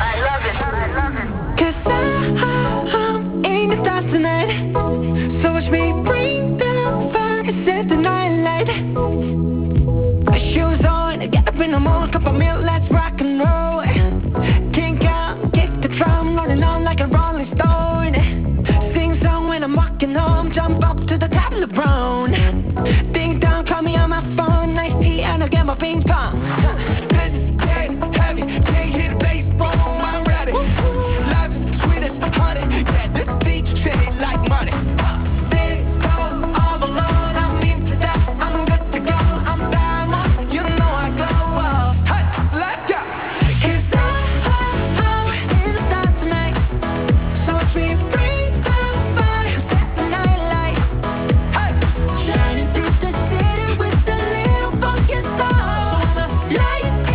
Cause I'm in the stars tonight. So watch me bring the fire, set the night light. Shoes on, get up in the morning, cup of milk, let's rock and roll. Kink out, kick the drum, rolling on like a rolling stone. Sing song when I'm walking home, jump up to the top of the brown. Ding dong, call me on my phone, nice tea and I'll get my ping pong.
This is getting heavy, can't hit the bass, boom, I'm ready. Life is sweet as honey, yeah, this beat treat it like money. They go all alone, I'm into that, I'm good to go, I'm diamond, you know I go up. Hey, let's go.
Cause I'm in the stars tonight. So watch me bring the fire, set the night light.
Hey,
shining through the city with a little funky soul. Light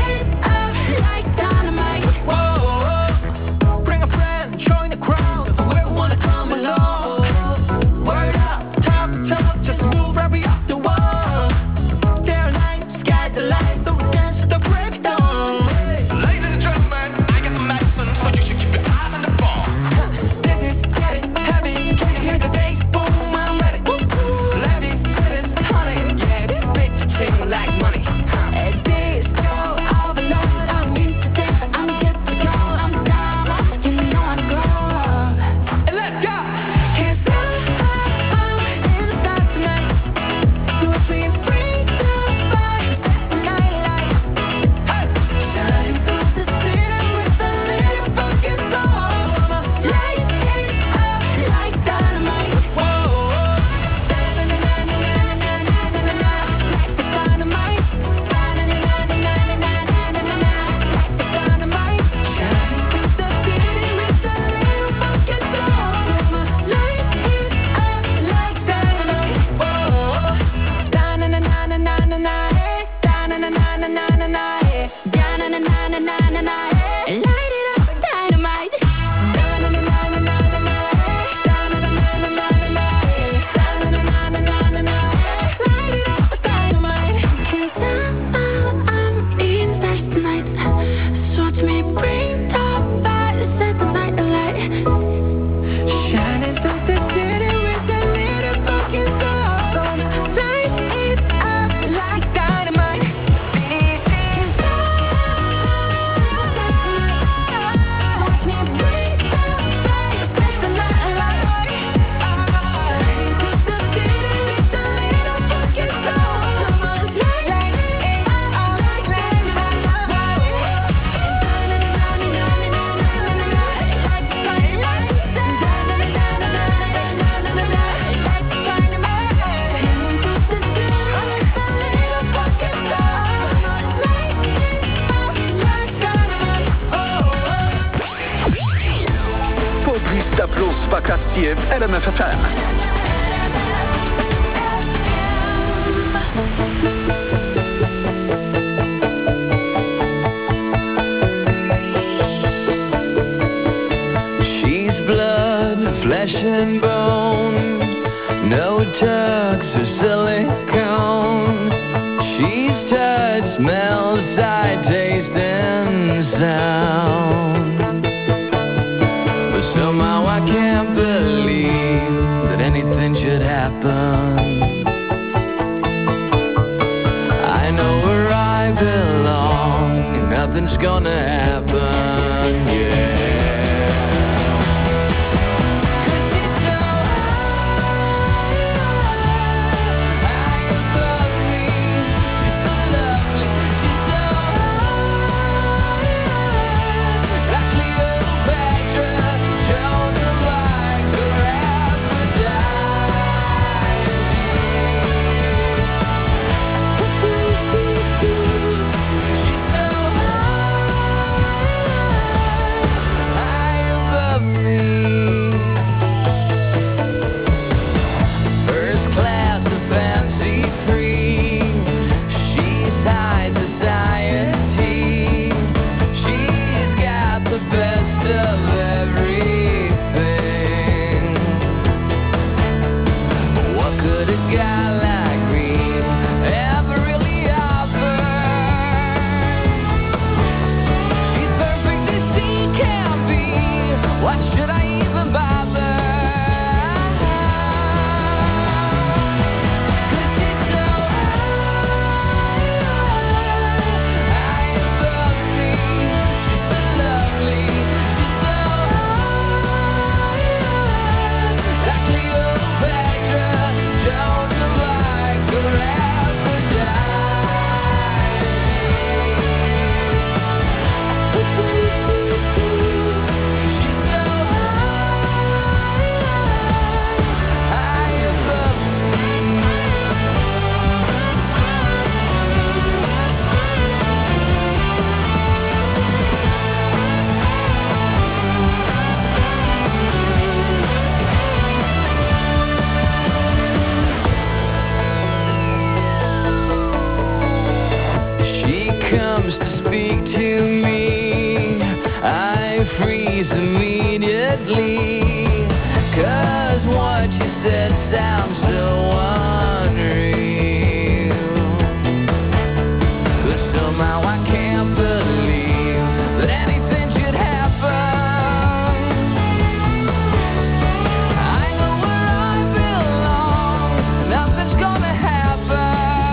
Media Plus wakacje w R M F F M.
She's blood, flesh and bone, no tucks or silicone. She's touch, smell, sight, taste and sound. But somehow I can't believe that anything should happen. I know where I belong and nothing's gonna happen, yeah. Comes to speak to me, I freeze immediately, 'cause what you said sounds so unreal. But somehow I can't believe that anything should happen. I know where I belong, nothing's gonna happen.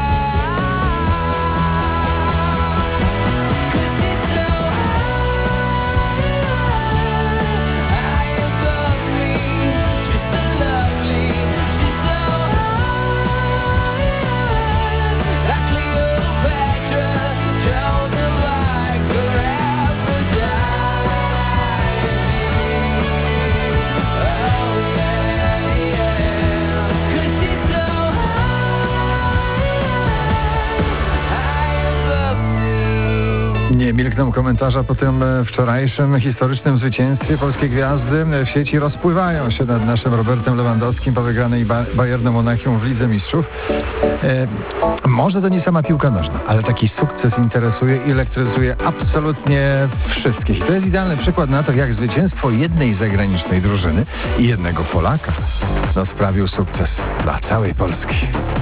Nie milkną komentarza po tym e, wczorajszym historycznym zwycięstwie. Polskie gwiazdy w sieci rozpływają się nad naszym Robertem Lewandowskim po wygranej ba- Bayernu Monachium w Lidze Mistrzów. E, może to nie sama piłka nożna, ale taki sukces interesuje i elektryzuje absolutnie wszystkich. I to jest idealny przykład na to, jak zwycięstwo jednej zagranicznej drużyny i jednego Polaka no, sprawił sukces dla całej Polski.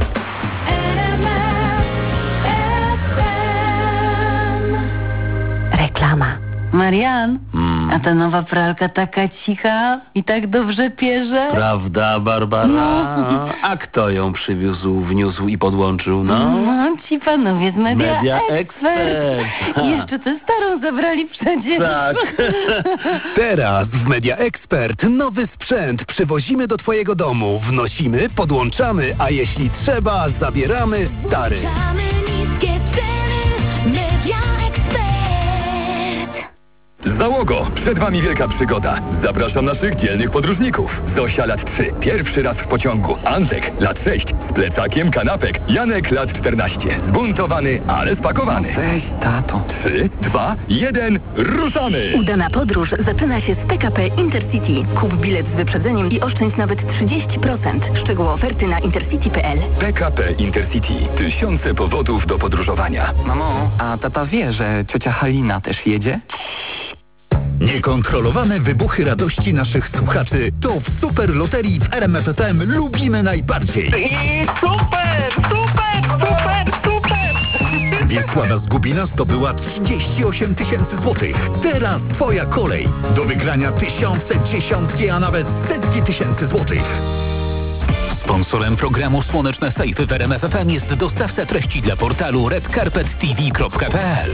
Reklama. Marian, a ta nowa pralka taka cicha i tak dobrze pierze.
Prawda, Barbara?
No.
A kto ją przywiózł, wniósł i podłączył, no?
No, ci panowie z Media,
Media
Expert.
Expert.
I jeszcze tę starą zabrali przecież.
Tak.
Teraz w Media Expert nowy sprzęt przywozimy do Twojego domu, wnosimy, podłączamy, a jeśli trzeba, zabieramy stary.
Niskie ceny, Media Expert.
Załogo, przed Wami wielka przygoda. Zapraszam naszych dzielnych podróżników. Zosia lat trzy, pierwszy raz w pociągu. Antek lat sześć, z plecakiem kanapek. Janek lat czternaście, zbuntowany, ale spakowany.
Weź, tato.
trzy, dwa, jeden, ruszamy!
Udana podróż zaczyna się z P K P Intercity. Kup bilet z wyprzedzeniem i oszczędź nawet trzydzieści procent. Szczegóły oferty na intercity kropka p l.
P K P Intercity. Tysiące powodów do podróżowania.
Mamo, a tata wie, że ciocia Halina też jedzie?
Niekontrolowane wybuchy radości naszych słuchaczy to w Super Loterii w R M F F M lubimy najbardziej.
I super, super, super, super!
Wiesława z Gubina zdobyła trzydzieści osiem tysięcy złotych. Teraz twoja kolej. Do wygrania tysiące, dziesiątki, a nawet setki tysięcy złotych.
Sponsorem programu Słoneczne Sejfy w R M F F M jest dostawca treści dla portalu red carpet t v kropka p l.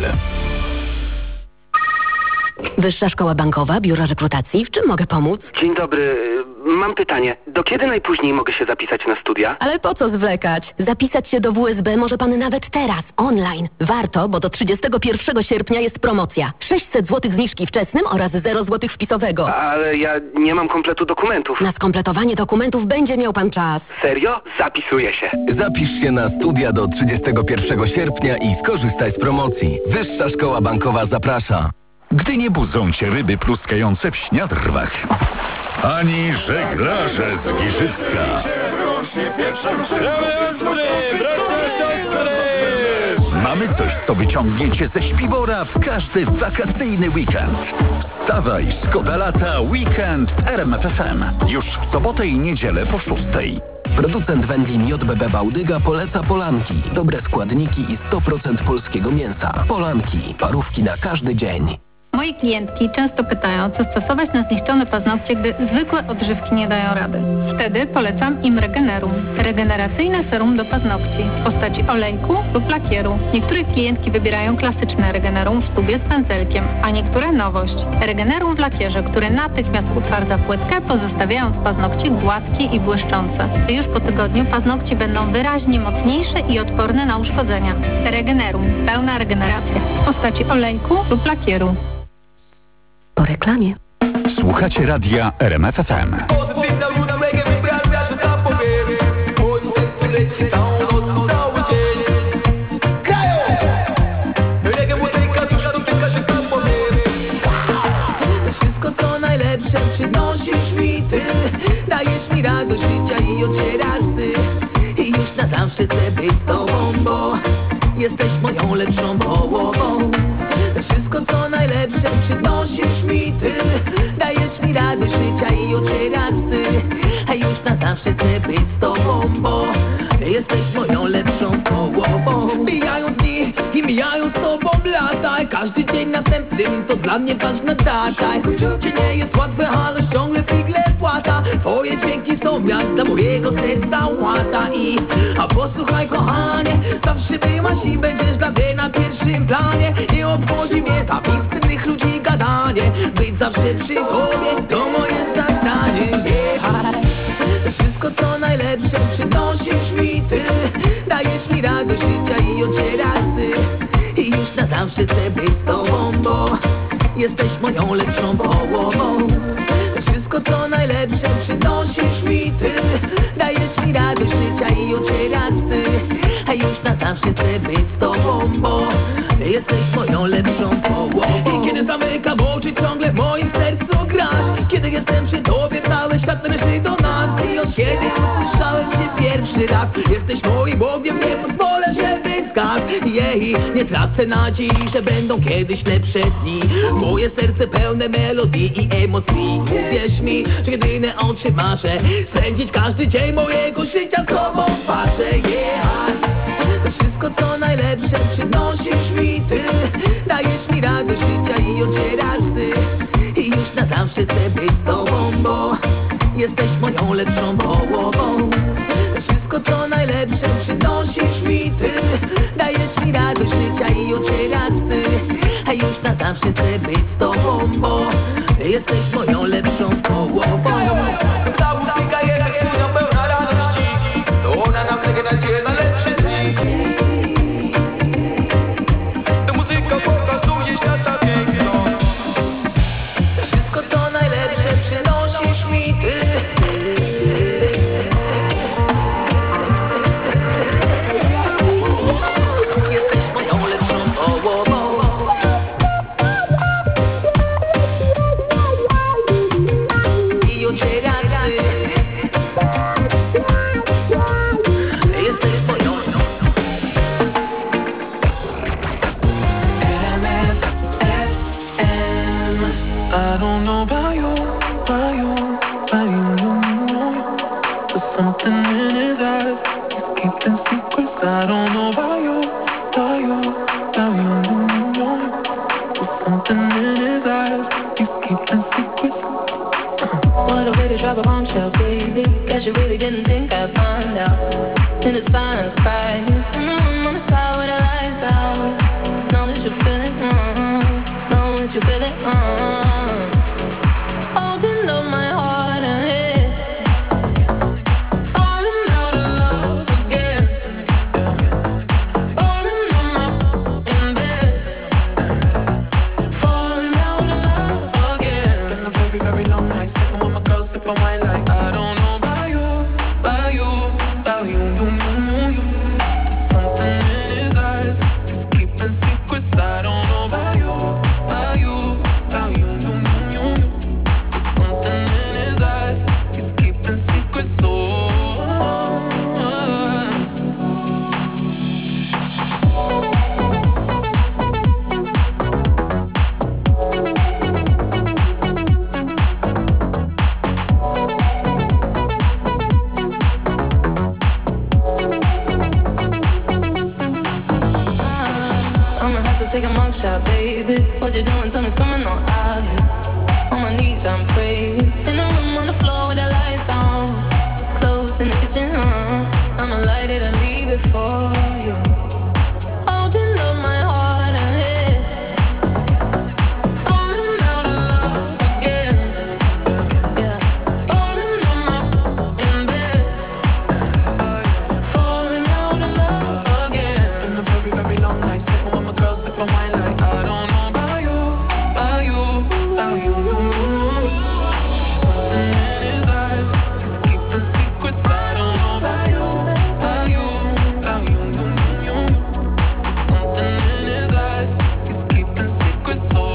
Wyższa Szkoła Bankowa, Biuro Rekrutacji. W czym mogę pomóc?
Dzień dobry. Mam pytanie. Do kiedy najpóźniej mogę się zapisać na studia?
Ale po co zwlekać? Zapisać się do W S B może pan nawet teraz, online. Warto, bo do trzydziestego pierwszego sierpnia jest promocja. sześćset złotych zniżki wczesnym oraz zero złotych wpisowego.
Ale ja nie mam kompletu dokumentów.
Na skompletowanie dokumentów będzie miał pan czas.
Serio? Zapisuję się.
Zapisz się na studia do trzydziestego pierwszego sierpnia i skorzystaj z promocji. Wyższa Szkoła Bankowa zaprasza.
Gdy nie budzą cię ryby pluskające w śniadrwach, ani żeglarze z Giżycka. Mamy coś, co wyciągnie cię ze śpiwora w każdy wakacyjny weekend. Wstawaj, szkoda lata, weekend w R M F F M. Już w sobotę i niedzielę po szóstej.
Producent wędlin J B B Bałdyga poleca Polanki. Dobre składniki i sto procent polskiego mięsa. Polanki. Parówki na każdy dzień.
Moje klientki często pytają, co stosować na zniszczone paznokcie, gdy zwykłe odżywki nie dają rady. Wtedy polecam im Regenerum. Regeneracyjne serum do paznokci w postaci olejku lub lakieru. Niektóre klientki wybierają klasyczne Regenerum w tubie z pędzelkiem, a niektóre nowość. Regenerum w lakierze, który natychmiast utwardza płytkę, pozostawiając paznokcie gładkie i błyszczące. Już po tygodniu paznokcie będą wyraźnie mocniejsze i odporne na uszkodzenia. Regenerum. Pełna regeneracja w postaci olejku lub lakieru.
Po reklamie.
Słuchacie radia R M F F M.
Wszystko co najlepsze przynosisz mi ty. Dajesz mi radość życia i ocierasz wstyd. I już na zawsze chcę być z tobą, bo jesteś moją lepszą połową. Wszystko co najlepsze przynosisz mi ty. Dajesz mi radość życia i ocierasz wstyd. A już na zawsze chcę być z tobą, bo jesteś moją lepszą połową. Mijają dni i mijają z tobą lata. Każdy dzień następnym to dla mnie ważna data. Życie nie jest łatwe, ale ciągle figle płata. Twoje dźwięki są jak dla mojego serca łata. I a posłuchaj kochanie, zawsze byłaś i będziesz dla mnie na pierwszym planie. Nie obchodzi mnie ta innych ludzi gadanie. Być zawsze przy tobie to moje zadanie. Yeah. Wszystko co najlepsze przynosisz mi ty. Dajesz mi radość życia i ocierasz wstyd. I już na zawsze chcę być z tobą, bo jesteś moją lepszą połową. Wszystko co najlepsze przynosisz mi ty. Dajesz mi radość życia i ocierasz wstyd. A już na zawsze chcę być z tobą, bo jesteś moją lepszą połową. I kiedy zamykam oczy, ciągle w moim sercu grasz. Kiedy jestem przy tobie, cały świat należy do nas. I od kiedy usłyszałem cię pierwszy raz, jesteś moim ogniem, nie pozwolę, żeby zgasł. Jej, nie tracę nadziei, że będą kiedyś lepsze dni. Moje serce pełne melodii i emocji. Uwierz mi, że jedyne oczy marzę spędzić każdy dzień mojego życia z tobą w parze. Yeah. To wszystko co najlepsze przynosisz mi ty. Dajesz mi radość życia i ocierasz wstyd. I już na zawsze chcę być z tobą, bo jesteś moją lepszą połową. To wszystko co najlepsze przynosisz mi ty. Dajesz mi radość życia i ocierasz wstyd. A już na zawsze chcę być z tobą, bo jesteś moją lepszą połową. Ta muzyka jest jak studnia pełna radości. To ona nam zagadacie na lepsze dni. Ta muzyka pokazuje świata piękno.
something in his eyes. He's keeping secrets. I don't know about you, about you, about you, you, you, you. There's something in his eyes. He's keeping secrets.
What a way to drop a bombshell, baby. Guess you really didn't think I'd find out. In the silence, crying in the room on the side where the lights out. Know that you feel it, uh, know that you feel it, uh. Holding up my heart and head, falling out of love again. Falling on my in bed, falling out of love again.
Been a very, very long night, sitting with my girl, sipping wine like I don't know about you, about you, about you, you, you, you, you. There's something in his eyes. He's keeping secrets. I don't know about you, about you, about you, you, you, you, you. There's something in his eyes. He's keeping secrets. So.
Take a mug shot, baby. What you doing? Tell me something not obvious. On my knees, I'm praying. In the room on the floor with the lights on. Clothes in the kitchen, uh. I'ma light it and leave it for you. Holding up my heart and head, falling out of love again. Yeah, falling on my in bed, falling out of love again.
Been a very, very long night, sitting with my girl, sipping wine like I don't know about you, about you, about you, you, you. Something in his eyes. He's keeping secrets. I don't know about you, about you, about you, you, you, you. There's something in his eyes. He's keeping secrets. Oh.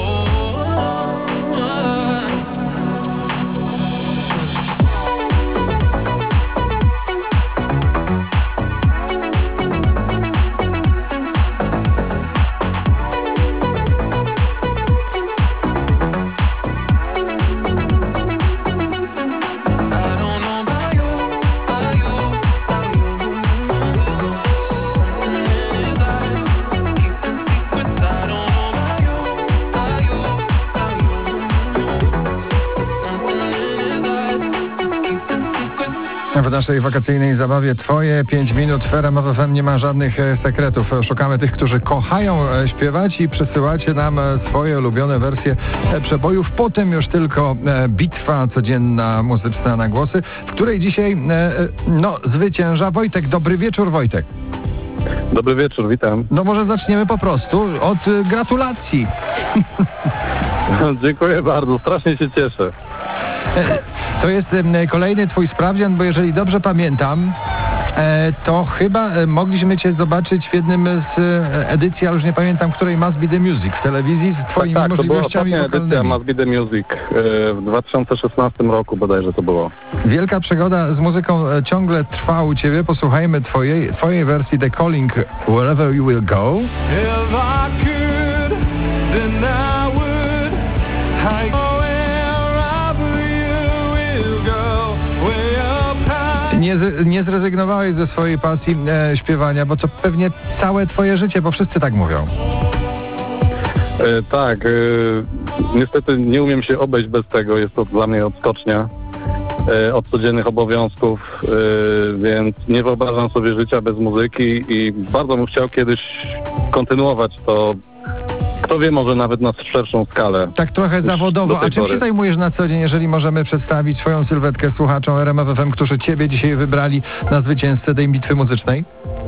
W naszej wakacyjnej zabawie Twoje pięć minut w R M F F M nie ma żadnych e, sekretów. Szukamy tych, którzy kochają e, śpiewać i przysyłacie nam e, swoje ulubione wersje e, przebojów. Potem już tylko e, bitwa codzienna muzyczna na głosy, w której dzisiaj e, e, no, zwycięża Wojtek. Dobry wieczór, Wojtek.
Dobry wieczór, witam.
No może zaczniemy po prostu od e, gratulacji.
Dziękuję bardzo, strasznie się cieszę.
E, To jest e, kolejny twój sprawdzian, bo jeżeli dobrze pamiętam, e, to chyba e, mogliśmy cię zobaczyć w jednym z e, edycji, ale już nie pamiętam, której Must Be The Music w telewizji z twoimi
tak, tak,
możliwościami
to była ostatnia edycja Must Be The Music e, w dwa tysiące szesnastym roku bodajże to było.
Wielka przygoda z muzyką e, ciągle trwa u ciebie. Posłuchajmy twojej, twojej wersji The Calling Wherever You Will Go.
If I could, then I would. I go wherever you will go, way up high.
Nie, z, nie zrezygnowałeś ze swojej pasji e, śpiewania, bo to pewnie całe twoje życie, bo wszyscy tak mówią.
E, tak, e, niestety nie umiem się obejść bez tego, jest to dla mnie odskocznia e, od codziennych obowiązków, e, więc nie wyobrażam sobie życia bez muzyki i bardzo bym chciał kiedyś kontynuować to. Kto wie, może nawet na szerszą skalę.
Tak trochę zawodowo. A czym się zajmujesz na co dzień, jeżeli możemy przedstawić swoją sylwetkę słuchaczom R M F F M, którzy ciebie dzisiaj wybrali na zwycięzcę tej bitwy muzycznej?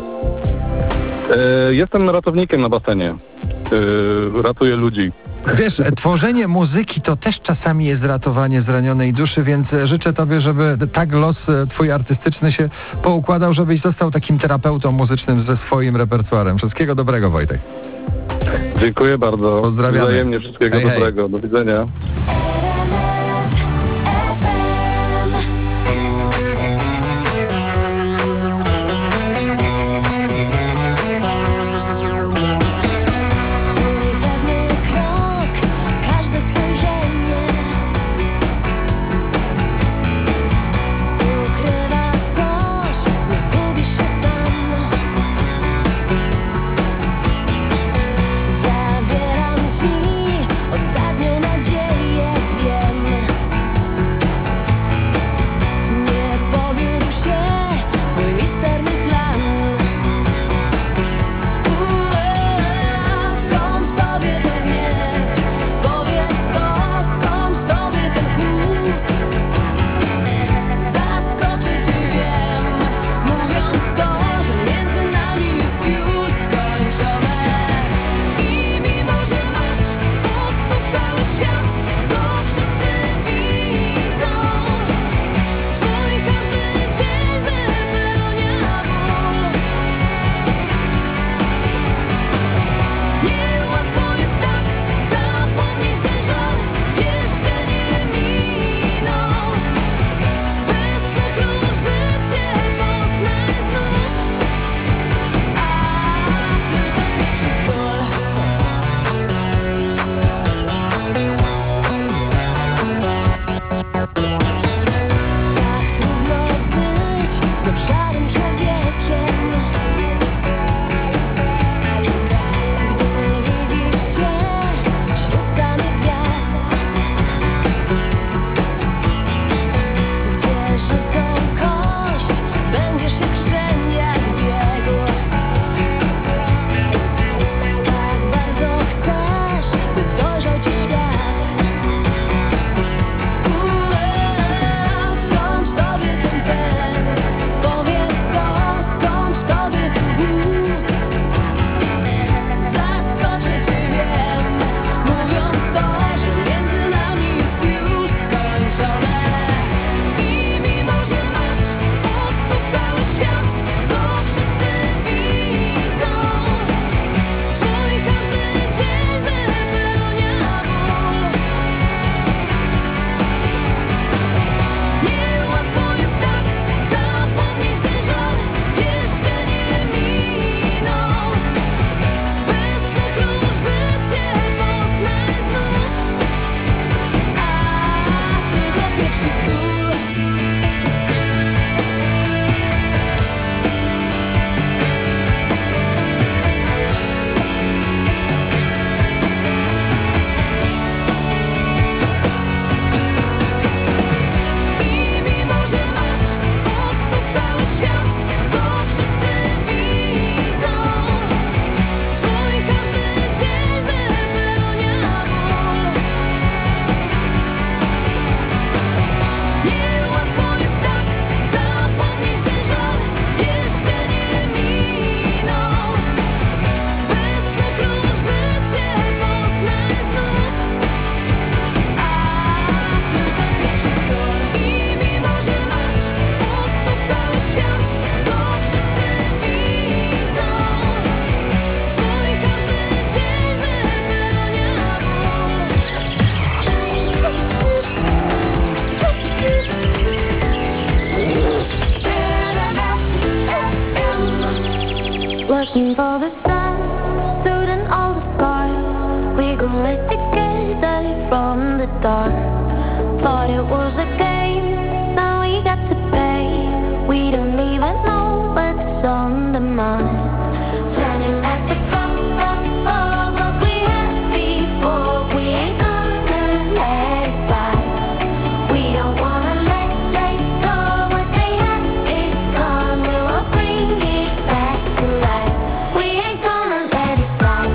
E, jestem ratownikiem na basenie. E, ratuję ludzi.
Wiesz, tworzenie muzyki to też czasami jest ratowanie zranionej duszy, więc życzę tobie, żeby tak los twój artystyczny się poukładał, żebyś został takim terapeutą muzycznym ze swoim repertuarem. Wszystkiego dobrego, Wojtek.
Dziękuję bardzo.
Pozdrawiamy.
Wzajemnie wszystkiego
hej,
dobrego.
Hej.
Do widzenia.
Ukrywa sto
Reaching for the stars, suiting all the scars. We gon' live together from the dark. Thought it was a game, now we got to pay. We don't even know what's on the mind. Turning back the clock, clock, clock, what we had before. We ain't gonna let it slide. We don't wanna let, let go. What they had is gone. We will bring it back to life. We ain't gonna let it slide.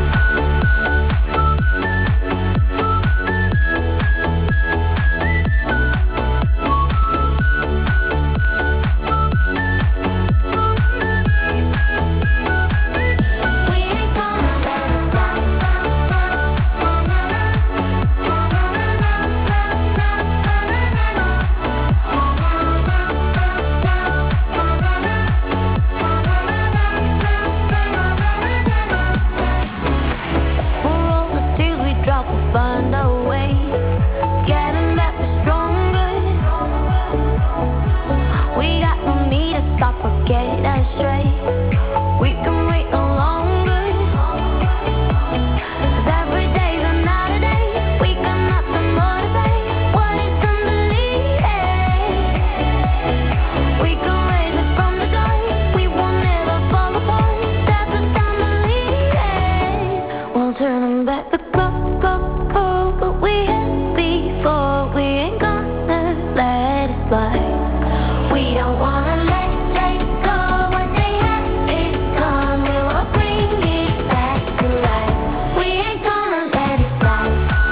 Find a way, getting better, stronger. We got no need to stop or get us straight. We can wait no longer, 'cause every day's another day. We got nothing more to say. What is unbelieving? We can raise it from the dark. We will never fall apart. That's what I'm believing. We'll turn them back the clock, clock. But we had before, we ain't gonna let it slide. We don't wanna let, let go. What they had is gone. We will bring it back to life. We ain't gonna let it slide.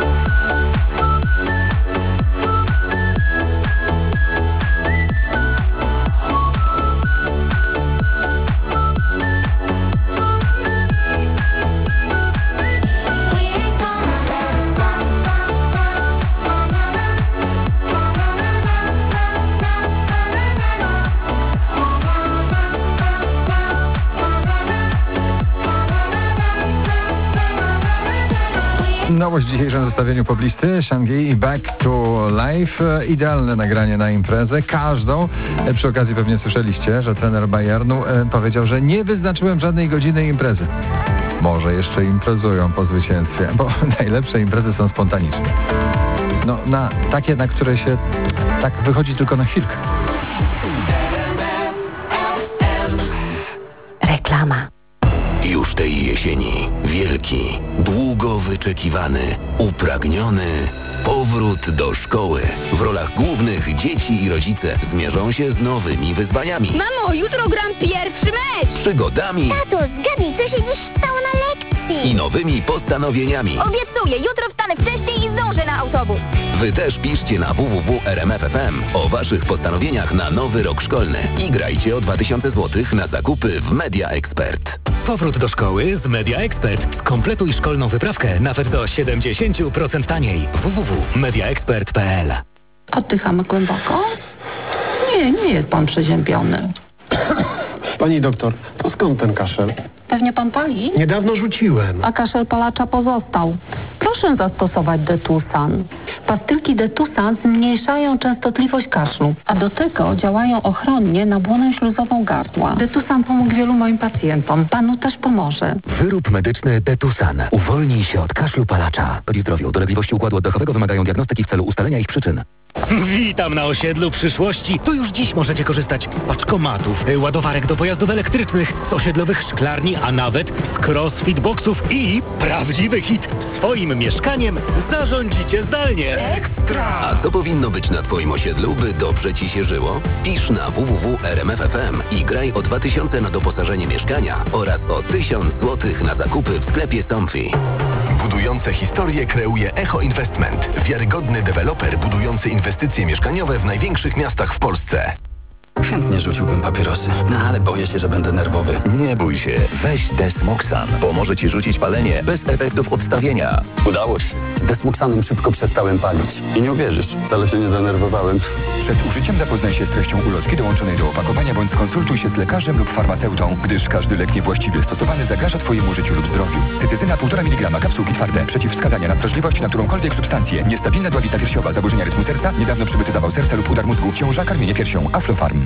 Nowość w dzisiejszym zestawieniu poblisty Shangi i Back to Life. Idealne nagranie na imprezę, każdą. Przy okazji pewnie słyszeliście, że trener Bayernu powiedział, że nie wyznaczyłem żadnej godziny imprezy. Może jeszcze imprezują po zwycięstwie, bo najlepsze imprezy są spontaniczne. No, na takie, na które się tak wychodzi tylko na chwilkę.
Reklama.
Już tej jesieni wielki, długo wyczekiwany, upragniony powrót do szkoły. W rolach głównych dzieci i rodzice zmierzą się z nowymi wyzwaniami,
Mamo, jutro gram pierwszy mecz!
przygodami
Tato, zgadnij, co się dziś stało na lekcji!
i nowymi postanowieniami.
Obiecuję, jutro wstanę wcześniej i zdążę na autobus.
Wy też piszcie na w w w kropka r m f f m o waszych postanowieniach na nowy rok szkolny i grajcie o dwa tysiące złotych na zakupy w Media Expert.
Powrót do szkoły z Media Expert. Skompletuj szkolną wyprawkę nawet do siedemdziesiąt procent taniej. w w w kropka media expert kropka p l.
Oddychamy głęboko? Nie, nie jest pan przeziębiony.
Pani doktor, to skąd ten kaszel?
Pewnie pan pali?
Niedawno rzuciłem.
A kaszel palacza pozostał. Proszę zastosować Detusan. Pastylki Detusan zmniejszają częstotliwość kaszlu, a do tego działają ochronnie na błonę śluzową gardła. Detusan pomógł wielu moim pacjentom. Panu też pomoże.
Wyrób medyczny Detusan. Uwolnij się od kaszlu palacza. Szkodzi zdrowiu. Dolegliwości układu oddechowego wymagają diagnostyki w celu ustalenia ich przyczyn.
Witam na osiedlu przyszłości. Tu już dziś możecie korzystać z paczkomatów, ładowarek do pojazdów elektrycznych, z osiedlowych szklarni, a nawet z crossfit boxów i prawdziwy hit. Swoim mieszkaniem zarządzicie zdalnie. Ekstra!
A co powinno być na twoim osiedlu, by dobrze ci się żyło? Pisz na w w w kropka r m f f m i graj o dwa tysiące na doposażenie mieszkania oraz o tysiąc złotych na zakupy w sklepie Somfy.
Budujące historie kreuje Echo Investment. Wiarygodny deweloper budujący inwestycje mieszkaniowe w największych miastach w Polsce.
Chętnie rzuciłbym papierosy, no ale boję się, że będę nerwowy.
Nie bój się, weź Desmoxan. Pomoże ci rzucić palenie bez efektów odstawienia.
Udało się. Desmoxanem szybko przestałem palić. I nie uwierzysz, wcale się nie denerwowałem.
Przed użyciem zapoznaj się z treścią ulotki dołączonej do opakowania bądź skonsultuj się z lekarzem lub farmaceutą, gdyż każdy lek niewłaściwie stosowany zagraża twojemu życiu lub zdrowiu. Cytyzyna półtora miligrama, kapsułki twarde. Przeciwwskazania na wrażliwość na którąkolwiek substancję. Niestabilna dławica piersiowa, zaburzenia rytmu serca, niedawno przybyty zawał serca lub udar mózgu, ciąża, karmienie piersią. Aflofarm.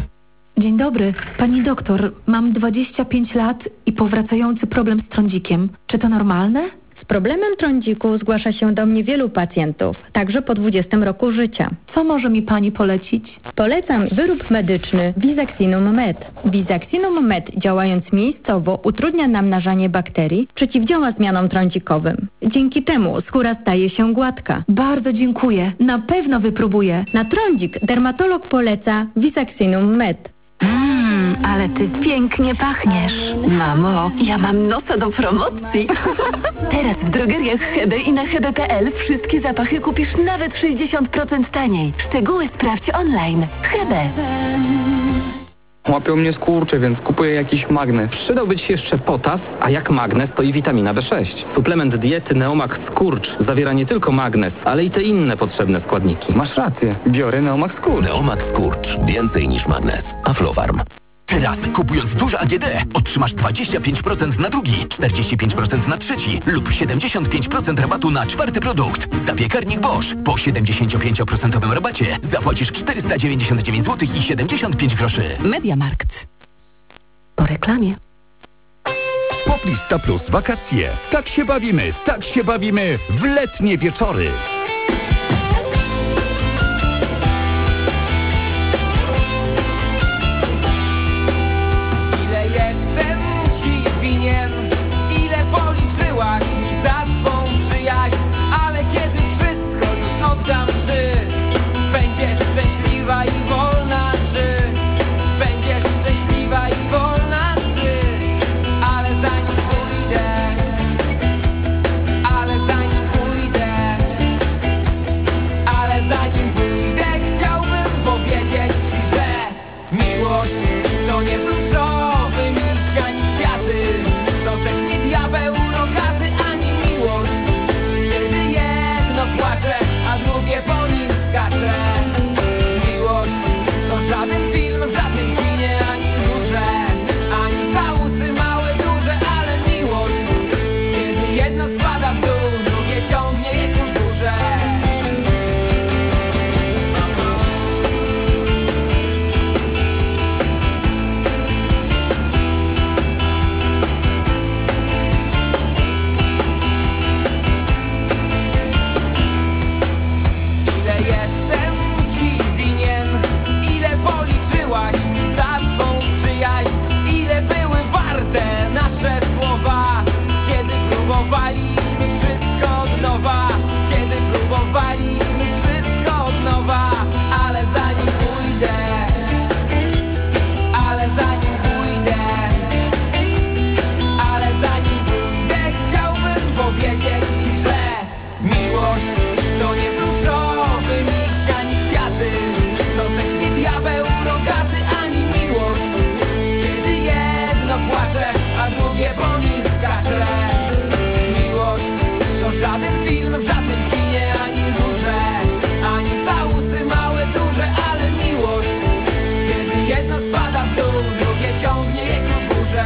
Dzień dobry. Pani doktor, mam dwadzieścia pięć lat i powracający problem z trądzikiem. Czy to normalne?
Z problemem trądziku zgłasza się do mnie wielu pacjentów, także po dwudziestym roku życia.
Co może mi pani polecić?
Polecam wyrób medyczny Visaxinum Med. Visaxinum Med, działając miejscowo, utrudnia namnażanie bakterii, przeciwdziała zmianom trądzikowym. Dzięki temu skóra staje się gładka.
Bardzo dziękuję. Na pewno wypróbuję.
Na trądzik dermatolog poleca Visaxinum Med.
Mmm, ale ty pięknie pachniesz. Mamo, ja mam nosa do promocji. Teraz w drogeriach Hebe i na hebe kropka p l wszystkie zapachy kupisz nawet sześćdziesiąt procent taniej. Szczegóły sprawdź online. Hebe.
Łapią mnie skurcze, więc kupuję jakiś magnes. Przydałby ci się jeszcze potas, a jak magnez to i witamina B sześć. Suplement diety Neomax Skurcz zawiera nie tylko magnez, ale i te inne potrzebne składniki. Masz rację, biorę Neomax Skurcz.
Neomax Skurcz. Więcej niż magnez. Aflofarm.
Teraz kupując duże A G D otrzymasz dwadzieścia pięć procent na drugi, czterdzieści pięć procent na trzeci lub siedemdziesiąt pięć procent rabatu na czwarty produkt. Zapiekarnik Bosch po siedemdziesiąt pięć procent rabacie zapłacisz czterysta dziewięćdziesiąt dziewięć złotych i siedemdziesiąt pięć groszy.
Mediamarkt. Po reklamie.
Poplista Plus wakacje. Tak się bawimy, tak się bawimy w letnie wieczory.
Ile policzyłaś za swą przyjaźń, ale kiedy wszystko już oddam, czy będziesz szczęśliwa i wolna, czy będziesz szczęśliwa i wolna, czy ale zanim pójdę, ale zanim pójdę, ale zanim pójdę, chciałbym powiedzieć ci, że miłość to nie pluszowy miś ani kwiaty. To też nie diabeł rogaty ani miłość, kiedy jedno płacze, a drugie po nim skacze. Miłość to żaden film w żadnym kinie, ani róże, ani całusy małe, duże, ale miłość, kiedy jedno spada w dół, drugie ciągnie je ku górze. Za swą przyjaźń, ile były warte nasze słowa, kiedy próbowaliśmy wszystko od nowa, kiedy próbowaliśmy wszystko od nowa, ale zanim pójdę, ale zanim pójdę, ale zanim pójdę, chciałbym powiedzieć ci, że miłość to nie pluszowy miś ani kwiaty, to też nie diabeł rogaty ani miłość, kiedy jedno płacze, a drugie po nim skacze. Miłość to żaden film w żadnym kinie, ani róże, ani całusy małe, duże, ale miłość, kiedy jedno spada w dół, drugie ciągnie je ku górze.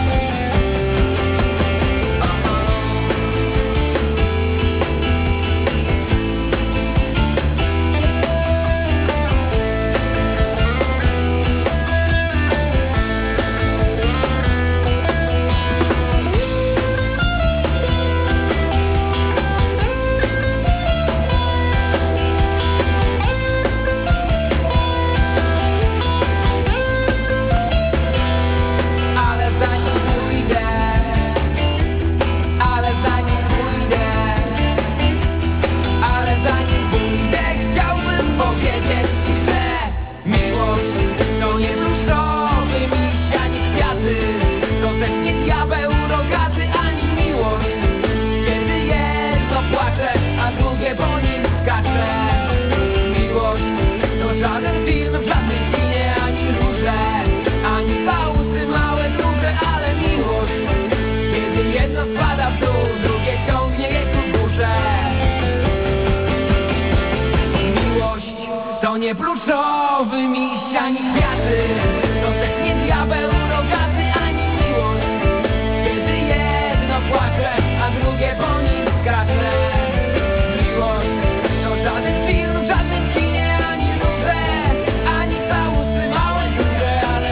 nie pluszowy miś, ani kwiaty. To też nie diabeł rogaty, ani miłość. Kiedy jedno płacze, a drugie po nim skacze. Miłość to żaden film w żadnym kinie, ani róże, ani całusy małe, duże, ale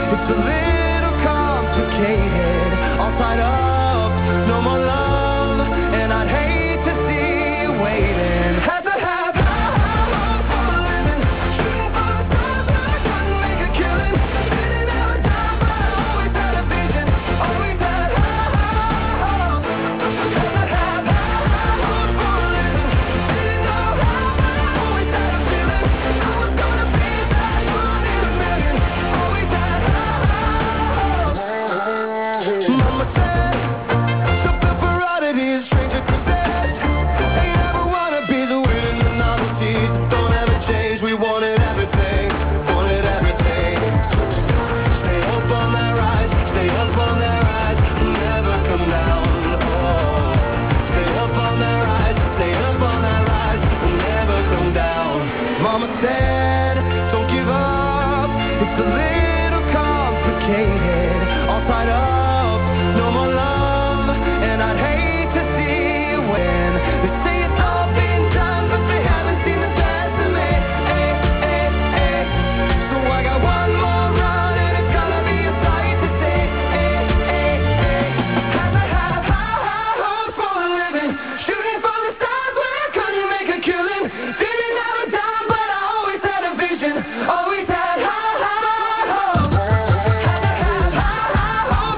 It's a little complicated, all tied up, no more love, and I'd hate to see you waiting. Had to have high, high hopes for a living, shooting for the stars when I couldn't make a killing. Didn't have a dime, but I always had a vision, always had high, high hopes. Had to have high, high hopes for a living, didn't know how, but I always had a feeling I was gonna be that one in a million. Always had high, high hopes. Mama said, don't feel for oddities, stranger to set. Ain't ever wanna be the winning the novelties that don't ever change. We wanted everything, wanted everything. Stay up on that rise, stay up on that rise, never come down. Oh, stay up on that rise, stay up on that rise, never come down. Mama said, don't give up, it's a little complicated, all tied up, no more love, and I'd hate to see you win. They say it's all been done, but they haven't seen the best of me. Eh, eh, eh. So I got one more run, and it's gonna be a sight to see. Eh, eh, eh. Had to have high, high hopes for a living, shooting for the stars when I couldn't make a killing. Didn't have a dime, but I always had a vision, always had high, high hopes. Had to have high, high hopes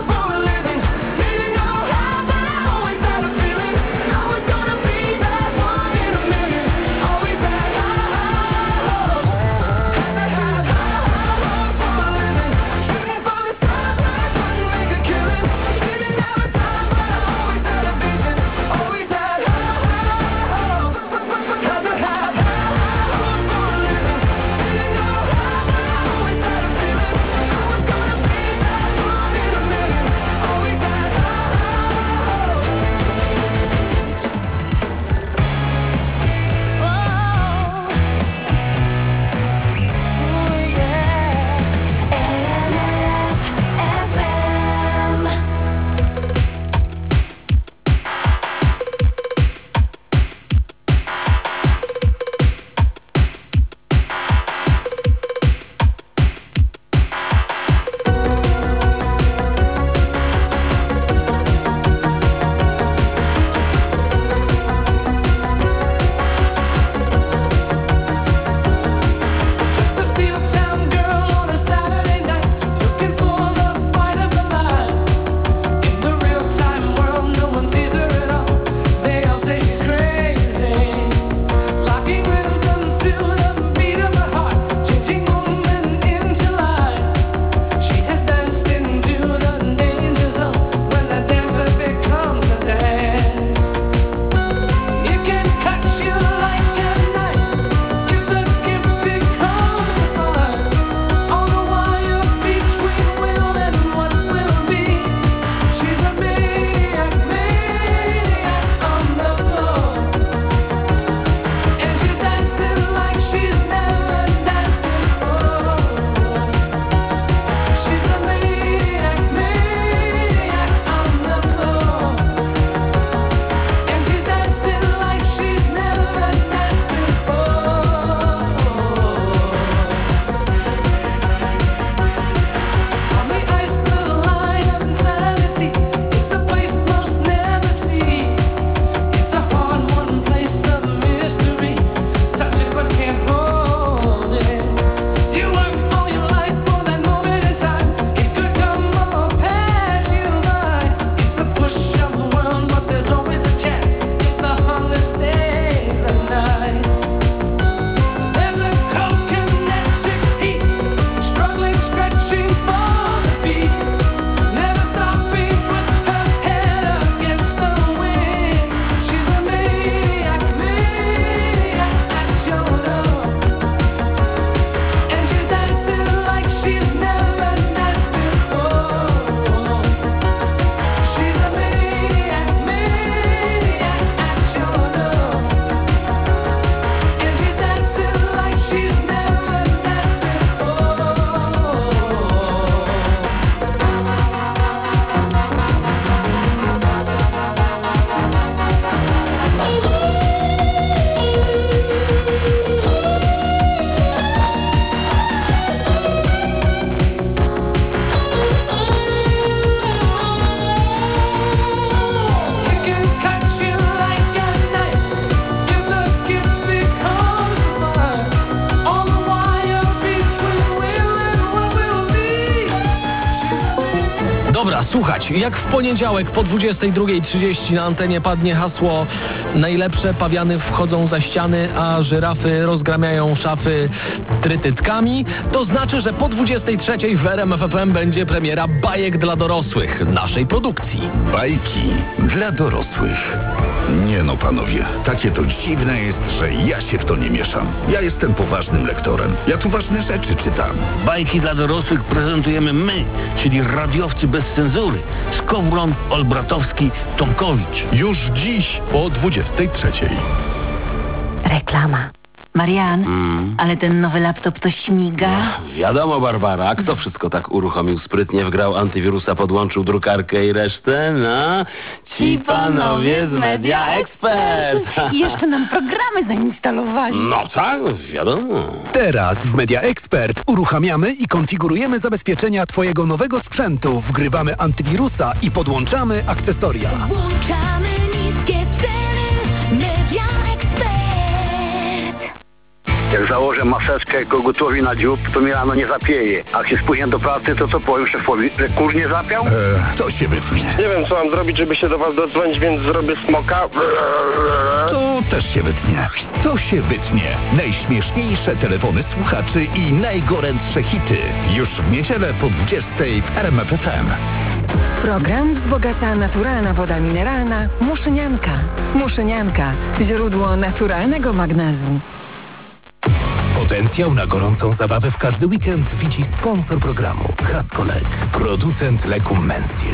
Dobra, słuchać, jak w poniedziałek po dwudziestej drugiej trzydzieści na antenie padnie hasło najlepsze pawiany wchodzą za ściany, a żyrafy rozgramiają szafy trytytkami, to znaczy, że po dwudziestej trzeciej w R M F F M będzie premiera bajek dla dorosłych naszej produkcji.
Bajki dla dorosłych. Nie no, panowie, takie to dziwne jest, że ja się w to nie mieszam. Ja jestem poważnym lektorem. Ja tu ważne rzeczy czytam.
Bajki dla dorosłych prezentujemy my, czyli radiowcy bez cenzury. Skowron, Olbratowski, Tomkowicz.
Już dziś po dwudziestej trzeciej.
Reklama. Marian, mm. ale ten nowy laptop to śmiga.
Wiadomo, Barbara, kto wszystko tak uruchomił sprytnie, wgrał antywirusa, podłączył drukarkę i resztę? No, ci panowie z Media Expert.
I jeszcze nam programy zainstalowali.
No tak, wiadomo.
Teraz w Media Expert uruchamiamy i konfigurujemy zabezpieczenia twojego nowego sprzętu, wgrywamy antywirusa i podłączamy akcesoria.
Włączamy niskie ceny. Media Expert.
Jak założę maseczkę kogutowi na dziób, to mi rano nie zapieje. A jak się spóźnię do pracy, to co powiem szefowi, że kurz nie zapiał?
E, to się wytnie.
Nie wiem, co mam zrobić, żeby się do was dodzwonić, więc zrobię smoka.
To też się wytnie. To się wytnie. Najśmieszniejsze telefony słuchaczy i najgorętsze hity. Już w niedzielę po dwudziestej w R M F F M.
Program wzbogaca naturalna woda mineralna Muszynianka. Muszynianka. Źródło naturalnego magnezu.
Potencjał na gorącą zabawę w każdy weekend widzi sponsor programu Haskolek, producent leku Mensil.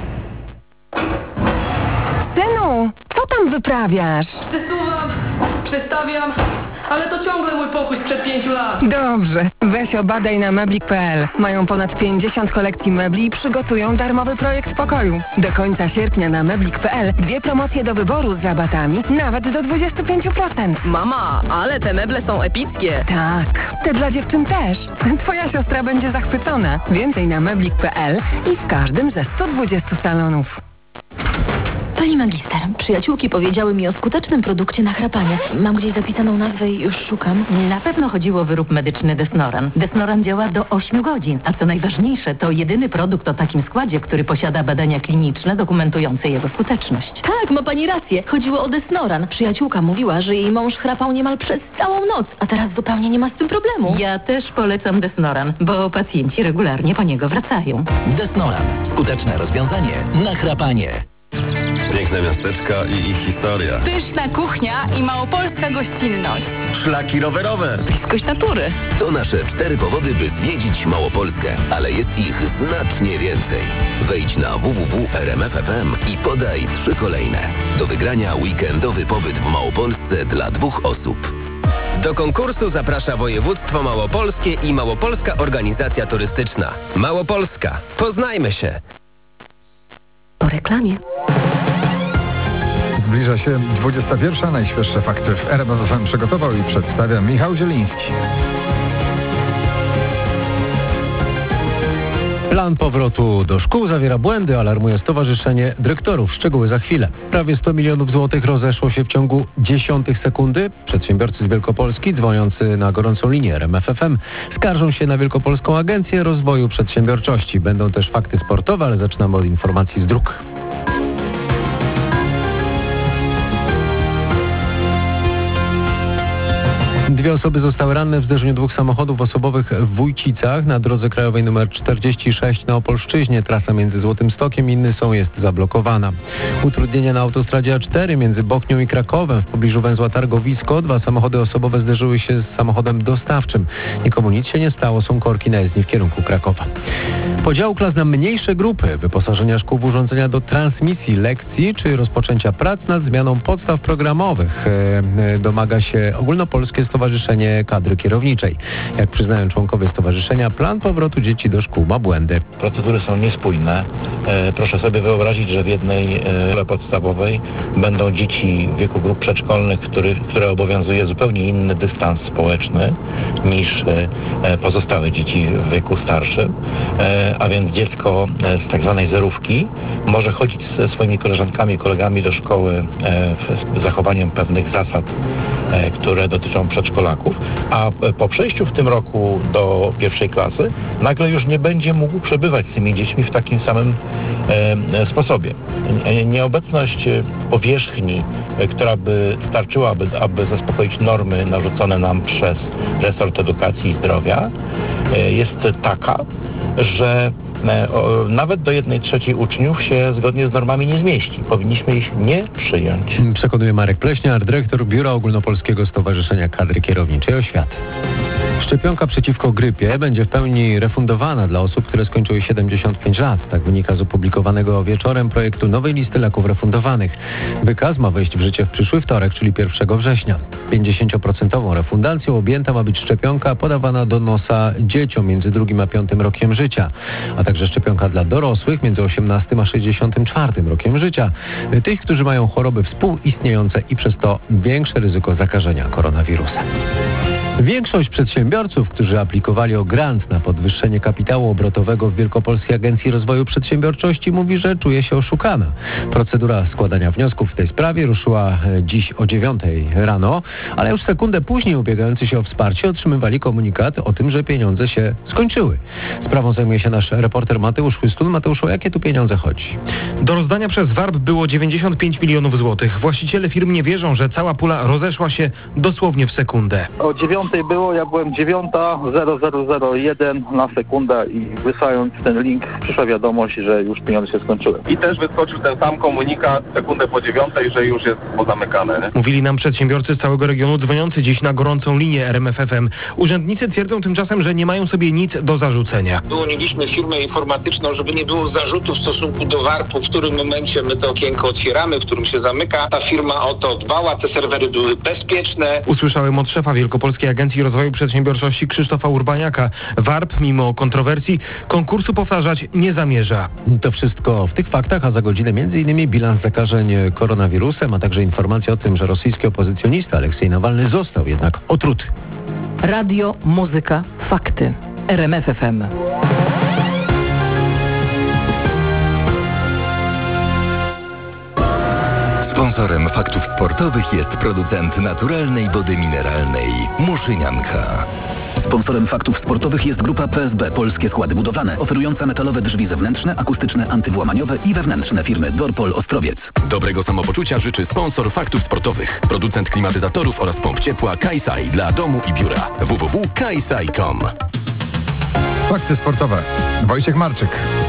Synu, co tam wyprawiasz?
Przesuwam, przestawiam, ale to ciągle mój pokój sprzed pięciu lat.
Dobrze, weź obadaj na meblik kropka p l. Mają ponad pięćdziesiąt kolekcji mebli i przygotują darmowy projekt pokoju. Do końca sierpnia na meblik kropka p l dwie promocje do wyboru z rabatami, nawet do dwadzieścia pięć procent.
Mama, ale te meble są epickie.
Tak, te dla dziewczyn też. Twoja siostra będzie zachwycona. Więcej na meblik kropka p l i w każdym ze stu dwudziestu salonów.
Pani magister, przyjaciółki powiedziały mi o skutecznym produkcie na chrapanie. Mam gdzieś zapisaną nazwę i już szukam.
Na pewno chodziło o wyrób medyczny Desnoran. Desnoran działa do ośmiu godzin, a co najważniejsze, to jedyny produkt o takim składzie, który posiada badania kliniczne dokumentujące jego skuteczność.
Tak, ma pani rację. Chodziło o Desnoran. Przyjaciółka mówiła, że jej mąż chrapał niemal przez całą noc, a teraz zupełnie nie ma z tym problemu.
Ja też polecam Desnoran, bo pacjenci regularnie po niego wracają.
Desnoran. Skuteczne rozwiązanie na chrapanie.
Piękne miasteczka i ich historia.
Pyszna kuchnia i małopolska gościnność.
Szlaki rowerowe.
Bliskość natury.
To nasze cztery powody, by zwiedzić Małopolskę, ale jest ich znacznie więcej. Wejdź na w w w kropka r m f f m i podaj trzy kolejne. Do wygrania weekendowy pobyt w Małopolsce dla dwóch osób.
Do konkursu zaprasza województwo małopolskie i Małopolska Organizacja Turystyczna. Małopolska. Poznajmy się.
Po reklamie.
Zbliża się dwudziesta pierwsza. Najświeższe fakty w R M F F M przygotował i przedstawia Michał Zieliński.
Plan powrotu do szkół zawiera błędy, alarmuje Stowarzyszenie Dyrektorów. Szczegóły za chwilę. Prawie sto milionów złotych rozeszło się w ciągu dziesiątych sekundy. Przedsiębiorcy z Wielkopolski dzwoniący na gorącą linię R M F F M skarżą się na Wielkopolską Agencję Rozwoju Przedsiębiorczości. Będą też fakty sportowe, ale zaczynamy od informacji z dróg. Dwie osoby zostały ranne w zderzeniu dwóch samochodów osobowych w Wójcicach na drodze krajowej nr czterdzieści sześć na Opolszczyźnie. Trasa między Złotym Stokiem i Nyssą jest zablokowana. Utrudnienia na autostradzie A cztery między Bochnią i Krakowem w pobliżu węzła Targowisko. Dwa samochody osobowe zderzyły się z samochodem dostawczym. Nikomu nic się nie stało, są korki na jezdni w kierunku Krakowa. Podział klas na mniejsze grupy, wyposażenia szkół w urządzenia do transmisji lekcji czy rozpoczęcia prac nad zmianą podstaw programowych e, domaga się Ogólnopolskie Stowarzyszenie Kadry Kierowniczej. Jak przyznają członkowie stowarzyszenia, plan powrotu dzieci do szkół ma błędy.
Procedury są niespójne. E, proszę sobie wyobrazić, że w jednej e, szkole podstawowej będą dzieci w wieku grup przedszkolnych, który, które obowiązuje zupełnie inny dystans społeczny niż e, pozostałe dzieci w wieku starszym. E, a więc dziecko e, z tak zwanej zerówki może chodzić ze swoimi koleżankami i kolegami do szkoły e, z zachowaniem pewnych zasad, e, które dotyczą przedszkolaków, a po przejściu w tym roku do pierwszej klasy nagle już nie będzie mógł przebywać z tymi dziećmi w takim samym e, sposobie. Nie- Nieobecność e, powierzchni, e, która by starczyłaby, aby zaspokoić normy narzucone nam przez resort edukacji i zdrowia, e, jest taka, że e, o, nawet do jednej trzeciej uczniów się zgodnie z normami nie zmieści. Powinniśmy ich nie przyjąć.
Przekonuje Marek Pleśniar, dyrektor Biura Ogólnopolskiego Stowarzyszenia Kadry Kierowniczej Oświaty. Szczepionka przeciwko grypie będzie w pełni refundowana dla osób, które skończyły siedemdziesiąt pięć lat. Tak wynika z opublikowanego wieczorem projektu nowej listy leków refundowanych. Wykaz ma wejść w życie w przyszły wtorek, czyli pierwszego września. pięćdziesięcioprocentową refundacją objęta ma być szczepionka podawana do nosa dzieciom między drugim a piątym rokiem życia, a także szczepionka dla dorosłych między osiemnastym a sześćdziesiątym czwartym rokiem życia. Tych, którzy mają choroby współistniejące i przez to większe ryzyko zakażenia koronawirusem. Większość przedsiębiorców, którzy aplikowali o grant na podwyższenie kapitału obrotowego w Wielkopolskiej Agencji Rozwoju Przedsiębiorczości, mówi, że czuje się oszukana. Procedura składania wniosków w tej sprawie ruszyła e, dziś o dziewiątej rano, ale już sekundę później ubiegający się o wsparcie otrzymywali komunikat o tym, że pieniądze się skończyły. Sprawą zajmuje się nasz reporter Mateusz Chwystun. Mateusz, o jakie tu pieniądze chodzi?
Do rozdania przez W A R P było dziewięćdziesiąt pięć milionów złotych. Właściciele firm nie wierzą, że cała pula rozeszła się dosłownie w sekundę.
O dziewiątej było, ja byłem dziewiąta zero zero zero jeden na sekundę i wysyłając ten link przyszła wiadomość, że już pieniądze się skończyły.
I też wyskoczył ten sam komunikat sekundę po dziewiątej, że już jest pozamykane. Nie?
Mówili nam przedsiębiorcy z całego regionu dzwoniący dziś na gorącą linię R M F F M. Urzędnicy twierdzą tymczasem, że nie mają sobie nic do zarzucenia.
Wyłoniliśmy firmę informatyczną, żeby nie było zarzutów w stosunku do W A R P u, w którym momencie my to okienko otwieramy, w którym się zamyka. Ta firma o to dbała, te serwery były bezpieczne.
Usłyszałem od szefa Wielkopolskiej Agencji Rozwoju Przedsiębiorczości Krzysztofa Urbaniaka. W A R P, mimo kontrowersji, konkursu powtarzać nie zamierza.
To wszystko w tych faktach, a za godzinę między innymi bilans zakażeń koronawirusem, a także informacja o tym, że rosyjski opozycjonista Aleksiej Nawalny został jednak otruty.
Radio, muzyka, fakty. R M F F M.
Sponsorem faktów sportowych jest producent naturalnej wody mineralnej Muszynianka.
Sponsorem faktów sportowych jest grupa P S B Polskie Składy Budowlane, oferująca metalowe drzwi zewnętrzne, akustyczne, antywłamaniowe i wewnętrzne firmy Dorpol Ostrowiec.
Dobrego samopoczucia życzy sponsor faktów sportowych. Producent klimatyzatorów oraz pomp ciepła Kaisai dla domu i biura. w w w kropka kaisai kropka com.
Fakty sportowe. Wojciech Marczyk.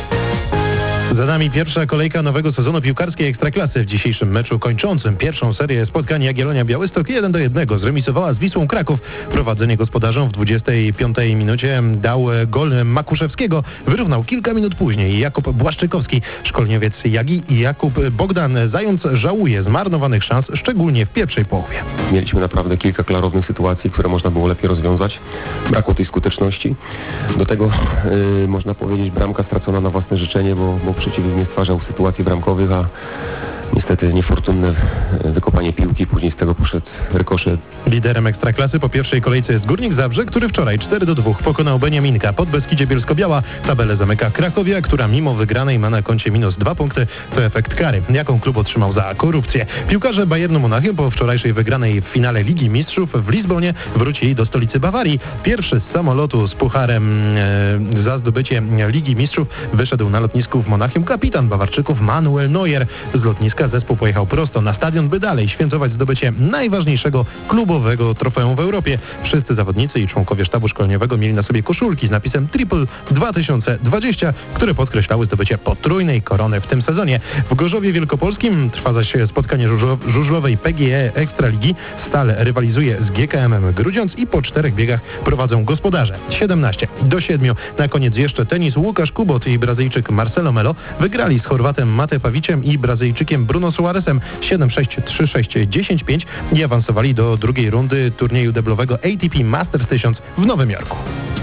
Za nami pierwsza kolejka nowego sezonu piłkarskiej Ekstraklasy. W dzisiejszym meczu kończącym pierwszą serię spotkań Jagiellonia Białystok jeden do jednego zremisowała z Wisłą Kraków. Prowadzenie gospodarzom w dwudziestej piątej minucie dał gol Makuszewskiego. Wyrównał kilka minut później Jakub Błaszczykowski. Szkolniowiec Jagi i Jakub Bogdan Zając żałuje zmarnowanych szans, szczególnie w pierwszej połowie.
Mieliśmy naprawdę kilka klarownych sytuacji, które można było lepiej rozwiązać. Brakło tej skuteczności. Do tego yy, można powiedzieć bramka stracona na własne życzenie, bo, bo przeciwnik nie stwarzał sytuacji bramkowych, a niestety niefortunne wykopanie piłki, później z tego poszedł rykoszet.
Liderem Ekstraklasy po pierwszej kolejce jest Górnik Zabrze, który wczoraj cztery do dwóch pokonał Beniaminka. Podbeskidzie Bielsko-Biała tabelę zamyka Krakowia, która mimo wygranej ma na koncie minus dwa punkty. To efekt kary, jaką klub otrzymał za korupcję. Piłkarze Bayernu Monachium po wczorajszej wygranej w finale Ligi Mistrzów w Lizbonie wrócili do stolicy Bawarii. Pierwszy z samolotu z pucharem e, za zdobycie Ligi Mistrzów wyszedł na lotnisku w Monachium kapitan Bawarczyków Manuel Neuer. Z lotniska zespół pojechał prosto na stadion, by dalej święcować zdobycie najważniejszego klubowego trofeum w Europie. Wszyscy zawodnicy i członkowie sztabu szkoleniowego mieli na sobie koszulki z napisem Triple dwa tysiące dwadzieścia, które podkreślały zdobycie potrójnej korony w tym sezonie. W Gorzowie Wielkopolskim trwa zaś spotkanie żużlo- żużlowej P G E Ekstraligi. Stal rywalizuje z G K M-em Grudziądz i po czterech biegach prowadzą gospodarze. siedemnaście do siedmiu. Na koniec jeszcze tenis. Łukasz Kubot i Brazylijczyk Marcelo Melo wygrali z Chorwatem Mate Pawiciem i Brazylijczykiem Bruno Suarezem siedem sześć, trzy sześć, dziesięć pięć i awansowali do drugiej rundy turnieju deblowego A T P Masters tysiąc w Nowym Jorku.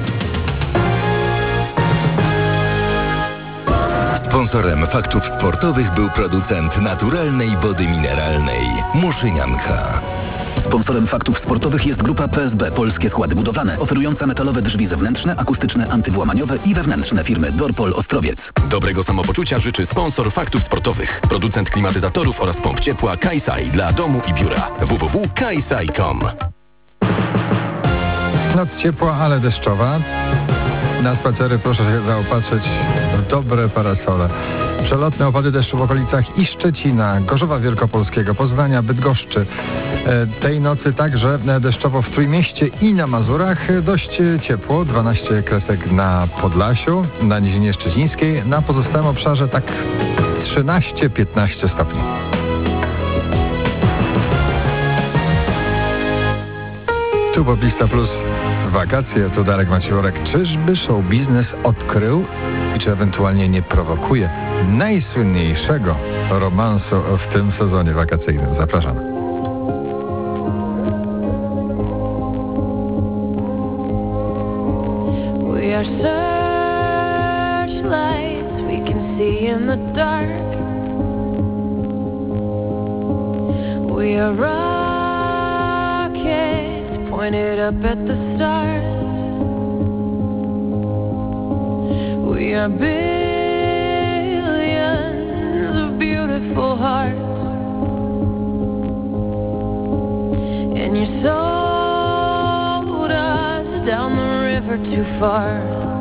Sponsorem faktów sportowych był producent naturalnej wody mineralnej Muszynianka.
Sponsorem faktów sportowych jest grupa P S B Polskie Składy Budowlane, oferująca metalowe drzwi zewnętrzne, akustyczne, antywłamaniowe i wewnętrzne firmy Dorpol Ostrowiec.
Dobrego samopoczucia życzy sponsor faktów sportowych. Producent klimatyzatorów oraz pomp ciepła Kaisai dla domu i biura. w w w kropka kaisai kropka com.
Noc ciepła, ale deszczowa. Na spacery proszę się zaopatrzyć w dobre parasole. Przelotne opady deszczu w okolicach i Szczecina, Gorzowa Wielkopolskiego, Poznania, Bydgoszczy. Tej nocy także deszczowo w Trójmieście i na Mazurach. Dość ciepło, dwanaście kresek na Podlasiu, na Nizinie Szczecińskiej. Na pozostałym obszarze tak trzynaście piętnaście stopni. Tu Poplista Plus wakacje, tu Darek Maciorek. Czyżby show biznes odkrył i czy ewentualnie nie prowokuje najsłynniejszego romansu w tym sezonie wakacyjnym? Zapraszam.
We are searchlights we can see in the dark. We are rockets pointed up at the stars. We are billions of beautiful hearts. And you sold us down the river too far.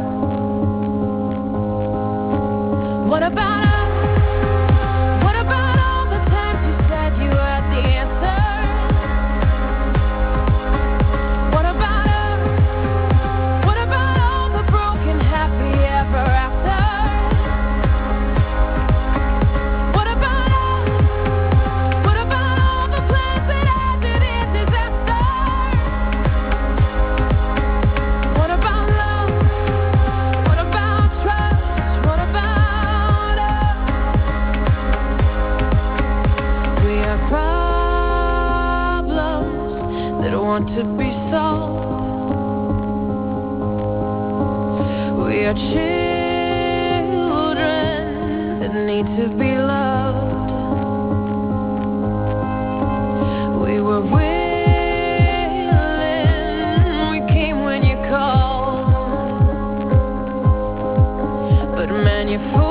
What about us? What about all the times you said you had the answers? What about us? What about all the broken happy ever afters? What about us? What about all the plans that ended in disaster? What about love? What about trust? What about us? We are problems that want to be solved. We are children that need to be loved. We were willing, we came when you called. But man, you fool.